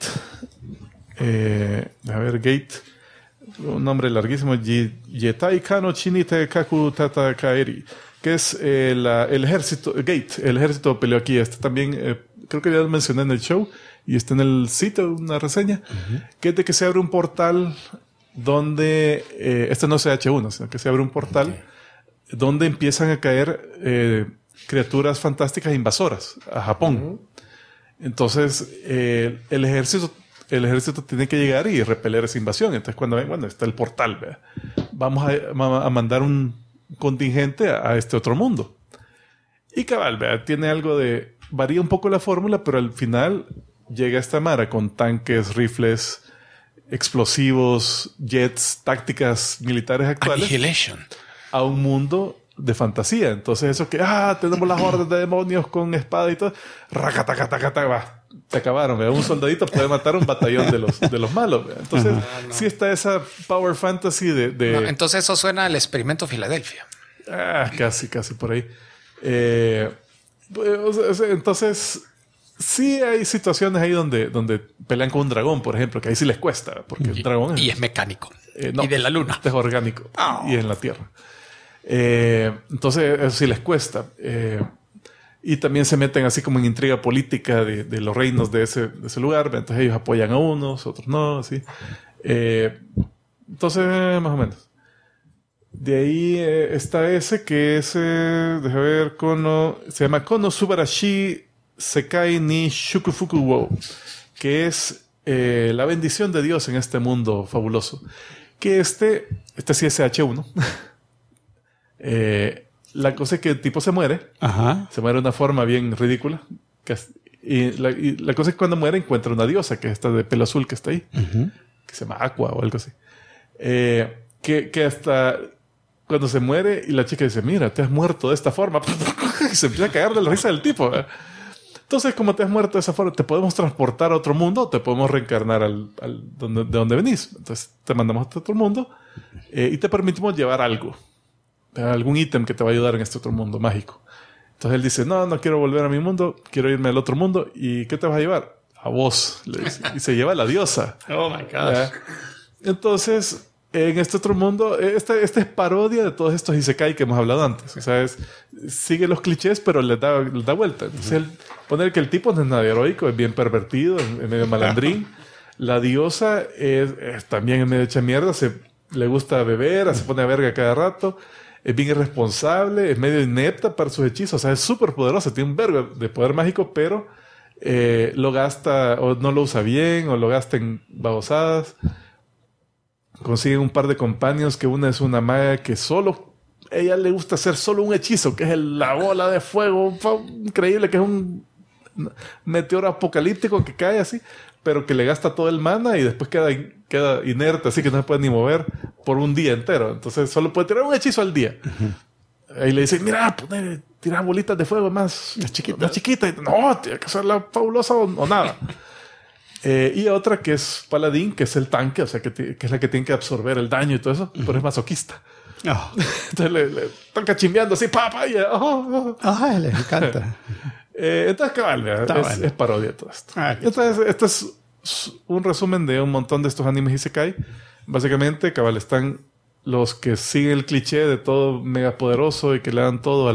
A ver, Gate. Un nombre larguísimo. Yetai Kano Chinite Kaku Tata Kaeri. Que es el ejército. Gate. El ejército peleó aquí. Este también, creo que ya lo mencioné en el show. Y está en el sitio, una reseña. Que es de que se abre un portal donde. Este no es H1, sino que se abre un portal donde empiezan a caer criaturas fantásticas invasoras a Japón. Entonces, el ejército tiene que llegar y repeler esa invasión. Entonces, cuando ven, bueno, está el portal, ¿verdad? Vamos a mandar un contingente a este otro mundo. Y cabal, ¿verdad? Tiene algo de... Varía un poco la fórmula, pero al final llega esta mara con tanques, rifles, explosivos, jets, tácticas militares actuales. Annihilation. A un mundo de fantasía. Entonces eso que, tenemos las hordas de demonios con espada y todo, racatacatacata, te acabaron, ¿verdad? Un soldadito puede matar un batallón de los malos, ¿verdad? Entonces sí está esa power fantasy de... No, entonces eso suena al Experimento Filadelfia. Casi por ahí. Entonces sí hay situaciones ahí donde pelean con un dragón, por ejemplo, que ahí sí les cuesta, porque el dragón es mecánico. No, y de la luna. Es orgánico. Y en la tierra. Entonces eso sí les cuesta. Y también se meten así como en intriga política de los reinos de ese lugar. Entonces ellos apoyan a unos, otros no, así. Entonces, más o menos. De ahí está ese que es, déjame ver, se llama Kono Subarashi Sekai ni Shukufuku Wo, que es la bendición de Dios en este mundo fabuloso. Que este sí es H1. La cosa es que el tipo se muere. Se muere de una forma bien ridícula. Y la cosa es que cuando muere encuentra una diosa, que es esta de pelo azul que está ahí. Que se llama Aqua o algo así. Que hasta cuando se muere y la chica dice, mira, te has muerto de esta forma. Y se empieza a cagar de la risa del tipo. Entonces, como te has muerto de esa forma, te podemos transportar a otro mundo o te podemos reencarnar de donde venís. Entonces, te mandamos a otro mundo y te permitimos llevar algo. Algún ítem que te va a ayudar en este otro mundo mágico. Entonces él dice, no quiero volver a mi mundo, quiero irme al otro mundo. ¿Y qué te vas a llevar? A vos, le dice. Y se lleva a la diosa. Oh my gosh. Entonces, en este otro mundo, esta es parodia de todos estos isekai que hemos hablado antes. O sea, sigue los clichés, pero le da vuelta. Entonces él pone que el tipo no es nada heroico, es bien pervertido, es medio malandrín. La diosa es también medio hecha mierda, le gusta beber, se pone a verga cada rato. Es bien irresponsable, es medio inepta para sus hechizos. O sea, es súper poderosa, tiene un vergo de poder mágico, pero lo gasta o no lo usa bien o lo gasta en babosadas. Consiguen un par de companions, que una es una maga que ella le gusta hacer solo un hechizo, que es la bola de fuego increíble, que es un meteoro apocalíptico que cae así, pero que le gasta todo el mana y después queda inerte, así que no se puede ni mover por un día entero. Entonces solo puede tirar un hechizo al día. Ahí le dicen, mira, tirar bolitas de fuego más chiquitas. No, tiene que ser la fabulosa o nada. Y otra que es paladín, que es el tanque, o sea, que es la que tiene que absorber el daño y todo eso, pero es masoquista. Entonces le están cachimbeando así, les encanta. Entonces, cabal, es parodia de todo esto. Entonces, esto es un resumen de un montón de estos animes isekai. Básicamente, cabal, están los que siguen el cliché de todo mega poderoso y que le dan todo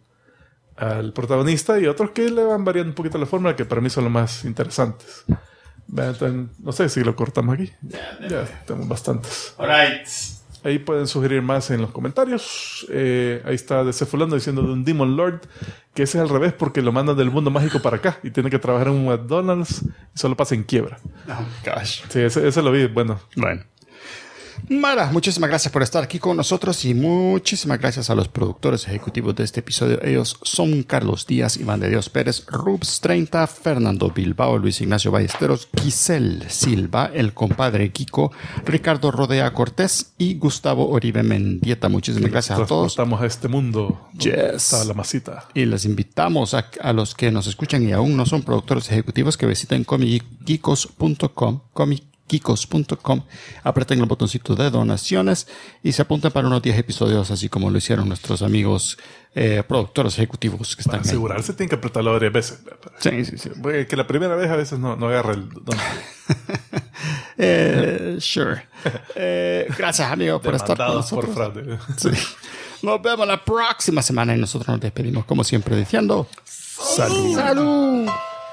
al protagonista, y otros que le van variando un poquito la fórmula, que para mí son los más interesantes. Entonces, no sé si lo cortamos aquí. Ya tenemos bastantes. Alright. Ahí pueden sugerir más en los comentarios. Ahí está Decefulando diciendo de un Demon Lord, que ese es al revés porque lo mandan del mundo mágico para acá y tiene que trabajar en un McDonald's y solo pasa en quiebra. Oh gosh. Sí, ese lo vi. Bueno. Mara, muchísimas gracias por estar aquí con nosotros y muchísimas gracias a los productores ejecutivos de este episodio. Ellos son Carlos Díaz, Iván de Dios Pérez, Rubs 30, Fernando Bilbao, Luis Ignacio Ballesteros, Giselle Silva, el compadre Kiko, Ricardo Rodea Cortés y Gustavo Oribe Mendieta. Muchísimas gracias a todos. Estamos a este mundo. Yes. Está la masita. Y les invitamos a los que nos escuchan y aún no son productores ejecutivos que visiten comicgeekos.com, aprieten el botoncito de donaciones y se apunten para unos 10 episodios, así como lo hicieron nuestros amigos productores ejecutivos que están Para asegurarse, tienen que apretarlo varias veces. Sí. Que la primera vez a veces no agarra el don. Sure. Gracias, amigo, por estar con nosotros. Por fraude. Sí. Nos vemos la próxima semana y nosotros nos despedimos, como siempre, diciendo ¡Salud! ¡Salud!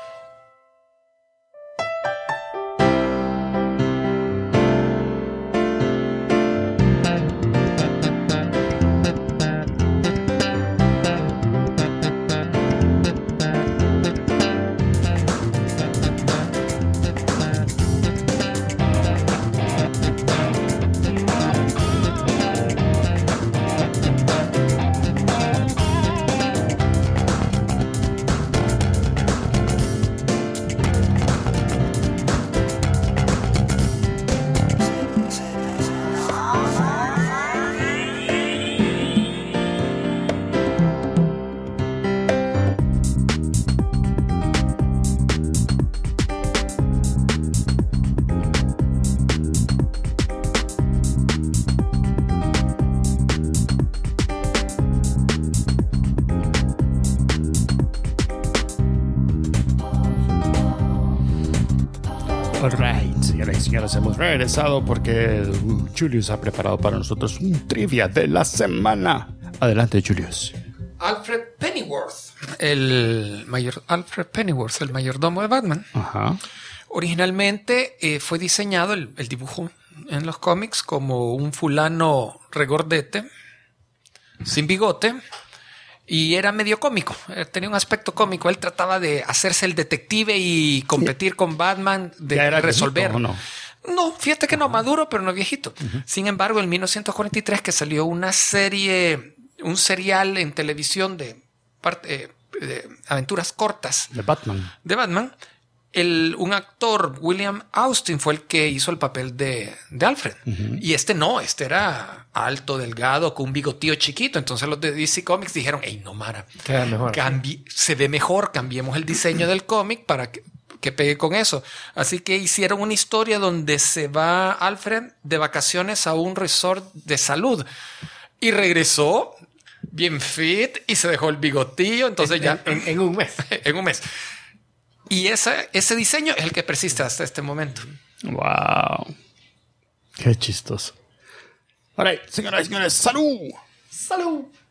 Alright, señoras y señores, hemos regresado porque Julius ha preparado para nosotros un trivia de la semana. Adelante, Julius. Alfred Pennyworth, el mayordomo de Batman. Ajá. Originalmente fue diseñado el dibujo en los cómics como un fulano regordete, sin bigote, y era medio cómico. Tenía un aspecto cómico. Él trataba de hacerse el detective y competir con Batman, de ¿Ya era resolver. viejito, o no? No, fíjate que no, maduro, pero no viejito. Sin embargo, en 1943 que salió una serie, un serial en televisión de aventuras cortas De Batman. un actor, William Austin, fue el que hizo el papel de Alfred. Y este era alto, delgado, con un bigotío chiquito. Entonces los de DC Comics dijeron, hey, no, Mara, Queda mejor. se ve mejor, cambiemos el diseño del cómic para que pegue con eso. Así que hicieron una historia donde se va Alfred de vacaciones a un resort de salud y regresó bien fit y se dejó el bigotillo. Entonces ya En un mes. en un mes. Y ese diseño es el que persiste hasta este momento. Wow. Qué chistoso. Alright, señoras y señores, ¡salud! ¡Salud!